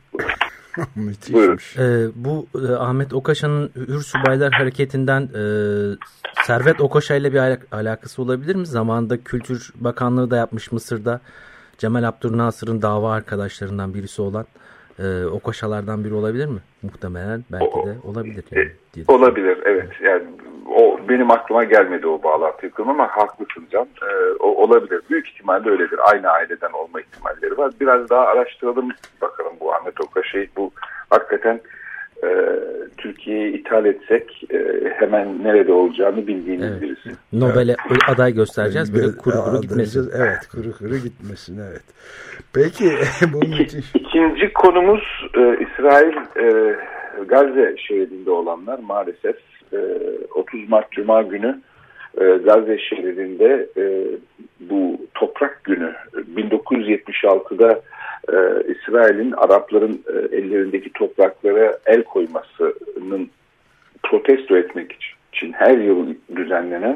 C: bu Ahmet Okaşa'nın Hür Subaylar Hareketi'nden Servet Okaşa ile bir alakası olabilir mi? Zamanında Kültür Bakanlığı da yapmış Mısır'da. Cemal Abdülnasır'ın dava arkadaşlarından birisi olan Okaşalardan biri olabilir mi? Muhtemelen belki de olabilir. Yani,
G: olabilir, evet. Yani o benim aklıma gelmedi o bağlantıyı kurmam ama haklısın Can. Olabilir. Büyük ihtimalle öyledir. Aynı aileden olma ihtimalleri var. Biraz daha araştıralım bakalım bu Ahmet Okaşa'yı. Bu hakikaten Türkiye'ye ithal etsek hemen nerede olacağını bildiğiniz birisi.
C: Nobel'e aday göstereceğiz. Böyle kuru gitmesin.
B: Evet, kuru gitmesin. Evet. Peki
G: İkinci konumuz İsrail Gazze şeridinde olanlar maalesef 30 Mart Cuma günü Gazze şeridinde bu toprak günü 1976'da İsrail'in Arapların ellerindeki topraklara el koymasının protesto etmek için her yıl düzenlenen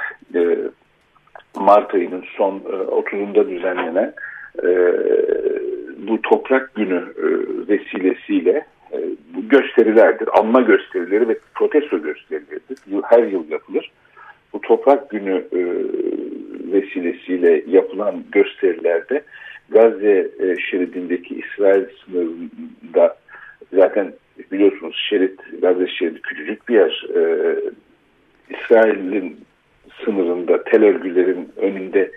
G: Mart ayının son 30'unda düzenlenen bu toprak günü vesilesiyle bu gösterilerdir. Anma gösterileri ve protesto gösterileridir. Her yıl yapılır. Bu toprak günü vesilesiyle yapılan gösterilerde Gazze şeridindeki İsrail sınırında, zaten biliyorsunuz Gazze şeridi küçücük bir yer. İsrail'in sınırında tel örgülerin önünde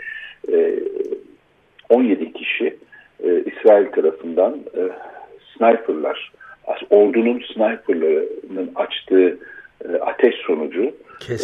G: 17 kişi İsrail tarafından sniperlar, ordunun sniperlarının açtığı ateş sonucu,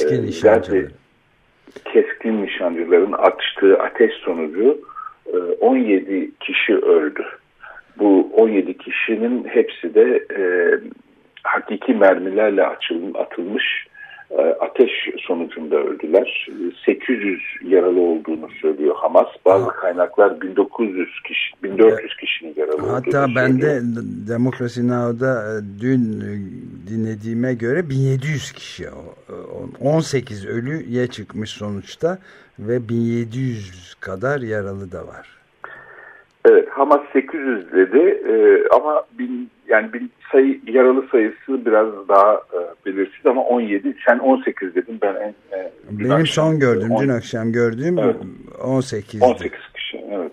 G: keskin nişancıların açtığı ateş sonucu 17 kişi öldü. Bu 17 kişinin hepsi de hakiki mermilerle atılmış ateş sonucunda öldüler. 800 yaralı olduğunu söylüyor Hamas. Bazı kaynaklar 1400 kişinin yaralı olduğunu söylüyor.
B: Hatta ben de Demokrasi Now'da dün dinlediğime göre 1700 kişi, 18 ölüye çıkmış sonuçta ve 1700 kadar yaralı da var.
G: Evet, Hamas 800 dedi ama yaralı sayısı biraz daha belirsiz ama 17. Sen 18 dedin, ben
B: benim son gördüğüm, dün akşam gördüğüm, evet, 18'di.
G: 18 kişi, evet.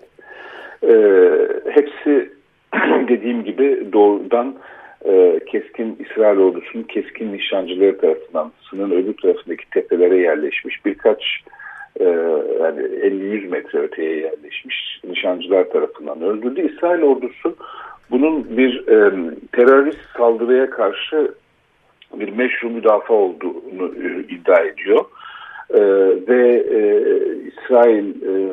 G: Hepsi dediğim gibi doğrudan keskin İsrail ordusunun keskin nişancıları tarafından sınırın öbür tarafındaki tepelere yerleşmiş, birkaç yani 50-100 metre öteye yerleşmiş nişancılar tarafından öldürüldü. İsrail ordusu bunun bir terörist saldırıya karşı bir meşru müdafaa olduğunu iddia ediyor. Ve İsrail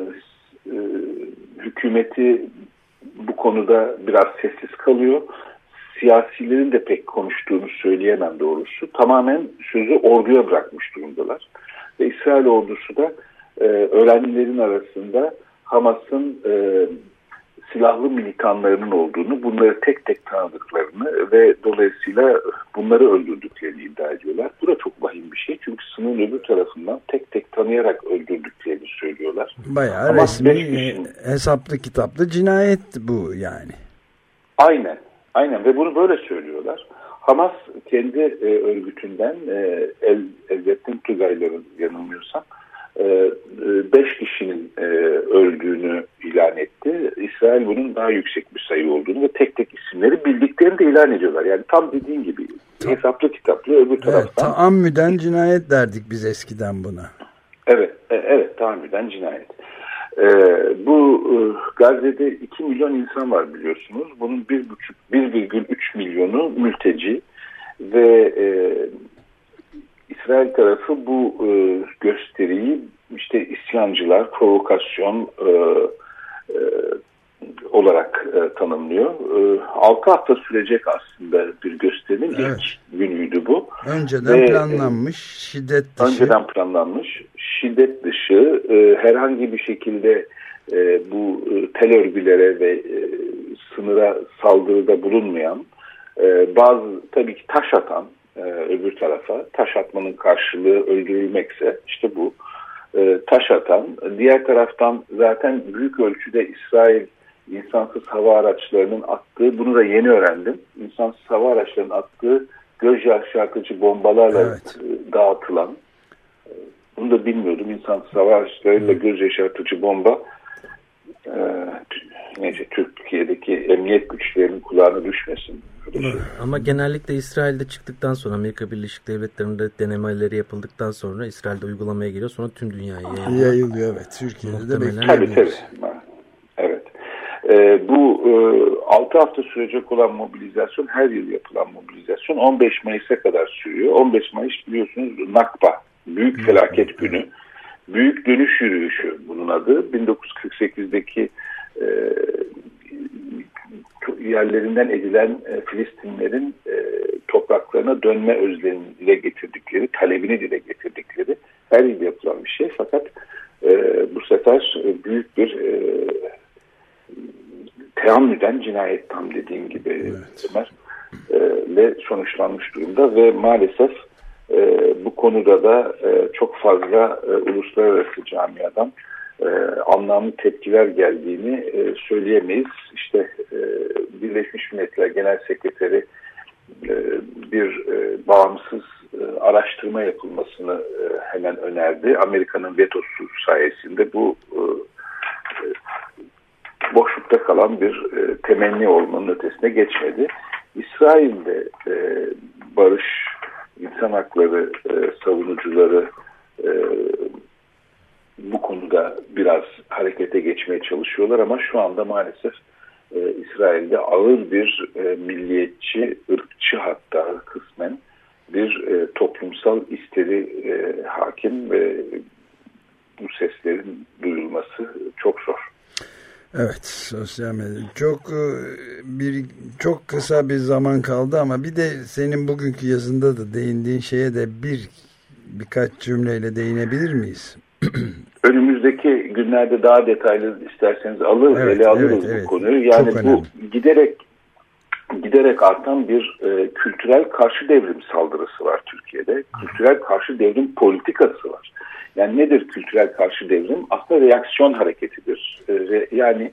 G: hükümeti bu konuda biraz sessiz kalıyor. Siyasilerin de pek konuştuğunu söyleyemem doğrusu. Tamamen sözü orduya bırakmış durumdalar. Ve İsrail ordusu da ölenlerin arasında Hamas'ın silahlı militanlarının olduğunu, bunları tek tek tanıdıklarını ve dolayısıyla bunları öldürdüklerini iddia ediyorlar. Bu da çok vahim bir şey. Çünkü sınırın öbür tarafından tek tek tanıyarak öldürdüklerini söylüyorlar.
B: Bayağı ama resmi, hesaplı kitaplı cinayet bu yani. Aynen ve bunu böyle söylüyorlar. Hamas kendi örgütünden Elbettin Tugayların, yanılmıyorsam 5 kişinin öldüğünü ilan etti. İsrail bunun daha yüksek bir sayı olduğunu ve tek tek isimleri bildiklerini de ilan ediyorlar. Yani tam dediğin gibi hesaplı kitaplı öbür taraftan. Evet, taammüden cinayet derdik biz eskiden buna.
G: Evet, taammüden cinayet. Bu Gazze'de 2 milyon insan var biliyorsunuz. Bunun 1,3 milyonu mülteci ve İsrail tarafı bu gösteriyi işte isyancılar, provokasyon olarak tanımlıyor. 6 hafta sürecek aslında bir gösterinin ilk günüydü bu.
B: Önceden planlanmış, şiddet dışı, herhangi bir şekilde bu tel örgülere ve sınıra saldırıda bulunmayan, bazı tabii ki taş atan, öbür tarafa taş atmanın karşılığı öldürülmekse işte bu taş atan, diğer taraftan zaten büyük ölçüde İsrail insansız hava araçlarının attığı, bunu da yeni öğrendim, insansız hava araçlarının attığı göz yaşartıcı bombalarla dağıtılan, bunu da bilmiyordum, insansız hava araçlarıyla göz yaşartıcı bomba Türkiye'deki emniyet güçlerinin kulağına düşmesin.
C: Ama genellikle İsrail'de çıktıktan sonra, Amerika Birleşik Devletleri'nde denemeleri yapıldıktan sonra İsrail'de uygulamaya geliyor, sonra tüm dünyaya
B: yayılıyor. Evet, Türkiye'de de
G: bekliyoruz. Evet. Bu 6 hafta sürecek olan mobilizasyon, her yıl yapılan mobilizasyon 15 Mayıs'a kadar sürüyor. 15 Mayıs biliyorsunuz Nakba, Büyük Felaket Günü. Büyük Dönüş Yürüyüşü bunun adı. 1948'deki yerlerinden edilen Filistinlerin topraklarına dönme özlemini dile getirdikleri, talebini dile getirdikleri her yıl yapılan bir şey. Fakat bu sefer büyük bir teammüden cinayet tam dediğim gibi Ömer ile sonuçlanmış durumda ve maalesef bu konuda da çok fazla uluslararası camiadan anlamlı tepkiler geldiğini söyleyemeyiz. İşte Birleşmiş Milletler Genel Sekreteri bir bağımsız araştırma yapılmasını hemen önerdi. Amerika'nın vetosu sayesinde bu boşlukta kalan bir temenni olmanın ötesine geçmedi. İsrail'de barış, insan hakları savunucuları bu konuda biraz harekete geçmeye çalışıyorlar ama şu anda maalesef İsrail'de ağır bir milliyetçi, ırkçı hatta kısmen bir toplumsal istiri hakim ve bu seslerin duyulması çok zor.
B: Evet, sosyal medya çok kısa bir zaman kaldı ama bir de senin bugünkü yazında da değindiğin şeye de birkaç cümleyle değinebilir miyiz?
G: Önümüzdeki günlerde daha detaylı isterseniz ele alırız bu konuyu. Yani bu giderek artan bir kültürel karşı devrim saldırısı var Türkiye'de. Kültürel karşı devrim politikası var. Yani nedir kültürel karşı devrim? Aslında reaksiyon hareketidir. Yani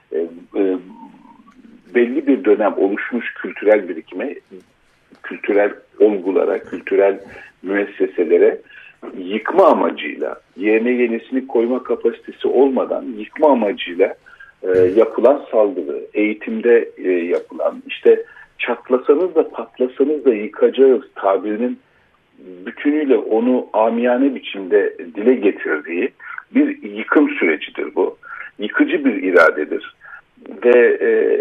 G: belli bir dönem oluşmuş kültürel birikime, kültürel olgulara, kültürel müesseselere yıkma amacıyla, yerine yenisini koyma kapasitesi olmadan yıkma amacıyla yapılan saldırı, eğitimde yapılan, işte çatlasanız da patlasanız da yıkacağız tabirinin bütünüyle onu amiyane biçimde dile getirdiği bir yıkım sürecidir bu. Yıkıcı bir iradedir. Ve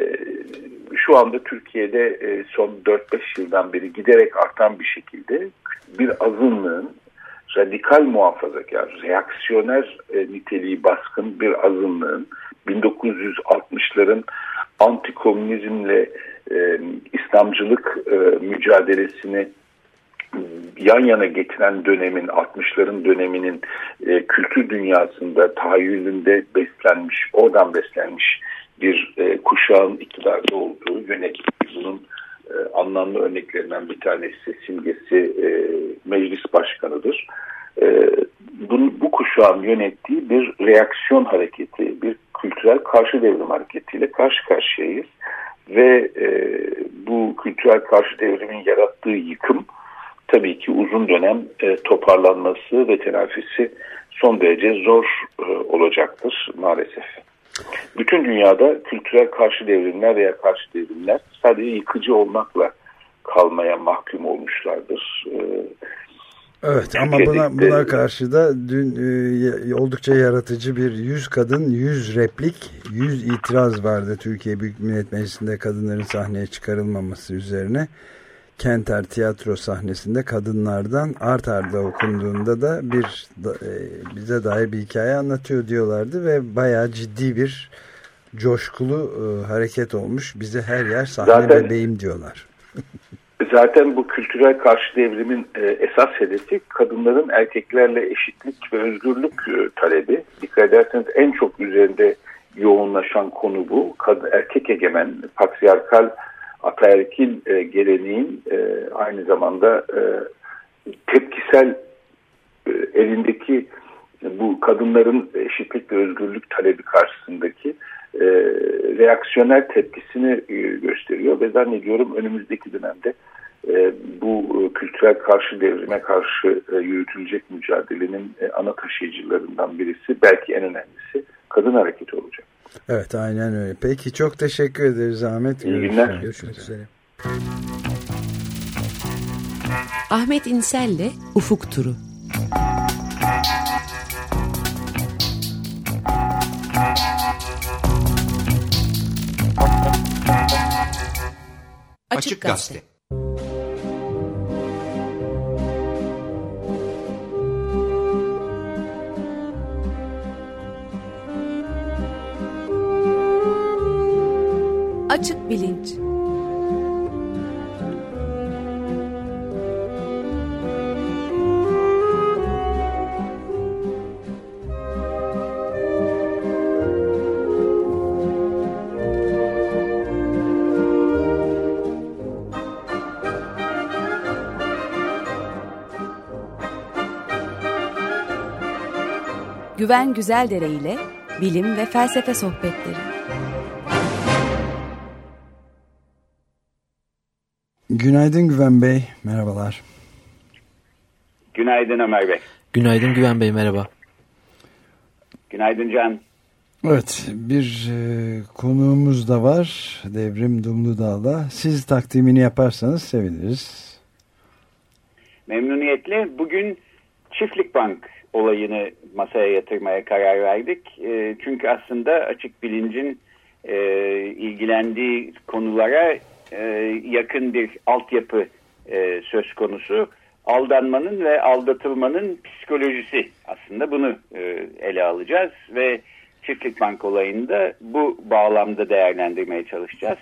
G: şu anda Türkiye'de son 4-5 yıldan beri giderek artan bir şekilde bir azınlığın radikal muhafazakar, reaksiyoner niteliği baskın bir azınlığın 1960'ların antikomünizmle İslamcılık mücadelesini yan yana getiren dönemin, 60'ların döneminin kültür dünyasında, tahayyülünde beslenmiş, oradan beslenmiş bir kuşağın iktidarda olduğu yönetim. Bunun anlamlı örneklerinden bir tanesi, simgesi meclis başkanıdır. Bu kuşağın yönettiği bir reaksiyon hareketi, bir kültürel karşı devrim hareketiyle karşı karşıyayız. Ve bu kültürel karşı devrimin yarattığı yıkım tabii ki uzun dönem toparlanması ve telafisi son derece zor olacaktır maalesef. Bütün dünyada kültürel karşı devrimler veya karşı devrimler sadece yıkıcı olmakla kalmaya mahkum olmuşlardır.
B: Evet ama buna karşı da dün oldukça yaratıcı bir 100 kadın, 100 replik, 100 itiraz vardı Türkiye Büyük Millet Meclisi'nde kadınların sahneye çıkarılmaması üzerine. Kenter tiyatro sahnesinde kadınlardan art arda okunduğunda da bize dair bir hikaye anlatıyor diyorlardı ve bayağı ciddi bir coşkulu hareket olmuş. Bize her yer sahne bebeğim diyorlar.
G: Zaten bu kültürel karşı devrimin esas hedefi kadınların erkeklerle eşitlik ve özgürlük talebi. Dikkat ederseniz en çok üzerinde yoğunlaşan konu bu. Erkek egemen, patriarkal, ataerkil geleneğin aynı zamanda tepkisel elindeki bu kadınların eşitlik ve özgürlük talebi karşısındaki reaksiyoner tepkisini gösteriyor ve zannediyorum önümüzdeki dönemde bu kültürel karşı devrime karşı yürütülecek mücadelenin ana taşıyıcılarından birisi, belki en önemlisi kadın hareketi olacak.
B: Evet, aynen öyle. Peki, çok teşekkür ederiz Ahmet.
G: İyi günler.
B: Görüşmek üzere.
D: Ahmet İnsel'le Ufuk Turu. Açık Gazete. Açık Bilinç. Güven Güzeldere ile bilim ve felsefe sohbetleri.
B: Günaydın Güven Bey, merhabalar.
H: Günaydın Ömer Bey.
C: Günaydın Güven Bey, merhaba.
H: Günaydın Can.
B: Evet, bir konuğumuz da var, Devrim Dumludağ'la. Siz takdimini yaparsanız seviniriz.
H: Memnuniyetle. Bugün Çiftlik Bank olayını masaya yatırmaya karar verdik. Çünkü aslında açık bilincin ilgilendiği konulara yakın bir altyapı söz konusu. Aldanmanın ve aldatılmanın psikolojisi, aslında bunu ele alacağız ve Çiftlik Bank olayını da bu bağlamda değerlendirmeye çalışacağız.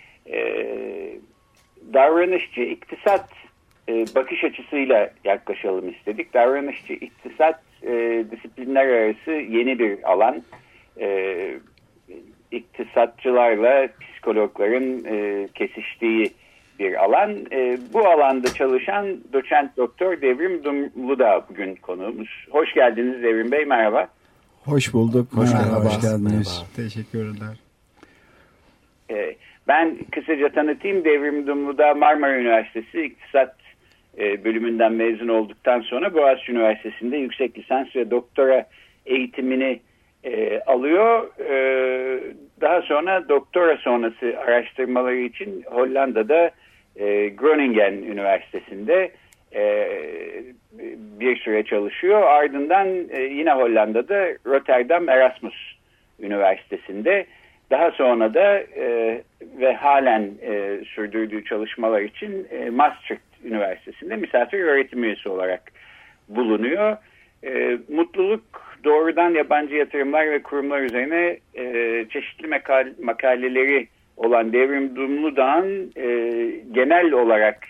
H: Davranışçı iktisat bakış açısıyla yaklaşalım istedik. Davranışçı iktisat disiplinler arası yeni bir alan. İktisatçılarla psikologların kesiştiği bir alan. Bu alanda çalışan doçent doktor Devrim Dumludağ bugün konuğumuz. Hoş geldiniz Devrim Bey, merhaba.
I: Hoş bulduk.
B: Hoş geldiniz.
I: Teşekkürler.
H: Ben kısaca tanıtayım. Devrim Dumludağ Marmara Üniversitesi İktisat bölümünden mezun olduktan sonra Boğaziçi Üniversitesi'nde yüksek lisans ve doktora eğitimini alıyor. Daha sonra doktora sonrası araştırmaları için Hollanda'da Groningen Üniversitesi'nde bir süre çalışıyor. Ardından yine Hollanda'da Rotterdam Erasmus Üniversitesi'nde, daha sonra da ve halen sürdürdüğü çalışmalar için Maastricht Üniversitesi'nde misafir öğretim üyesi olarak bulunuyor. Mutluluk, doğrudan yabancı yatırımlar ve kurumlar üzerine çeşitli makaleleri olan Devrim Dumludağ'ın genel olarak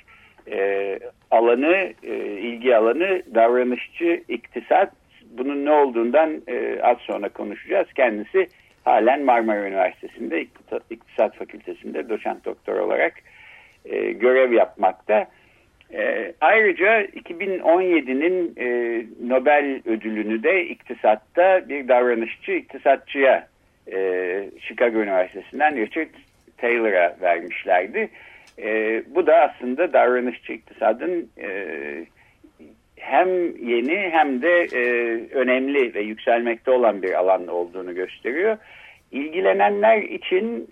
H: ilgi alanı davranışçı iktisat. Bunun ne olduğundan az sonra konuşacağız. Kendisi halen Marmara Üniversitesi'nde İktisat Fakültesi'nde doçent doktor olarak görev yapmakta. Ayrıca 2017'nin Nobel ödülünü de iktisatta bir davranışçı iktisatçıya Chicago Üniversitesi'nden Richard Taylor'a vermişlerdi. Bu da aslında davranışçı iktisadın hem yeni hem de önemli ve yükselmekte olan bir alan olduğunu gösteriyor. İlgilenenler için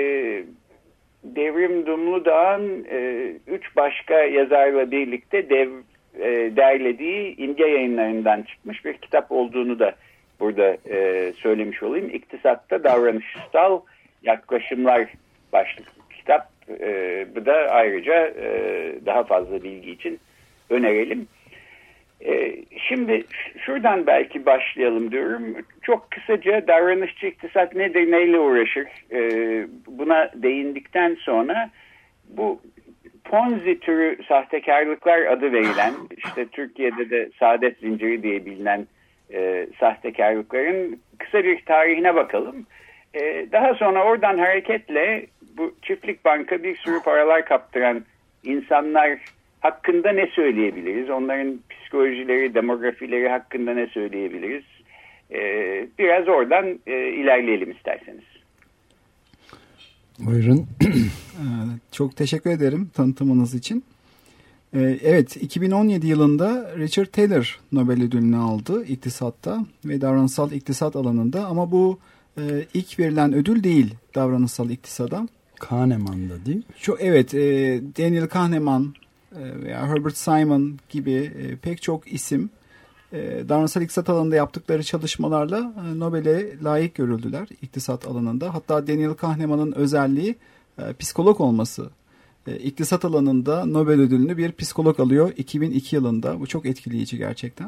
H: Devrim Dumludağ'ın 3 başka yazarla birlikte derlediği İmge Yayınları'ndan çıkmış bir kitap olduğunu da burada söylemiş olayım. İktisatta Davranışsal Yaklaşımlar başlıklı kitap. Bu da ayrıca daha fazla bilgi için önerelim. Şimdi şuradan belki başlayalım diyorum. Çok kısaca davranışçı iktisat nedir, neyle uğraşır? Buna değindikten sonra bu Ponzi türü sahtekarlıklar adı verilen, işte Türkiye'de de saadet zinciri diye bilinen sahtekarlıkların kısa bir tarihine bakalım. Daha sonra oradan hareketle bu Çiftlik Bank'a bir sürü paralar kaptıran insanlar hakkında ne söyleyebiliriz? Onların psikolojileri, demografileri hakkında ne söyleyebiliriz? Biraz oradan ilerleyelim isterseniz.
B: Buyurun.
I: Çok teşekkür ederim tanıtımınız için. Evet, 2017 yılında Richard Taylor Nobel ödülünü aldı iktisatta ve davranışsal iktisat alanında, ama bu ilk verilen ödül değil davranışsal iktisada.
B: Kahneman'da değil mi?
I: Evet, Daniel Kahneman veya Herbert Simon gibi pek çok isim davranışsal iktisat alanında yaptıkları çalışmalarla Nobel'e layık görüldüler iktisat alanında. Hatta Daniel Kahneman'ın özelliği psikolog olması. İktisat alanında Nobel ödülünü bir psikolog alıyor 2002 yılında. Bu çok etkileyici gerçekten.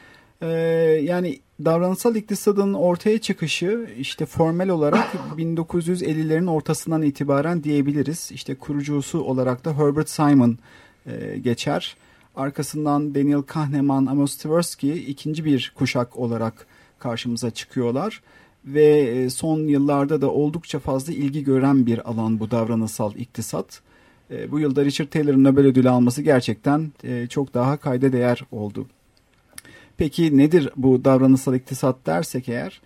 I: Yani davranışsal iktisadın ortaya çıkışı işte formel olarak 1950'lerin ortasından itibaren diyebiliriz. İşte kurucusu olarak da Herbert Simon geçer. Arkasından Daniel Kahneman, Amos Tversky ikinci bir kuşak olarak karşımıza çıkıyorlar. Ve son yıllarda da oldukça fazla ilgi gören bir alan bu davranışsal iktisat. Bu yılda Richard Taylor'ın Nobel ödülü alması gerçekten çok daha kayda değer oldu. Peki nedir bu davranışsal iktisat dersek eğer,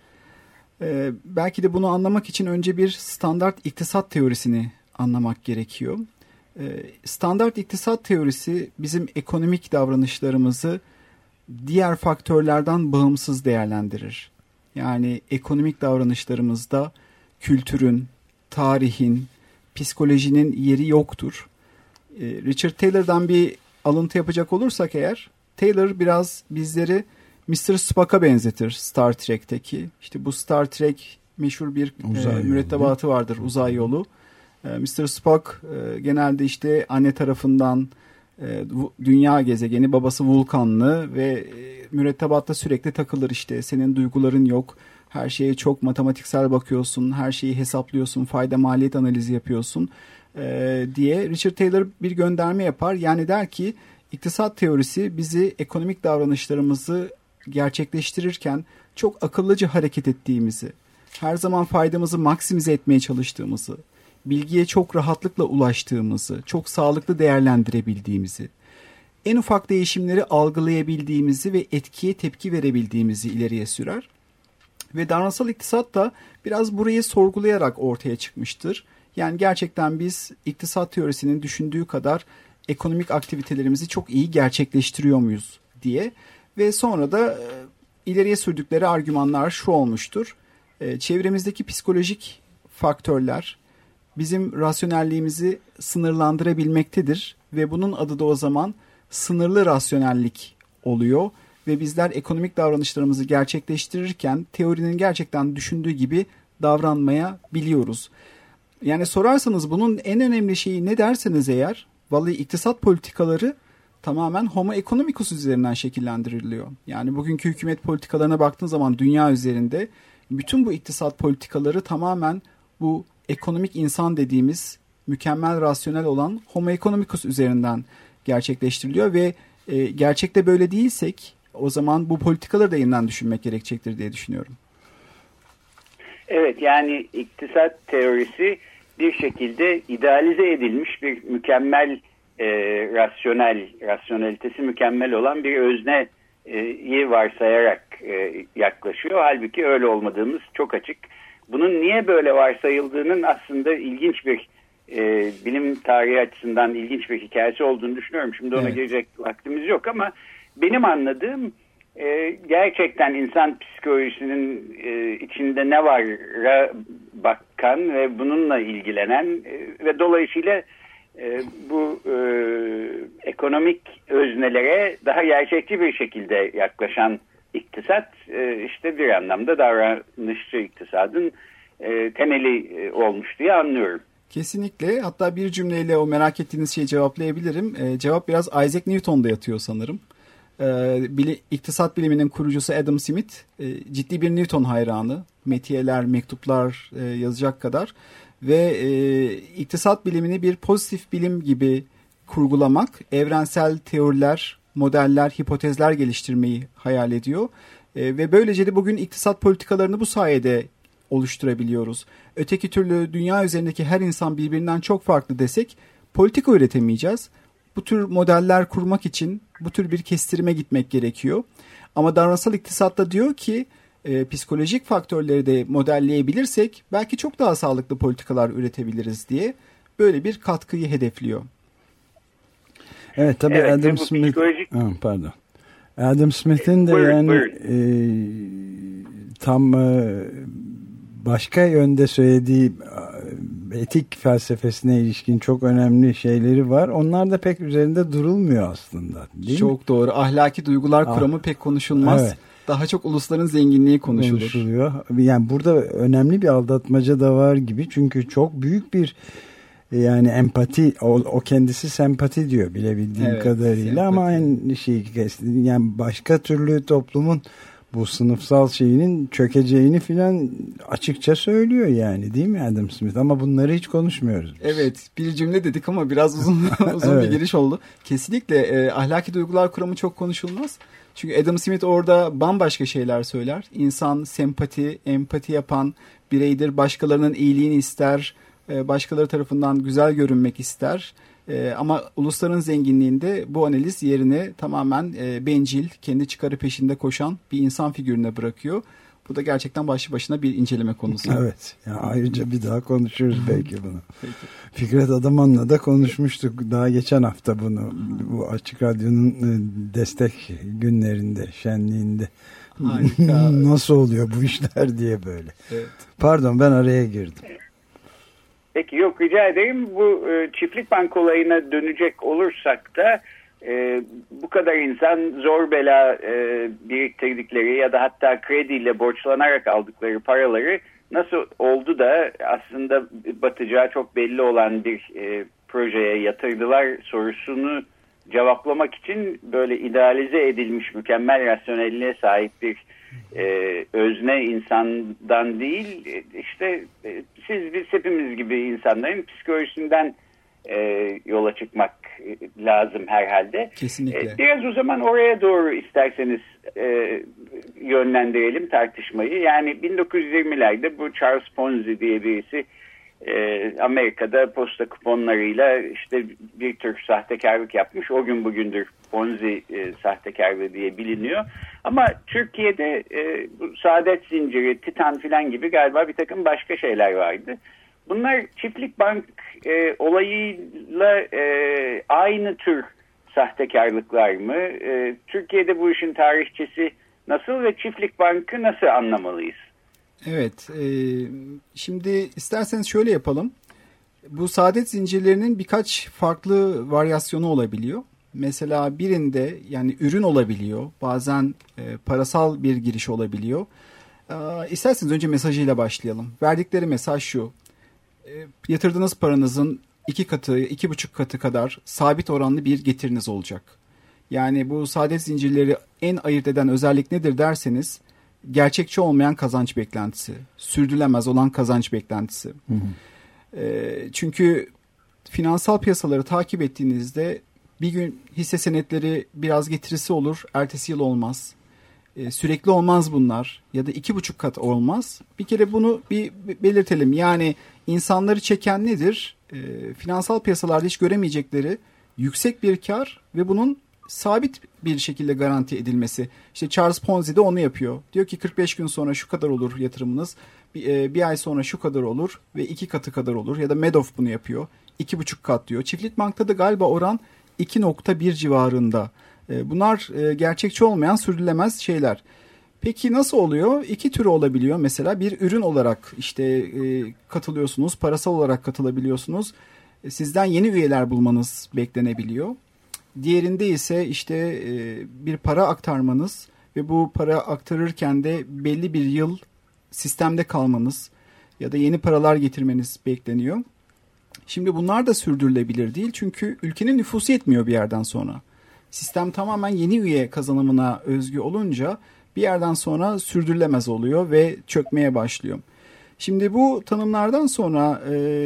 I: belki de bunu anlamak için önce bir standart iktisat teorisini anlamak gerekiyor. Standart iktisat teorisi bizim ekonomik davranışlarımızı diğer faktörlerden bağımsız değerlendirir. Yani ekonomik davranışlarımızda kültürün, tarihin, psikolojinin yeri yoktur. Richard Taylor'dan bir alıntı yapacak olursak eğer, Taylor biraz bizleri Mr. Spock'a benzetir Star Trek'teki. İşte bu Star Trek meşhur bir mürettebatı vardır, uzay yolu. Mr. Spock genelde işte anne tarafından dünya gezegeni, babası vulkanlı ve mürettebatta sürekli takılır işte. Senin duyguların yok, her şeye çok matematiksel bakıyorsun, her şeyi hesaplıyorsun, fayda maliyet analizi yapıyorsun diye Richard Taylor bir gönderme yapar. Yani der ki iktisat teorisi bizi ekonomik davranışlarımızı gerçekleştirirken çok akıllıca hareket ettiğimizi, her zaman faydamızı maksimize etmeye çalıştığımızı, bilgiye çok rahatlıkla ulaştığımızı, çok sağlıklı değerlendirebildiğimizi, en ufak değişimleri algılayabildiğimizi ve etkiye tepki verebildiğimizi ileriye sürer. Ve davranışsal iktisat da biraz burayı sorgulayarak ortaya çıkmıştır. Yani gerçekten biz iktisat teorisinin düşündüğü kadar ekonomik aktivitelerimizi çok iyi gerçekleştiriyor muyuz diye. Ve sonra da ileriye sürdükleri argümanlar şu olmuştur. Çevremizdeki psikolojik faktörler bizim rasyonelliğimizi sınırlandırabilmektedir. Ve bunun adı da o zaman sınırlı rasyonellik oluyor. Ve bizler ekonomik davranışlarımızı gerçekleştirirken teorinin gerçekten düşündüğü gibi davranmaya biliyoruz. Yani sorarsanız bunun en önemli şeyi ne derseniz eğer, vallahi iktisat politikaları tamamen homo economicus üzerinden şekillendiriliyor. Yani bugünkü hükümet politikalarına baktığın zaman dünya üzerinde bütün bu iktisat politikaları tamamen bu ekonomik insan dediğimiz mükemmel rasyonel olan homo economicus üzerinden gerçekleştiriliyor ve gerçekte böyle değilsek o zaman bu politikaları da yeniden düşünmek gerekecektir diye düşünüyorum.
H: Evet, yani iktisat teorisi bir şekilde idealize edilmiş bir mükemmel rasyonelitesi mükemmel olan bir özneyi varsayarak yaklaşıyor. Halbuki öyle olmadığımız çok açık. Bunun niye böyle varsayıldığının aslında ilginç bir bilim tarihi açısından ilginç bir hikayesi olduğunu düşünüyorum. Şimdi ona girecek vaktimiz yok ama benim anladığım gerçekten insan psikolojisinin içinde ne var'a bakan ve bununla ilgilenen ve dolayısıyla bu ekonomik öznelere daha gerçekçi bir şekilde yaklaşan iktisat işte bir anlamda davranışçı iktisadın temeli olmuş diye anlıyorum.
I: Kesinlikle. Hatta bir cümleyle o merak ettiğiniz şeyi cevaplayabilirim. Cevap biraz Isaac Newton'da yatıyor sanırım. İktisat biliminin kurucusu Adam Smith ciddi bir Newton hayranı. Metiyeler, mektuplar yazacak kadar. Ve iktisat bilimini bir pozitif bilim gibi kurgulamak, evrensel teoriler, modeller, hipotezler geliştirmeyi hayal ediyor. Ve böylece de bugün iktisat politikalarını bu sayede oluşturabiliyoruz. Öteki türlü dünya üzerindeki her insan birbirinden çok farklı desek politika üretemeyeceğiz. Bu tür modeller kurmak için bu tür bir kestirime gitmek gerekiyor. Ama davranışsal iktisatta diyor ki psikolojik faktörleri de modelleyebilirsek belki çok daha sağlıklı politikalar üretebiliriz diye böyle bir katkıyı hedefliyor.
B: Evet tabii evet, Adam Smith psikolojik... pardon. Adam Smith'in de yani tam başka yönde söylediği etik felsefesine ilişkin çok önemli şeyleri var. Onlar da pek üzerinde durulmuyor aslında.
I: Çok doğru. Ahlaki duygular kuramı pek konuşulmaz. Evet. Daha çok ulusların zenginliği konuşuluyor.
B: Yani burada önemli bir aldatmaca da var gibi. Çünkü çok büyük bir yani empati, o kendisi sempati diyor bilebildiğim kadarıyla sempati. Ama aynı şeyi yani başka türlü toplumun bu sınıfsal şeyinin çökeceğini filan açıkça söylüyor yani, değil mi Adam Smith? Ama bunları hiç konuşmuyoruz biz.
I: Evet, bir cümle dedik ama biraz uzun evet. Bir giriş oldu. Kesinlikle ahlaki duygular kuramı çok konuşulmaz. Çünkü Adam Smith orada bambaşka şeyler söyler. İnsan sempati, empati yapan bireydir. Başkalarının iyiliğini ister. Başkaları tarafından güzel görünmek ister. Ama ulusların zenginliğinde bu analiz yerine tamamen bencil, kendi çıkarı peşinde koşan bir insan figürüne bırakıyor. Bu da gerçekten başlı başına bir inceleme konusu.
B: Evet. Yani ayrıca bir daha konuşuruz belki bunu. Peki. Fikret Adaman'la da konuşmuştuk daha geçen hafta bunu. Bu Açık Radyo'nun destek günlerinde, şenliğinde. Harika. Nasıl oluyor bu işler diye böyle. Evet. Pardon, ben araya girdim.
H: Peki, yok, rica ederim. Bu çiftlik bank olayına dönecek olursak da bu kadar insan zor bela biriktirdikleri ya da hatta krediyle borçlanarak aldıkları paraları nasıl oldu da aslında batacağı çok belli olan bir projeye yatırdılar sorusunu cevaplamak için böyle idealize edilmiş mükemmel rasyonelliğe sahip bir özne insandan değil, işte biz hepimiz gibi insanların psikolojisinden yola çıkmak lazım herhalde.
I: Kesinlikle.
H: Biraz o zaman oraya doğru isterseniz yönlendirelim tartışmayı. Yani 1920'lerde bu Charles Ponzi diye birisi Amerika'da posta kuponlarıyla işte bir tür sahtekarlık yapmış. O gün bugündür Ponzi sahtekarlığı diye biliniyor. Ama Türkiye'de bu Saadet Zinciri, Titan filan gibi galiba bir takım başka şeyler vardı. Bunlar çiftlik bank olayıyla aynı tür sahtekarlıklar mı? Türkiye'de bu işin tarihçesi nasıl ve çiftlik bankı nasıl anlamalıyız?
I: Evet, şimdi isterseniz şöyle yapalım. Bu saadet zincirlerinin birkaç farklı varyasyonu olabiliyor. Mesela birinde yani ürün olabiliyor, bazen parasal bir giriş olabiliyor. İsterseniz önce mesajıyla başlayalım. Verdikleri mesaj şu: yatırdığınız paranızın 2 katı, 2,5 katı kadar sabit oranlı bir getiriniz olacak. Yani bu saadet zincirleri en ayırt eden özellik nedir derseniz, gerçekçi olmayan kazanç beklentisi, sürdürülemez olan kazanç beklentisi. Hı hı. Çünkü finansal piyasaları takip ettiğinizde bir gün hisse senetleri biraz getirisi olur, ertesi yıl olmaz. Sürekli olmaz bunlar ya da 2,5 kat olmaz. Bir kere bunu bir belirtelim. Yani insanları çeken nedir? Finansal piyasalarda hiç göremeyecekleri yüksek bir kar ve bunun sabit bir şekilde garanti edilmesi. İşte Charles Ponzi de onu yapıyor. Diyor ki 45 gün sonra şu kadar olur yatırımınız. Bir ay sonra şu kadar olur ve 2 katı kadar olur. Ya da Madoff bunu yapıyor. 2,5 kat diyor. Çiftlik bankta da galiba oran 2,1 civarında. Bunlar gerçekçi olmayan, sürdürülemez şeyler. Peki nasıl oluyor? 2 türü olabiliyor. Mesela bir ürün olarak işte katılıyorsunuz, parasal olarak katılabiliyorsunuz. Sizden yeni üyeler bulmanız beklenebiliyor. Diğerinde ise işte bir para aktarmanız ve bu para aktarırken de belli bir yıl sistemde kalmanız ya da yeni paralar getirmeniz bekleniyor. Şimdi bunlar da sürdürülebilir değil, çünkü ülkenin nüfusu yetmiyor bir yerden sonra. Sistem tamamen yeni üye kazanımına özgü olunca bir yerden sonra sürdürülemez oluyor ve çökmeye başlıyor. Şimdi bu tanımlardan sonra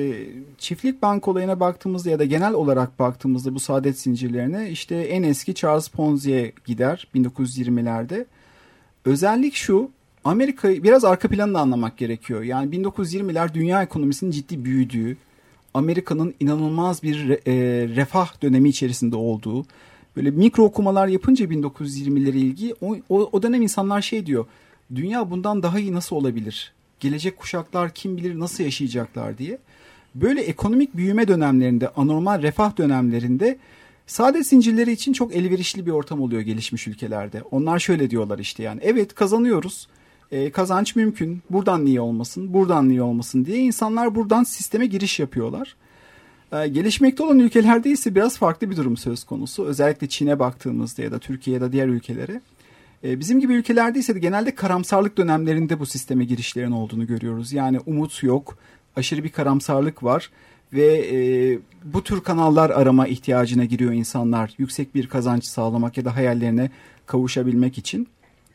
I: çiftlik bank olayına baktığımızda ya da genel olarak baktığımızda bu saadet zincirlerine işte en eski Charles Ponzi'ye gider 1920'lerde. Özellik şu: Amerika'yı biraz arka planını anlamak gerekiyor. Yani 1920'ler dünya ekonomisinin ciddi büyüdüğü, Amerika'nın inanılmaz bir refah dönemi içerisinde olduğu, böyle mikro okumalar yapınca 1920'lere ilgi o dönem insanlar şey diyor: dünya bundan daha iyi nasıl olabilir? Gelecek kuşaklar kim bilir nasıl yaşayacaklar diye. Böyle ekonomik büyüme dönemlerinde, anormal refah dönemlerinde saadet zincirleri için çok elverişli bir ortam oluyor gelişmiş ülkelerde. Onlar şöyle diyorlar işte, yani evet kazanıyoruz, kazanç mümkün, buradan niye olmasın, buradan niye olmasın diye insanlar buradan sisteme giriş yapıyorlar. Gelişmekte olan ülkelerde ise biraz farklı bir durum söz konusu. Özellikle Çin'e baktığımızda ya da Türkiye ya da diğer ülkelere. Bizim gibi ülkelerde ise de genelde karamsarlık dönemlerinde bu sisteme girişlerin olduğunu görüyoruz. Yani umut yok, aşırı bir karamsarlık var ve bu tür kanallar arama ihtiyacına giriyor insanlar. Yüksek bir kazanç sağlamak ya da hayallerine kavuşabilmek için.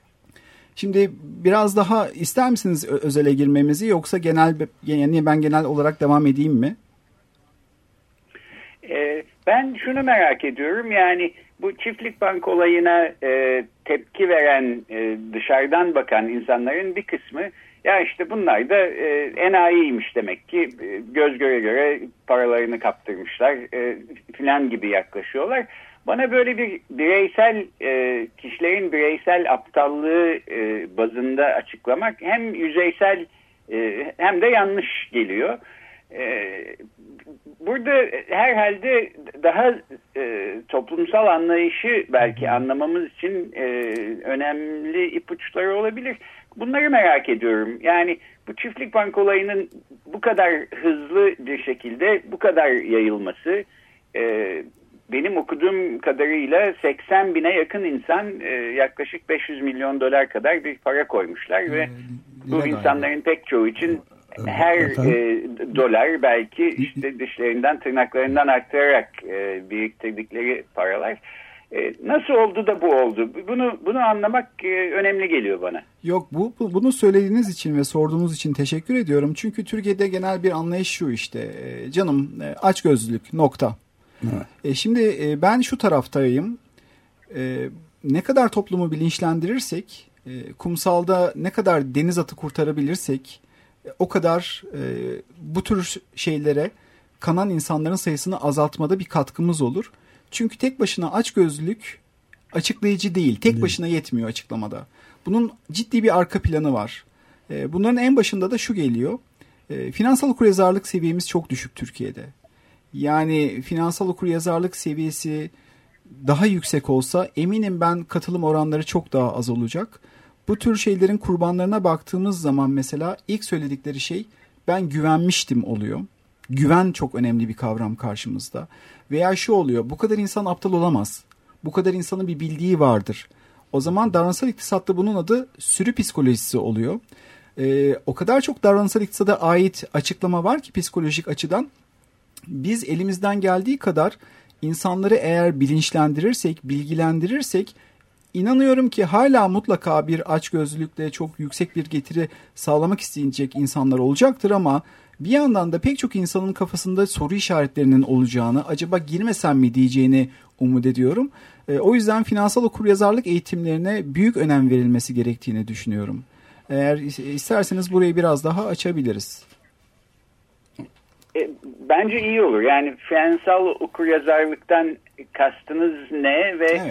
I: Şimdi biraz daha ister misiniz özele girmemizi, yoksa yani ben genel olarak devam edeyim mi?
H: Ben şunu merak ediyorum, yani bu çiftlik bank olayına tepki veren, dışarıdan bakan insanların bir kısmı, ya işte bunlar da enayiymiş demek ki, göz göre göre paralarını kaptırmışlar filan gibi yaklaşıyorlar. Bana böyle bir bireysel, kişilerin bireysel aptallığı bazında açıklamak hem yüzeysel hem de yanlış geliyor. Burada herhalde daha toplumsal anlayışı belki anlamamız için önemli ipuçları olabilir. Bunları merak ediyorum. Yani bu çiftlik bank olayının bu kadar hızlı bir şekilde bu kadar yayılması, benim okuduğum kadarıyla 80 bine yakın insan yaklaşık 500 milyon dolar kadar bir para koymuşlar ve bu insanların pek çoğu için her dolar belki işte dişlerinden, tırnaklarından arttırarak biriktirdikleri paralar. Nasıl oldu da bu oldu? Bunu anlamak önemli geliyor bana.
I: Yok, bunu söylediğiniz için ve sorduğunuz için teşekkür ediyorum. Çünkü Türkiye'de genel bir anlayış şu işte. Canım, açgözlülük, nokta. Evet. Şimdi ben şu taraftayım. Ne kadar toplumu bilinçlendirirsek, kumsalda ne kadar deniz atı kurtarabilirsek, o kadar bu tür şeylere kanan insanların sayısını azaltmada bir katkımız olur. Çünkü tek başına açgözlülük açıklayıcı değil. Tek başına yetmiyor açıklamada. Bunun ciddi bir arka planı var. Bunların en başında da şu geliyor. Finansal okuryazarlık seviyemiz çok düşük Türkiye'de. Yani finansal okuryazarlık seviyesi daha yüksek olsa eminim ben katılım oranları çok daha az olacak. Bu tür şeylerin kurbanlarına baktığımız zaman mesela ilk söyledikleri şey ben güvenmiştim oluyor. Güven çok önemli bir kavram karşımızda. Veya şu oluyor, bu kadar insan aptal olamaz. Bu kadar insanın bir bildiği vardır. O zaman davranışsal iktisatta bunun adı sürü psikolojisi oluyor. O kadar çok davranışsal iktisada ait açıklama var ki psikolojik açıdan. Biz elimizden geldiği kadar insanları eğer bilinçlendirirsek, bilgilendirirsek, İnanıyorum ki hala mutlaka bir açgözlülükle çok yüksek bir getiri sağlamak isteyecek insanlar olacaktır ama bir yandan da pek çok insanın kafasında soru işaretlerinin olacağını, acaba girmesem mi diyeceğini umut ediyorum. O yüzden finansal okuryazarlık eğitimlerine büyük önem verilmesi gerektiğini düşünüyorum. Eğer isterseniz burayı biraz daha açabiliriz.
H: Bence iyi olur. Yani finansal okuryazarlıktan kastınız ne ve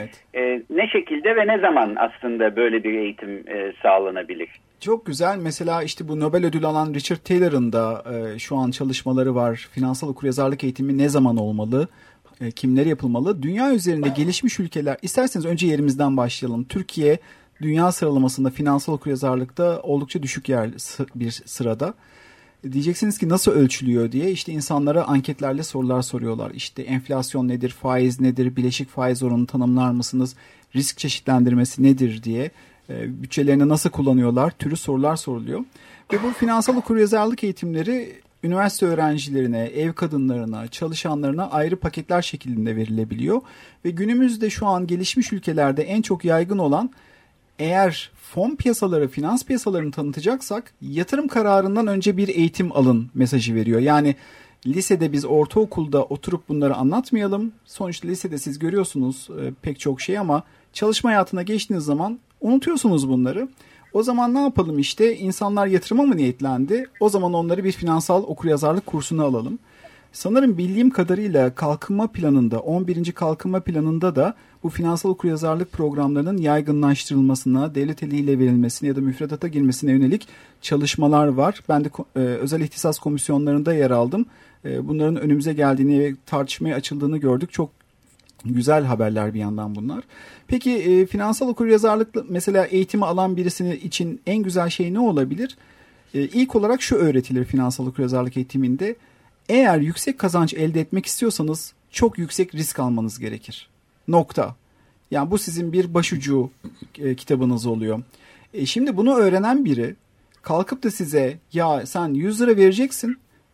H: ne şekilde ve ne zaman aslında böyle bir eğitim sağlanabilir?
I: Çok güzel. Mesela işte bu Nobel ödülü alan Richard Taylor'ın da şu an çalışmaları var. Finansal okuryazarlık eğitimi ne zaman olmalı? Kimlere yapılmalı? Dünya üzerinde gelişmiş ülkeler, isterseniz önce yerimizden başlayalım. Türkiye dünya sıralamasında finansal okuryazarlıkta oldukça düşük bir sırada. Diyeceksiniz ki nasıl ölçülüyor diye, işte insanlara anketlerle sorular soruyorlar. İşte enflasyon nedir, faiz nedir, bileşik faiz oranını tanımlar mısınız, risk çeşitlendirmesi nedir diye, bütçelerini nasıl kullanıyorlar türü sorular soruluyor. Ve bu finansal okuryazarlık eğitimleri üniversite öğrencilerine, ev kadınlarına, çalışanlarına ayrı paketler şeklinde verilebiliyor. Ve günümüzde şu an gelişmiş ülkelerde en çok yaygın olan, eğer fon piyasaları, finans piyasalarını tanıtacaksak yatırım kararından önce bir eğitim alın mesajı veriyor. Yani lisede biz ortaokulda oturup bunları anlatmayalım. Sonuçta lisede siz görüyorsunuz pek çok şey ama çalışma hayatına geçtiğiniz zaman unutuyorsunuz bunları. O zaman ne yapalım işte, insanlar yatırıma mı niyetlendi? O zaman onları bir finansal okuryazarlık kursuna alalım. Sanırım bildiğim kadarıyla kalkınma planında, 11. kalkınma planında da bu finansal okuryazarlık programlarının yaygınlaştırılmasına, devlet eliyle verilmesine ya da müfredata girmesine yönelik çalışmalar var. Ben de özel ihtisas komisyonlarında yer aldım. Bunların önümüze geldiğini ve tartışmaya açıldığını gördük. Çok güzel haberler bir yandan bunlar. Peki finansal okuryazarlık mesela eğitimi alan birisinin için en güzel şey ne olabilir? İlk olarak şu öğretilir finansal okuryazarlık eğitiminde. Eğer yüksek kazanç elde etmek istiyorsanız çok yüksek risk almanız gerekir. Nokta. Yani bu sizin bir başucu kitabınız oluyor. Şimdi bunu öğrenen biri kalkıp da size ya sen 100 lira vereceksin,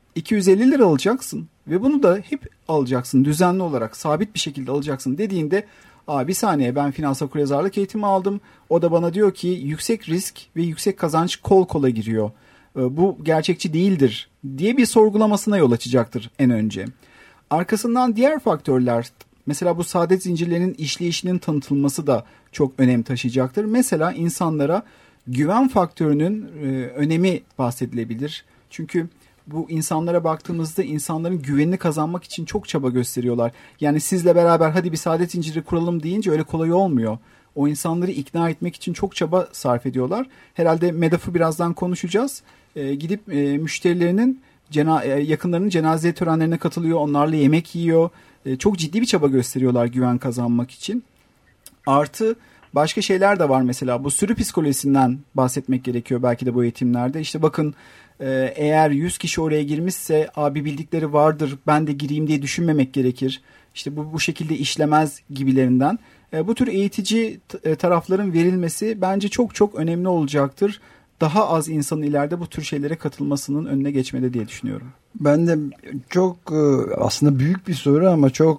I: 250 lira alacaksın ve bunu da hep alacaksın, düzenli olarak sabit bir şekilde alacaksın dediğinde, bir saniye, ben finansal okuryazarlık eğitimi aldım. O da bana diyor ki yüksek risk ve yüksek kazanç kol kola giriyor. Bu gerçekçi değildir diye bir sorgulamasına yol açacaktır en önce. Arkasından diğer faktörler, mesela bu saadet zincirlerinin işleyişinin tanıtılması da çok önem taşıyacaktır. Mesela insanlara güven faktörünün önemi bahsedilebilir. Çünkü bu insanlara baktığımızda insanların güvenini kazanmak için çok çaba gösteriyorlar. Yani sizle beraber hadi bir saadet zinciri kuralım deyince öyle kolay olmuyor. O insanları ikna etmek için çok çaba sarf ediyorlar. Herhalde MEDAF'ı birazdan konuşacağız. Gidip müşterilerinin yakınlarının cenaze törenlerine katılıyor, onlarla yemek yiyor. Çok ciddi bir çaba gösteriyorlar güven kazanmak için. Artı başka şeyler de var, mesela bu sürü psikolojisinden bahsetmek gerekiyor belki de bu eğitimlerde. İşte bakın, eğer 100 kişi oraya girmişse abi bildikleri vardır, ben de gireyim diye düşünmemek gerekir. İşte bu şekilde işlemez gibilerinden. Bu tür eğitici tarafların verilmesi bence çok çok önemli olacaktır. Daha az insanın ileride bu tür şeylere katılmasının önüne geçmede diye düşünüyorum.
B: Ben de çok aslında büyük bir soru ama çok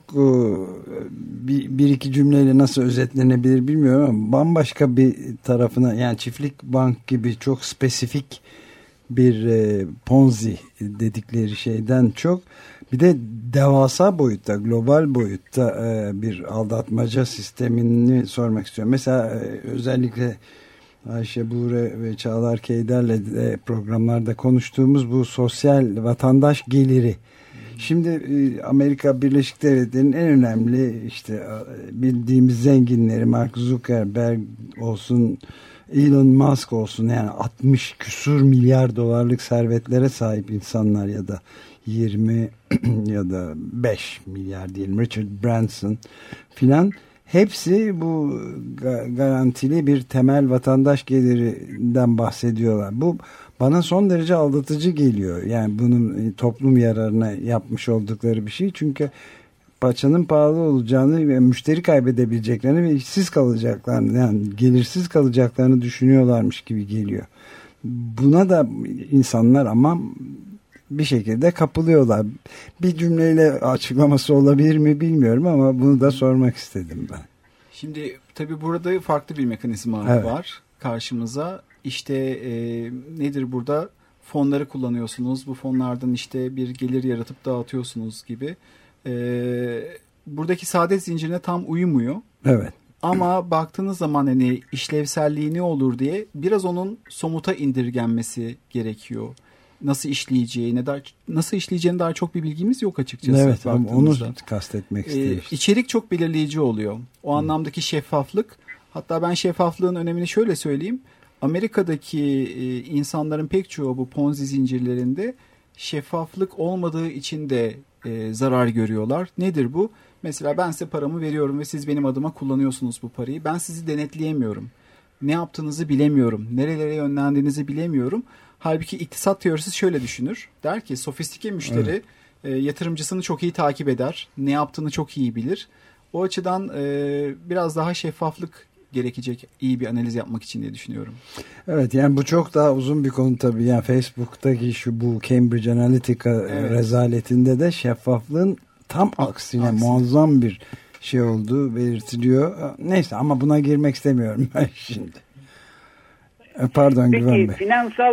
B: bir iki cümleyle nasıl özetlenebilir bilmiyorum ama bambaşka bir tarafına, yani Çiftlik Bank gibi çok spesifik bir Ponzi dedikleri şeyden çok bir de devasa boyutta, global boyutta bir aldatmaca sistemini sormak istiyorum. Mesela özellikle Ayşe Buğra ve Çağlar Keyder'le de programlarda konuştuğumuz bu sosyal vatandaş geliri. Şimdi Amerika Birleşik Devletleri'nin en önemli işte bildiğimiz zenginleri, Mark Zuckerberg olsun, Elon Musk olsun, yani 60 küsur milyar dolarlık servetlere sahip insanlar ya da 20 ya da 5 milyar diyelim, Richard Branson filan, hepsi bu garantili bir temel vatandaş gelirinden bahsediyorlar. Bu bana son derece aldatıcı geliyor. Yani bunun toplum yararına yapmış oldukları bir şey. Çünkü paçanın pahalı olacağını ve müşteri kaybedebileceklerini ve işsiz kalacaklarını, yani gelirsiz kalacaklarını düşünüyorlarmış gibi geliyor. Buna da insanlar ama bir şekilde kapılıyorlar. Bir cümleyle açıklaması olabilir mi bilmiyorum ama bunu da sormak istedim ben.
I: Şimdi tabii burada farklı bir mekanizma var karşımıza. İşte nedir burada? Fonları kullanıyorsunuz. Bu fonlardan işte bir gelir yaratıp dağıtıyorsunuz gibi. Buradaki saadet zincirine tam uymuyor.
B: Evet.
I: Ama baktığınız zaman hani işlevselliği ne olur diye biraz onun somuta indirgenmesi gerekiyor. Nasıl işleyeceğini daha çok bir bilgimiz yok açıkçası.
B: Evet, onu kastetmek istedim.
I: İçerik çok belirleyici oluyor. O anlamdaki şeffaflık. Hatta ben şeffaflığın önemini şöyle söyleyeyim. Amerika'daki insanların pek çoğu bu Ponzi zincirlerinde şeffaflık olmadığı için de zarar görüyorlar. Nedir bu? Mesela ben size paramı veriyorum ve siz benim adıma kullanıyorsunuz bu parayı. Ben sizi denetleyemiyorum. Ne yaptığınızı bilemiyorum. Nerelere yönlendiğinizi bilemiyorum. Halbuki iktisat teorisi şöyle düşünür. Der ki sofistike müşteri yatırımcısını çok iyi takip eder. Ne yaptığını çok iyi bilir. O açıdan biraz daha şeffaflık gerekecek iyi bir analiz yapmak için diye düşünüyorum. Evet,
B: yani bu çok daha uzun bir konu tabii. Yani Facebook'taki bu Cambridge Analytica rezaletinde de şeffaflığın tam aksine muazzam bir şey olduğu belirtiliyor. Neyse, ama buna girmek istemiyorum ben şimdi. Pardon Güven Bey.
H: Peki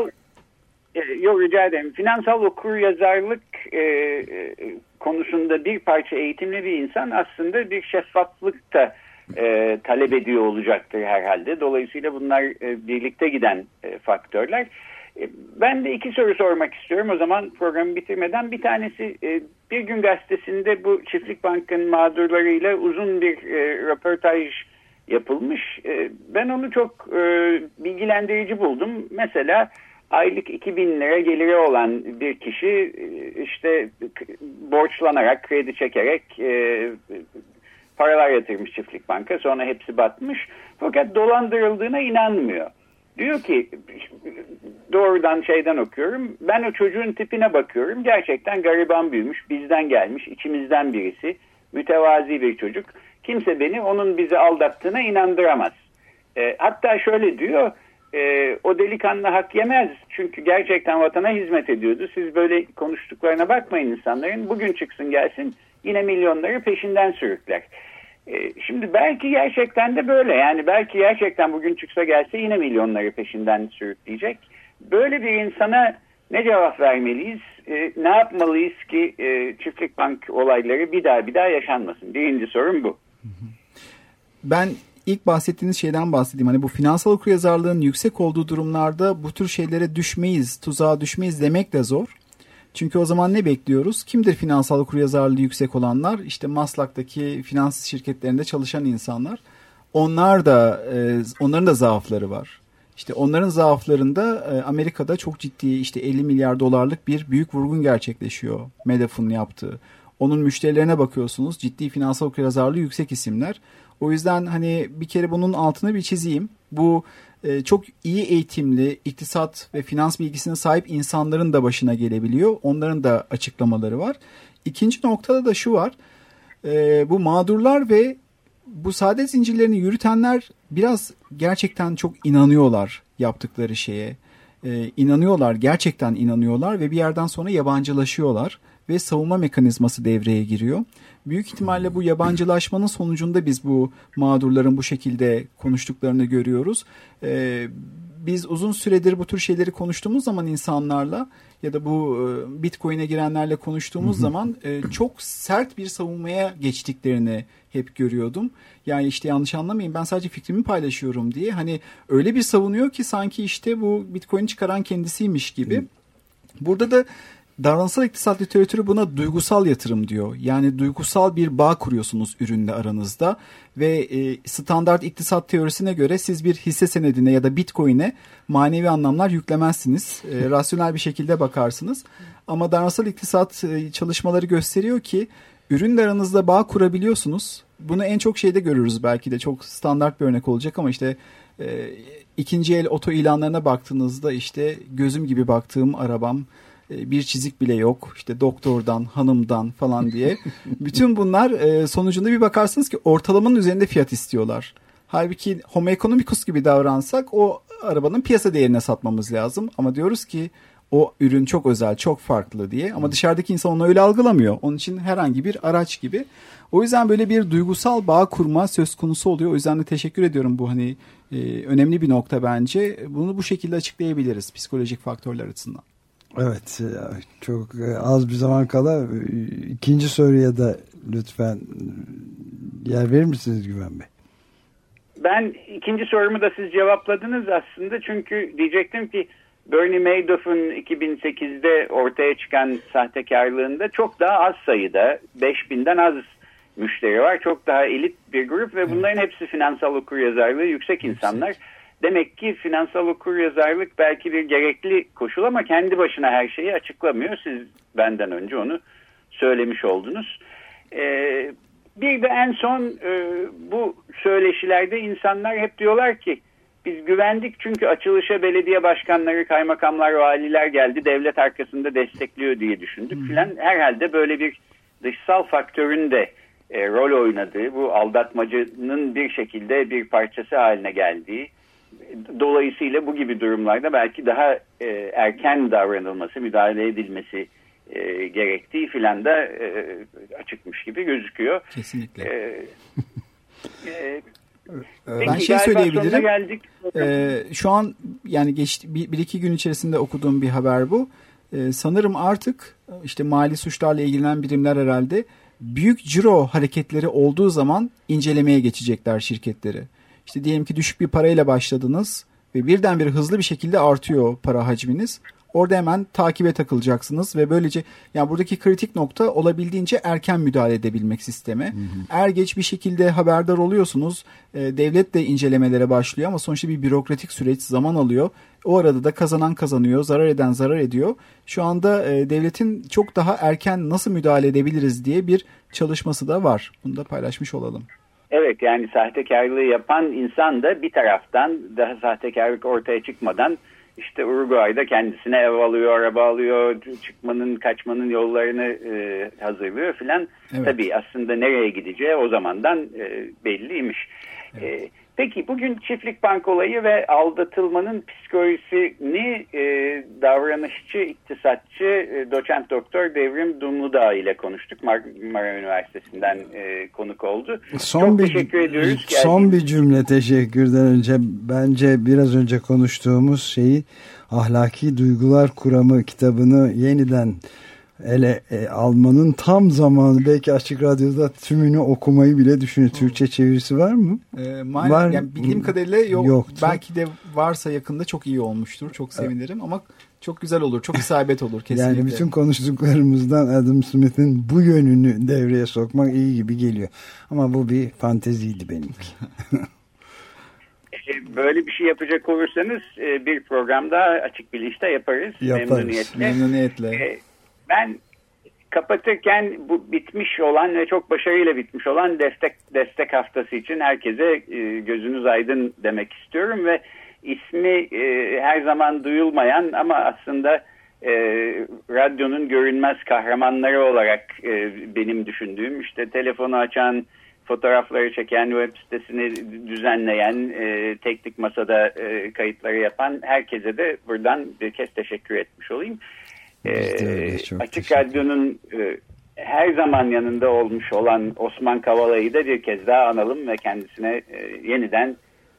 H: rica ederim. Finansal okuryazarlık konusunda bir parça eğitimli bir insan aslında bir şeffaflık da talep ediyor olacaktır herhalde. Dolayısıyla bunlar birlikte giden faktörler. Ben de iki soru sormak istiyorum. O zaman programı bitirmeden, bir tanesi Bir Gün Gazetesi'nde bu Çiftlik Bank'ın mağdurlarıyla uzun bir röportaj yapılmış. Ben onu çok bilgilendirici buldum. Mesela aylık 2.000 lira geliri olan bir kişi işte borçlanarak, kredi çekerek paralar yatırmış Çiftlik Bank'a. Sonra hepsi batmış. Fakat dolandırıldığına inanmıyor. Diyor ki, doğrudan şeyden okuyorum. Ben o çocuğun tipine bakıyorum. Gerçekten gariban büyümüş, bizden gelmiş, içimizden birisi. Mütevazi bir çocuk. Kimse beni onun bizi aldattığına inandıramaz. Hatta şöyle diyor, o delikanlı hak yemez. Çünkü gerçekten vatana hizmet ediyordu. Siz böyle konuştuklarına bakmayın insanların. Bugün çıksın gelsin yine milyonları peşinden sürükler. Şimdi belki gerçekten de böyle. Yani belki gerçekten bugün çıksa gelse yine milyonları peşinden sürükleyecek. Böyle bir insana ne cevap vermeliyiz? ne yapmalıyız ki çiftlik bank olayları bir daha yaşanmasın? Birinci sorum bu.
I: Ben ilk bahsettiğiniz şeyden bahsedeyim. Hani bu finansal okuryazarlığın yüksek olduğu durumlarda bu tür şeylere düşmeyiz, tuzağa düşmeyiz demek de zor. Çünkü o zaman ne bekliyoruz? Kimdir finansal okuryazarlığı yüksek olanlar? İşte Maslak'taki finans şirketlerinde çalışan insanlar. Onların da zaafları var. İşte onların zaaflarında Amerika'da çok ciddi işte 50 milyar dolarlık bir büyük vurgun gerçekleşiyor. Medaf'ın yaptığı. Onun müşterilerine bakıyorsunuz. Ciddi finansal okuryazarlığı yüksek isimler. O yüzden hani bir kere bunun altını bir çizeyim. Bu çok iyi eğitimli, iktisat ve finans bilgisine sahip insanların da başına gelebiliyor. Onların da açıklamaları var. İkinci noktada da şu var. Bu mağdurlar ve bu saadet zincirlerini yürütenler biraz gerçekten çok inanıyorlar yaptıkları şeye. İnanıyorlar, gerçekten inanıyorlar ve bir yerden sonra yabancılaşıyorlar ve savunma mekanizması devreye giriyor. Büyük ihtimalle bu yabancılaşmanın sonucunda biz bu mağdurların bu şekilde konuştuklarını görüyoruz. Biz uzun süredir bu tür şeyleri konuştuğumuz zaman insanlarla ya da bu Bitcoin'e girenlerle konuştuğumuz zaman çok sert bir savunmaya geçtiklerini hep görüyordum. Yani işte yanlış anlamayın, ben sadece fikrimi paylaşıyorum diye. Hani öyle bir savunuyor ki sanki işte bu Bitcoin'i çıkaran kendisiymiş gibi. Burada da davranışsal iktisat literatürü buna duygusal yatırım diyor. Yani duygusal bir bağ kuruyorsunuz ürünle aranızda ve standart iktisat teorisine göre siz bir hisse senedine ya da Bitcoin'e manevi anlamlar yüklemezsiniz. Rasyonel bir şekilde bakarsınız. Ama davranışsal iktisat çalışmaları gösteriyor ki ürünle aranızda bağ kurabiliyorsunuz. Bunu en çok şeyde görürüz, belki de çok standart bir örnek olacak ama işte ikinci el oto ilanlarına baktığınızda işte gözüm gibi baktığım arabam, bir çizik bile yok. İşte doktordan, hanımdan falan diye. Bütün bunlar sonucunda bir bakarsınız ki ortalamanın üzerinde fiyat istiyorlar. Halbuki homo economicus gibi davransak o arabanın piyasa değerine satmamız lazım. Ama diyoruz ki o ürün çok özel, çok farklı diye. Ama dışarıdaki insan onu öyle algılamıyor. Onun için herhangi bir araç gibi. O yüzden böyle bir duygusal bağ kurma söz konusu oluyor. O yüzden de teşekkür ediyorum, bu hani önemli bir nokta bence. Bunu bu şekilde açıklayabiliriz psikolojik faktörler açısından.
B: Evet, çok az bir zaman kala ikinci soruya da lütfen yer verir misiniz Güven Bey?
H: Ben ikinci sorumu da siz cevapladınız aslında, çünkü diyecektim ki Bernie Madoff'un 2008'de ortaya çıkan sahtekarlığında çok daha az sayıda, 5000'den az müşteri var. Çok daha elit bir grup ve bunların hepsi finansal okuryazarlığı yüksek insanlar. Demek ki finansal okuryazarlık belki bir gerekli koşul ama kendi başına her şeyi açıklamıyor. Siz benden önce onu söylemiş oldunuz. Bir de en son bu söyleşilerde insanlar hep diyorlar ki biz güvendik çünkü açılışa belediye başkanları, kaymakamlar, valiler geldi, devlet arkasında destekliyor diye düşündük filan. Herhalde böyle bir dışsal faktörün de rol oynadığı, bu aldatmacının bir şekilde bir parçası haline geldiği, dolayısıyla bu gibi durumlarda belki daha erken davranılması, müdahale edilmesi gerektiği filan da açıkmış gibi gözüküyor.
I: Kesinlikle.
H: Ben şey söyleyebilirim.
I: Şu an yani bir iki gün içerisinde okuduğum bir haber bu. Sanırım artık işte mali suçlarla ilgilenen birimler herhalde büyük ciro hareketleri olduğu zaman incelemeye geçecekler şirketleri. İşte diyelim ki düşük bir parayla başladınız ve birdenbire hızlı bir şekilde artıyor para hacminiz. Orada hemen takibe takılacaksınız ve böylece yani buradaki kritik nokta olabildiğince erken müdahale edebilmek sisteme. Er geç bir şekilde haberdar oluyorsunuz. Devlet de incelemelere başlıyor ama sonuçta bir bürokratik süreç zaman alıyor. O arada da kazanan kazanıyor, zarar eden zarar ediyor. Şu anda devletin çok daha erken nasıl müdahale edebiliriz diye bir çalışması da var. Bunu da paylaşmış olalım.
H: Evet, yani sahtekarlığı yapan insan da bir taraftan daha sahtekarlık ortaya çıkmadan işte Uruguay'da kendisine ev alıyor, araba alıyor, çıkmanın, kaçmanın yollarını hazırlıyor filan. Evet. Tabii aslında nereye gideceği o zamandan belliymiş. Evet. Peki bugün çiftlik bank olayı ve aldatılmanın psikolojisini davranışçı, iktisatçı doçent doktor Devrim Dumludağ ile konuştuk. Marmara Üniversitesi'nden konuk oldu. Çok teşekkür ediyoruz.
B: Son bir cümle teşekkürden önce bence biraz önce konuştuğumuz şeyi Ahlaki Duygular Kuramı kitabını yeniden almanın tam zamanı. Belki Açık Radyo'da tümünü okumayı bile düşünün. Türkçe çevirisi var mı?
I: Var. Yani bildiğim kadarıyla
B: yoktu.
I: Belki de varsa yakında çok iyi olmuştur. Çok sevinirim ama çok güzel olur. Çok isabet olur kesinlikle.
B: Yani bütün konuştuklarımızdan Adam Smith'in bu yönünü devreye sokmak iyi gibi geliyor. Ama bu bir fanteziydi benimki.
H: Böyle bir şey yapacak olursanız bir program daha Açık Bilinç'te yaparız. Memnuniyetle. Ben kapatırken bu bitmiş olan ve çok başarıyla bitmiş olan destek haftası için herkese gözünüz aydın demek istiyorum ve ismi her zaman duyulmayan ama aslında radyonun görünmez kahramanları olarak benim düşündüğüm, işte telefonu açan, fotoğrafları çeken, web sitesini düzenleyen, teknik masada kayıtları yapan herkese de buradan bir kez teşekkür etmiş olayım. Açık Radyo'nun her zaman yanında olmuş olan Osman Kavala'yı da bir kez daha analım ve kendisine yeniden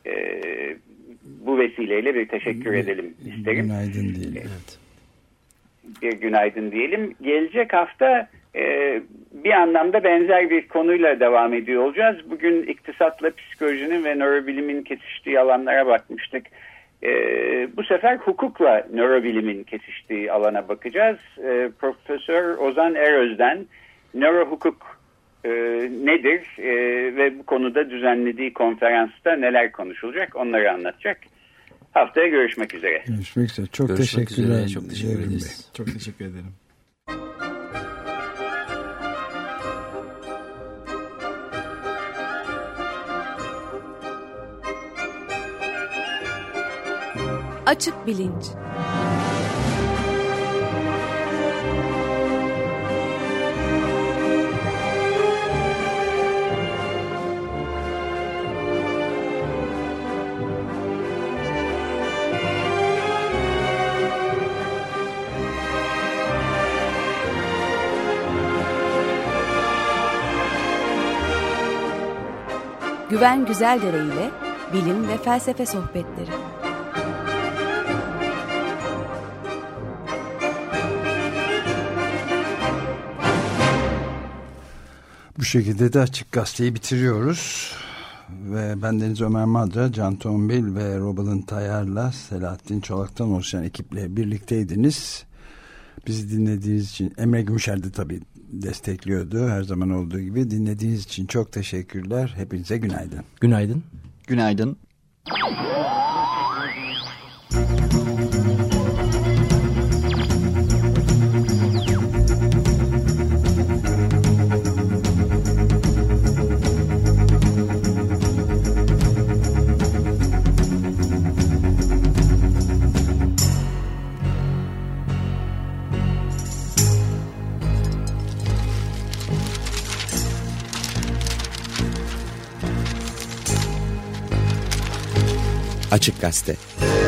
H: bu vesileyle bir teşekkür edelim isterim.
B: Günaydın diyelim. Evet.
H: Bir günaydın diyelim. Gelecek hafta bir anlamda benzer bir konuyla devam ediyor olacağız. Bugün iktisatla psikolojinin ve nörobilimin kesiştiği alanlara bakmıştık. Bu sefer hukukla nörobilimin kesiştiği alana bakacağız. Profesör Ozan Eröz'den nörohukuk nedir ve bu konuda düzenlediği konferansta neler konuşulacak onları anlatacak. Haftaya görüşmek üzere.
B: Görüşmek üzere. Çok teşekkürler.
C: Çok teşekkür ederiz.
I: Çok teşekkür ederim.
D: Açık Bilinç. Güven Güzeldere ile bilim ve felsefe sohbetleri.
B: Bu şekilde de Açık Gazete'yi bitiriyoruz. Ve bendeniz Ömer Madra, Can Tombil ve Robal'ın Tayar'la Selahattin Çolak'tan oluşan ekiple birlikteydiniz. Bizi dinlediğiniz için, Emre Gümüşer de tabii destekliyordu her zaman olduğu gibi. Dinlediğiniz için çok teşekkürler. Hepinize günaydın.
C: Günaydın.
J: Günaydın.
A: Açık Gazete.